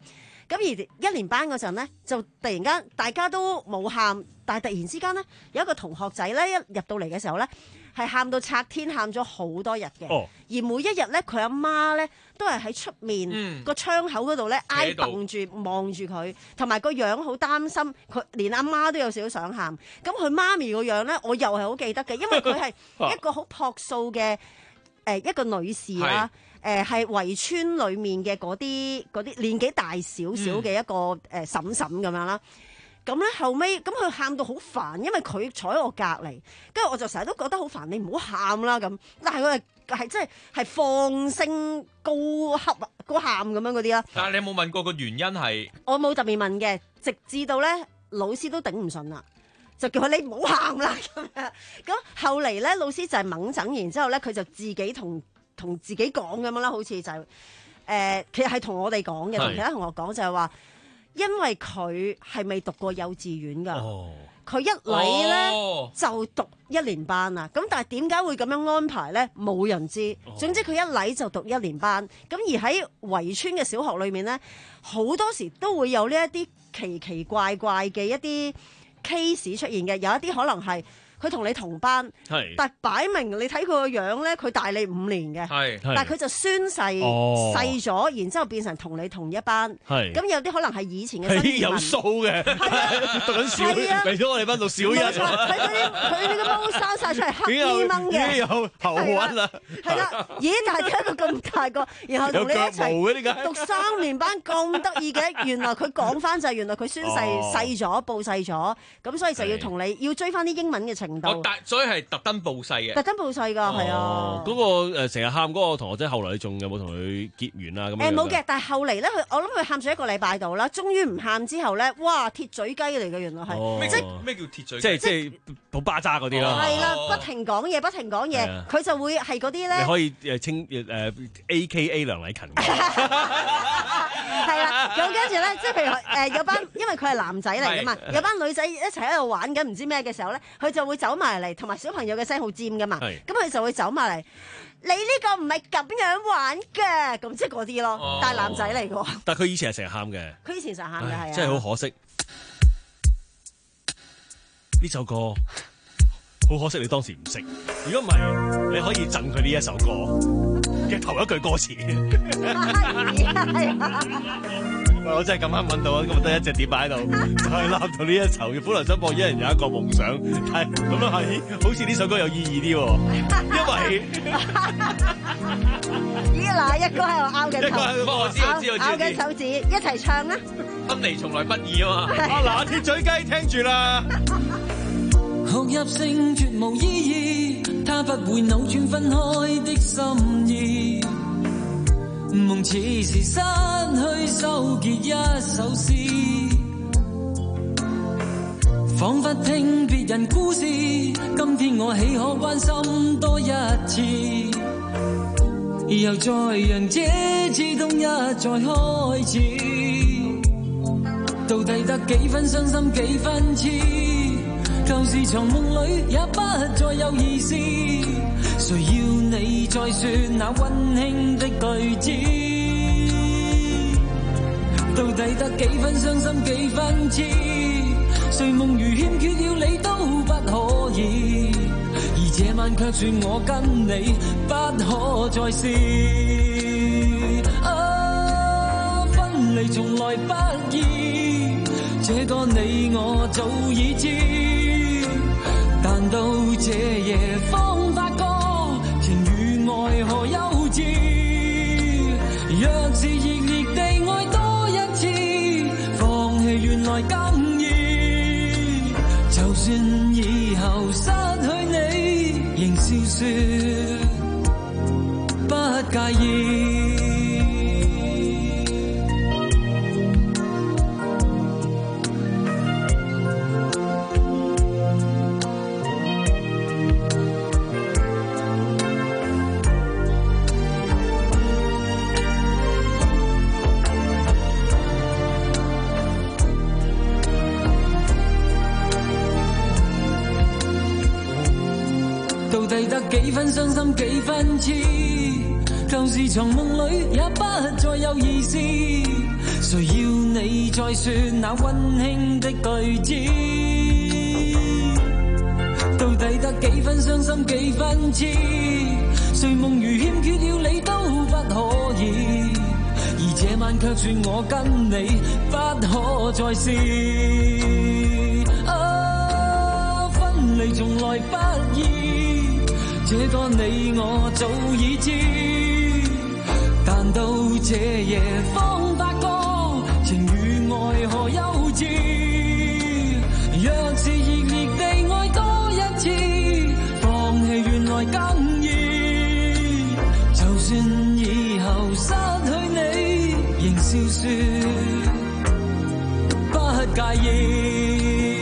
[SPEAKER 6] 咁而一年班嗰陣咧，就突然間大家都冇喊，但係突然之間咧，有一個同學仔咧一入到嚟嘅時候咧，係喊到拆天，喊咗好多日嘅。哦、而每一日咧，佢阿媽咧都係喺出面個、嗯、窗口嗰度咧挨瞪住望住佢，同埋個樣好擔心，佢連阿媽都有少少想喊。咁佢媽咪個樣咧，我又係好記得嘅，因為佢係一個好樸素嘅誒一個女士啦。誒係圍村裡面嘅嗰啲嗰啲年紀大少少嘅一個誒嬸嬸咁樣啦，咁咧、嗯、後尾，咁佢喊到好煩，因為佢坐喺我隔離，跟住我就成日都覺得好煩，你唔好喊啦咁，但係佢係係真係係放聲高喊高喊咁樣嗰啲啦。
[SPEAKER 7] 但係你有冇問過個原因係？
[SPEAKER 6] 我冇特別問嘅，直至到咧老師都頂唔順啦，就叫佢你唔好喊啦咁樣。咁後嚟咧老師就係猛整，然之後咧佢就自己同。同自己講咁樣啦，好似就係、是、誒、呃，其實係同我哋講嘅，同是其他同學講就係話，因為佢係未讀過幼稚園㗎，佢、哦、一嚟咧、哦、就讀一年班啦。咁但係點解會咁樣安排咧？冇人知。哦、總之佢一嚟就讀一年班。咁而喺圍村嘅小學裏面咧，好多時都會有呢一啲奇奇怪怪嘅一啲 case 出現嘅，有一啲可能係。佢同你同班，是但係擺明你睇佢個樣咧，佢大你五年嘅，是但係佢就宣誓細咗，哦、然之後變成同你同一班。咁是有啲可能係以前嘅新移民
[SPEAKER 5] 有數嘅，讀緊小一，嚟咗我哋班讀小一。
[SPEAKER 6] 佢嗰啲佢呢個毛生晒出嚟黑衣掹嘅，
[SPEAKER 5] 已經有頭暈啦。
[SPEAKER 6] 係啦，咦？大家一個咁大個，然後同你一齊讀三年班咁得意嘅，原來佢講翻就係原來佢宣誓細咗，哦、報細咗，咁所以就要同你要追翻啲英文嘅情。
[SPEAKER 7] 哦，所以係特登報細嘅，
[SPEAKER 6] 特登報細㗎，係啊。
[SPEAKER 5] 嗰個誒成日喊嗰個同學仔，後來你仲有冇同佢結緣啊？咁誒
[SPEAKER 6] 冇嘅，但係後嚟咧，佢我諗佢喊咗一個禮拜度啦，終於唔喊之後咧，哇，鐵嘴雞嚟嘅原來係，
[SPEAKER 7] 即係咩叫鐵嘴雞？
[SPEAKER 5] 即係即係好巴渣嗰啲咯。
[SPEAKER 6] 係啦，不停講嘢，不停講嘢，佢就會係嗰啲咧。
[SPEAKER 5] 你可以誒稱誒 A K A 梁禮勤。
[SPEAKER 6] 係啦，咁跟住咧，即係譬如誒有班，因為佢係男仔嚟㗎嘛，有班女仔一齊喺度玩緊唔知咩嘅時候咧，佢就會走埋嚟，同埋小朋友嘅聲好尖噶嘛，咁佢就會走埋嚟。你呢個唔係咁樣玩嘅，咁即係嗰啲咯。但係男仔嚟嘅。
[SPEAKER 5] 但係佢以前係成日喊嘅。
[SPEAKER 6] 佢以前成日喊嘅係啊。
[SPEAKER 5] 真係好可惜。呢首歌好可惜，你當時唔識。如果唔係，你可以贈佢呢一首歌嘅頭一句歌詞。喂，我真係咁啱揾到啊！咁得一隻碟擺喺度，就係攬到呢一首嘅。本來想播一人有一個夢想，係咁樣係，好似呢首歌有意義啲喎，因為
[SPEAKER 6] 咦嗱，一個喺度拗緊頭，
[SPEAKER 7] 我知我知我知，
[SPEAKER 6] 拗緊手指，一齊唱啦！
[SPEAKER 7] 分離從來不易啊嘛！
[SPEAKER 5] 啊嗱，鐵嘴雞聽住啦！
[SPEAKER 21] 學入性絕無意義，它不會扭轉分開的心意。夢似是失去收結一首詩，彷彿聽別人故事。今天我豈可關心多一次？又再讓這次痛一再開始，到底得幾分傷心幾分痴？舊時藏夢裏也不再有意思，誰要你再說那溫馨的句子？到底得幾分傷心幾分痴？誰夢如欠缺了你都不可以，而這晚卻說我跟你不可再試。啊，分離從來不易，這個你我早已知。但到這夜方發覺情與愛何幼稚，若是熱烈地愛多一次，放棄原來更易。就算以後失去你，仍笑說不介意。到底得幾分傷心幾分痴？ 舊時藏夢裏也不再有意思，誰要你再說那溫馨的句子？到底得幾分傷心幾分痴？誰夢如欠缺了你都不可以，而這晚卻說我跟你不可再試。啊，分離從來不易，這個你我早已知，但到這夜方發覺情與愛何幼稚。若是熱烈地愛多一次，放棄原來更易。就算以後失去你，仍笑說不介意。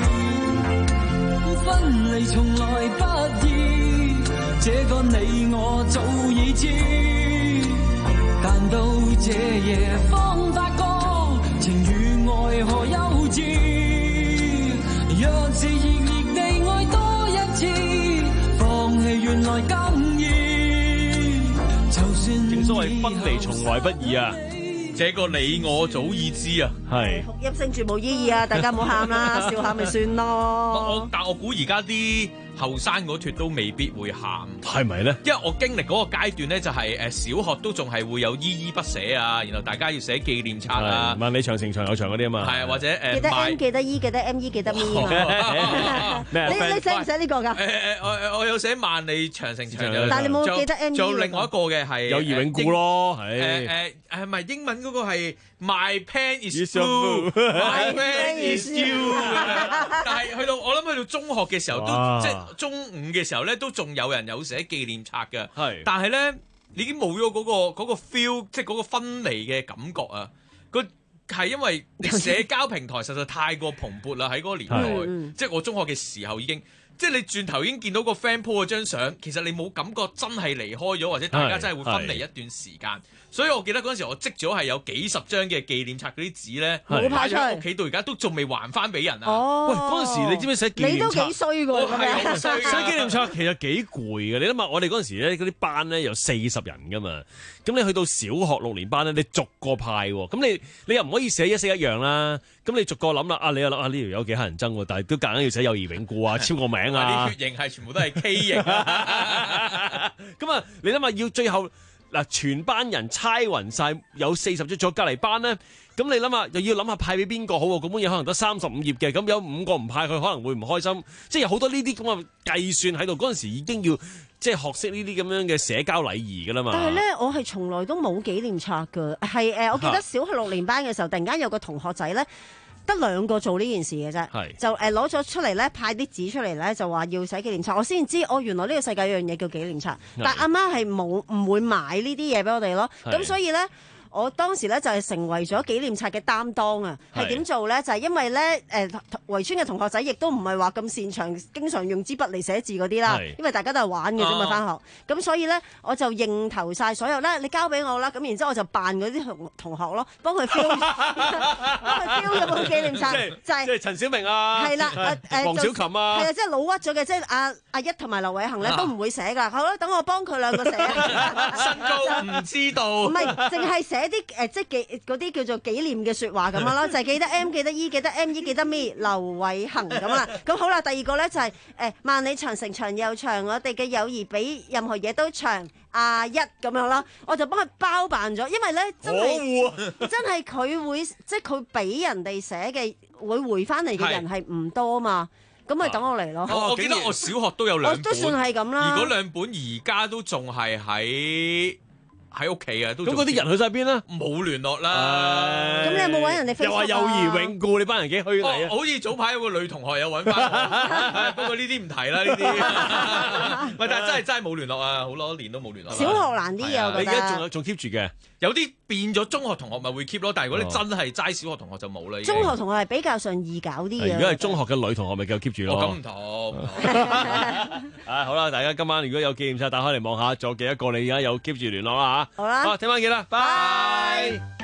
[SPEAKER 21] 分離從來不易，這個你我早已知，但到這夜方發覺情與愛何幼稚。若是熱烈地愛多一次，放棄原來更易。就算
[SPEAKER 5] 正所謂分離從來不易啊！
[SPEAKER 7] 這個你我早已知啊，
[SPEAKER 5] 係
[SPEAKER 6] 哭泣聲絕無意義啊！大家唔好喊啦，笑下咪算咯。
[SPEAKER 7] 我但我估而家啲後生嗰脱都未必會喊，
[SPEAKER 5] 係咪咧？
[SPEAKER 7] 因為我經歷嗰個階段咧，就係誒小學都仲係會有依依不捨啊，然後大家要寫紀念冊啊，
[SPEAKER 5] 萬里長城長有長嗰啲啊嘛，
[SPEAKER 7] 係啊，或者誒
[SPEAKER 6] 記得 M 記得 E 記得 M E 記得 M 啊！
[SPEAKER 5] 咩？
[SPEAKER 6] 你你寫唔寫呢個㗎？
[SPEAKER 7] 誒誒，我我有寫萬里長城長有，
[SPEAKER 6] 但係你冇記得 M E。
[SPEAKER 7] 仲有另外一個嘅係
[SPEAKER 5] 友誼永固咯，
[SPEAKER 7] 誒誒係咪英文嗰個係 My pen is blue，My pen is you。但係去到我諗去到中學嘅時候都即係中五嘅時候咧，都仲有人有寫紀念冊嘅。係，但係咧你已經冇咗嗰個嗰個 feel，即係嗰個分離嘅感覺啊！個係因為社交平台實在太過蓬勃啦，喺嗰個年代，即係我中學嘅時候已經。即係你轉頭已經見到個 friend po 嗰張相，其實你冇感覺真係離開咗，或者大家真係會分離一段時間。所以我記得嗰陣時我積咗係有幾十張嘅紀念冊嗰啲紙咧，擺咗喺屋企到而家都仲未還翻俾人啊！
[SPEAKER 6] 哦，
[SPEAKER 5] 喂，嗰陣時你知唔知寫紀念冊？
[SPEAKER 6] 你都幾衰㗎，
[SPEAKER 7] 係
[SPEAKER 5] 寫紀念冊其實幾攰嘅。你諗下，我哋嗰陣時咧嗰啲班咧有四十人㗎嘛，咁你去到小學六年班咧，你逐個派喎，咁你你又唔可以寫一式一樣啦。咁你逐個諗啦，啊你又諗啊呢條友幾乞人憎喎，但係都夾硬要寫友誼永固啊，簽個名啊，
[SPEAKER 7] 啲血型係全部都係 K 型啊，
[SPEAKER 5] 咁啊你諗下要最後嗱全班人猜勻晒有四十張，仲有隔離班咧，咁你諗下又要諗下派俾邊個好喎？嗰本嘢可能得三十五頁嘅，咁有五個唔派佢可能會唔開心，即係有好多呢啲咁嘅計算喺度。嗰陣時已經要即係學識呢啲咁樣嘅社交禮儀噶啦嘛。
[SPEAKER 6] 但係咧，我係從來都冇紀念冊㗎，係誒，我記得小學六年班嘅時候，突然間有個同學仔咧。得兩個做呢件事嘅啫，就誒攞咗出嚟咧，派啲紙出嚟咧，就話要寫紀念冊。我先知，哦原來呢個世界有樣嘢叫紀念冊，但阿媽係冇唔會買呢啲嘢俾我哋咯。咁所以咧。我當時咧就係成為咗紀念冊嘅擔當啊！係點做咧？就係、是、因為咧誒圍村嘅同學仔亦都唔係話咁擅長，經常用支筆嚟寫字嗰啲啦。因為大家都係玩嘅啫嘛，翻學。咁、啊、所以咧我就認頭晒所有咧，你交俾我啦。咁然之後我就扮嗰啲同同學咯，幫佢 fill， 幫佢 fill 咗本紀念冊，就係、是、
[SPEAKER 5] 即係陳小明啊，
[SPEAKER 6] 係啦，誒
[SPEAKER 5] 黃小琴啊，
[SPEAKER 6] 係啊，即係老屈咗嘅，即係阿阿一同埋劉偉恒咧都唔會寫㗎。好啦，等我幫佢兩個寫。
[SPEAKER 7] 身高唔知道，
[SPEAKER 6] 唔係淨係寫啲誒即係。嗰啲叫做紀念嘅説話咁樣咯，就係、是、記得 M 記得 E 記得 M E 記得 Me 劉偉恒咁啦。咁好啦，第二個咧就係、是、誒、欸、萬里長城長又長，我哋嘅友誼比任何嘢都長。阿一咁樣啦，我就幫佢包辦咗，因為咧真係、哦、真係佢會即係佢俾人哋寫嘅會回翻嚟嘅人係唔多嘛。咁咪等我嚟咯、
[SPEAKER 7] 啊。我記得我小學都有兩本，
[SPEAKER 6] 都算係咁啦。
[SPEAKER 7] 而嗰兩本而家都仲係喺。喺屋企啊，都
[SPEAKER 5] 咁嗰啲人去晒邊啦？
[SPEAKER 7] 冇聯絡啦。
[SPEAKER 6] 咁你有冇揾人哋 Facebook 啊？
[SPEAKER 5] 又話友誼永固，你班人幾虛偽啊？
[SPEAKER 7] 好似早排有個女同學有揾翻，不過呢啲唔提啦，呢啲。喂，但係真係真係冇聯絡啊，好多年都冇聯絡。
[SPEAKER 6] 小學難啲啊，我覺得。
[SPEAKER 5] 你而家仲有仲 keep 住嘅？
[SPEAKER 7] 有啲變咗中學同學咪會 keep 咯，但係如果你真係齋小學同學就冇啦。
[SPEAKER 6] 中學同學係比較上易搞啲嘅。
[SPEAKER 5] 如果係中學嘅女同學咪繼續 keep 住咯。
[SPEAKER 7] 咁唔同。
[SPEAKER 5] 啊，好啦，大家今晚如果有紀念冊打開嚟望下，仲有幾多個你而家有 keep 住聯絡啦嚇。
[SPEAKER 6] 好啦，
[SPEAKER 5] 好，聽晚見啦，拜。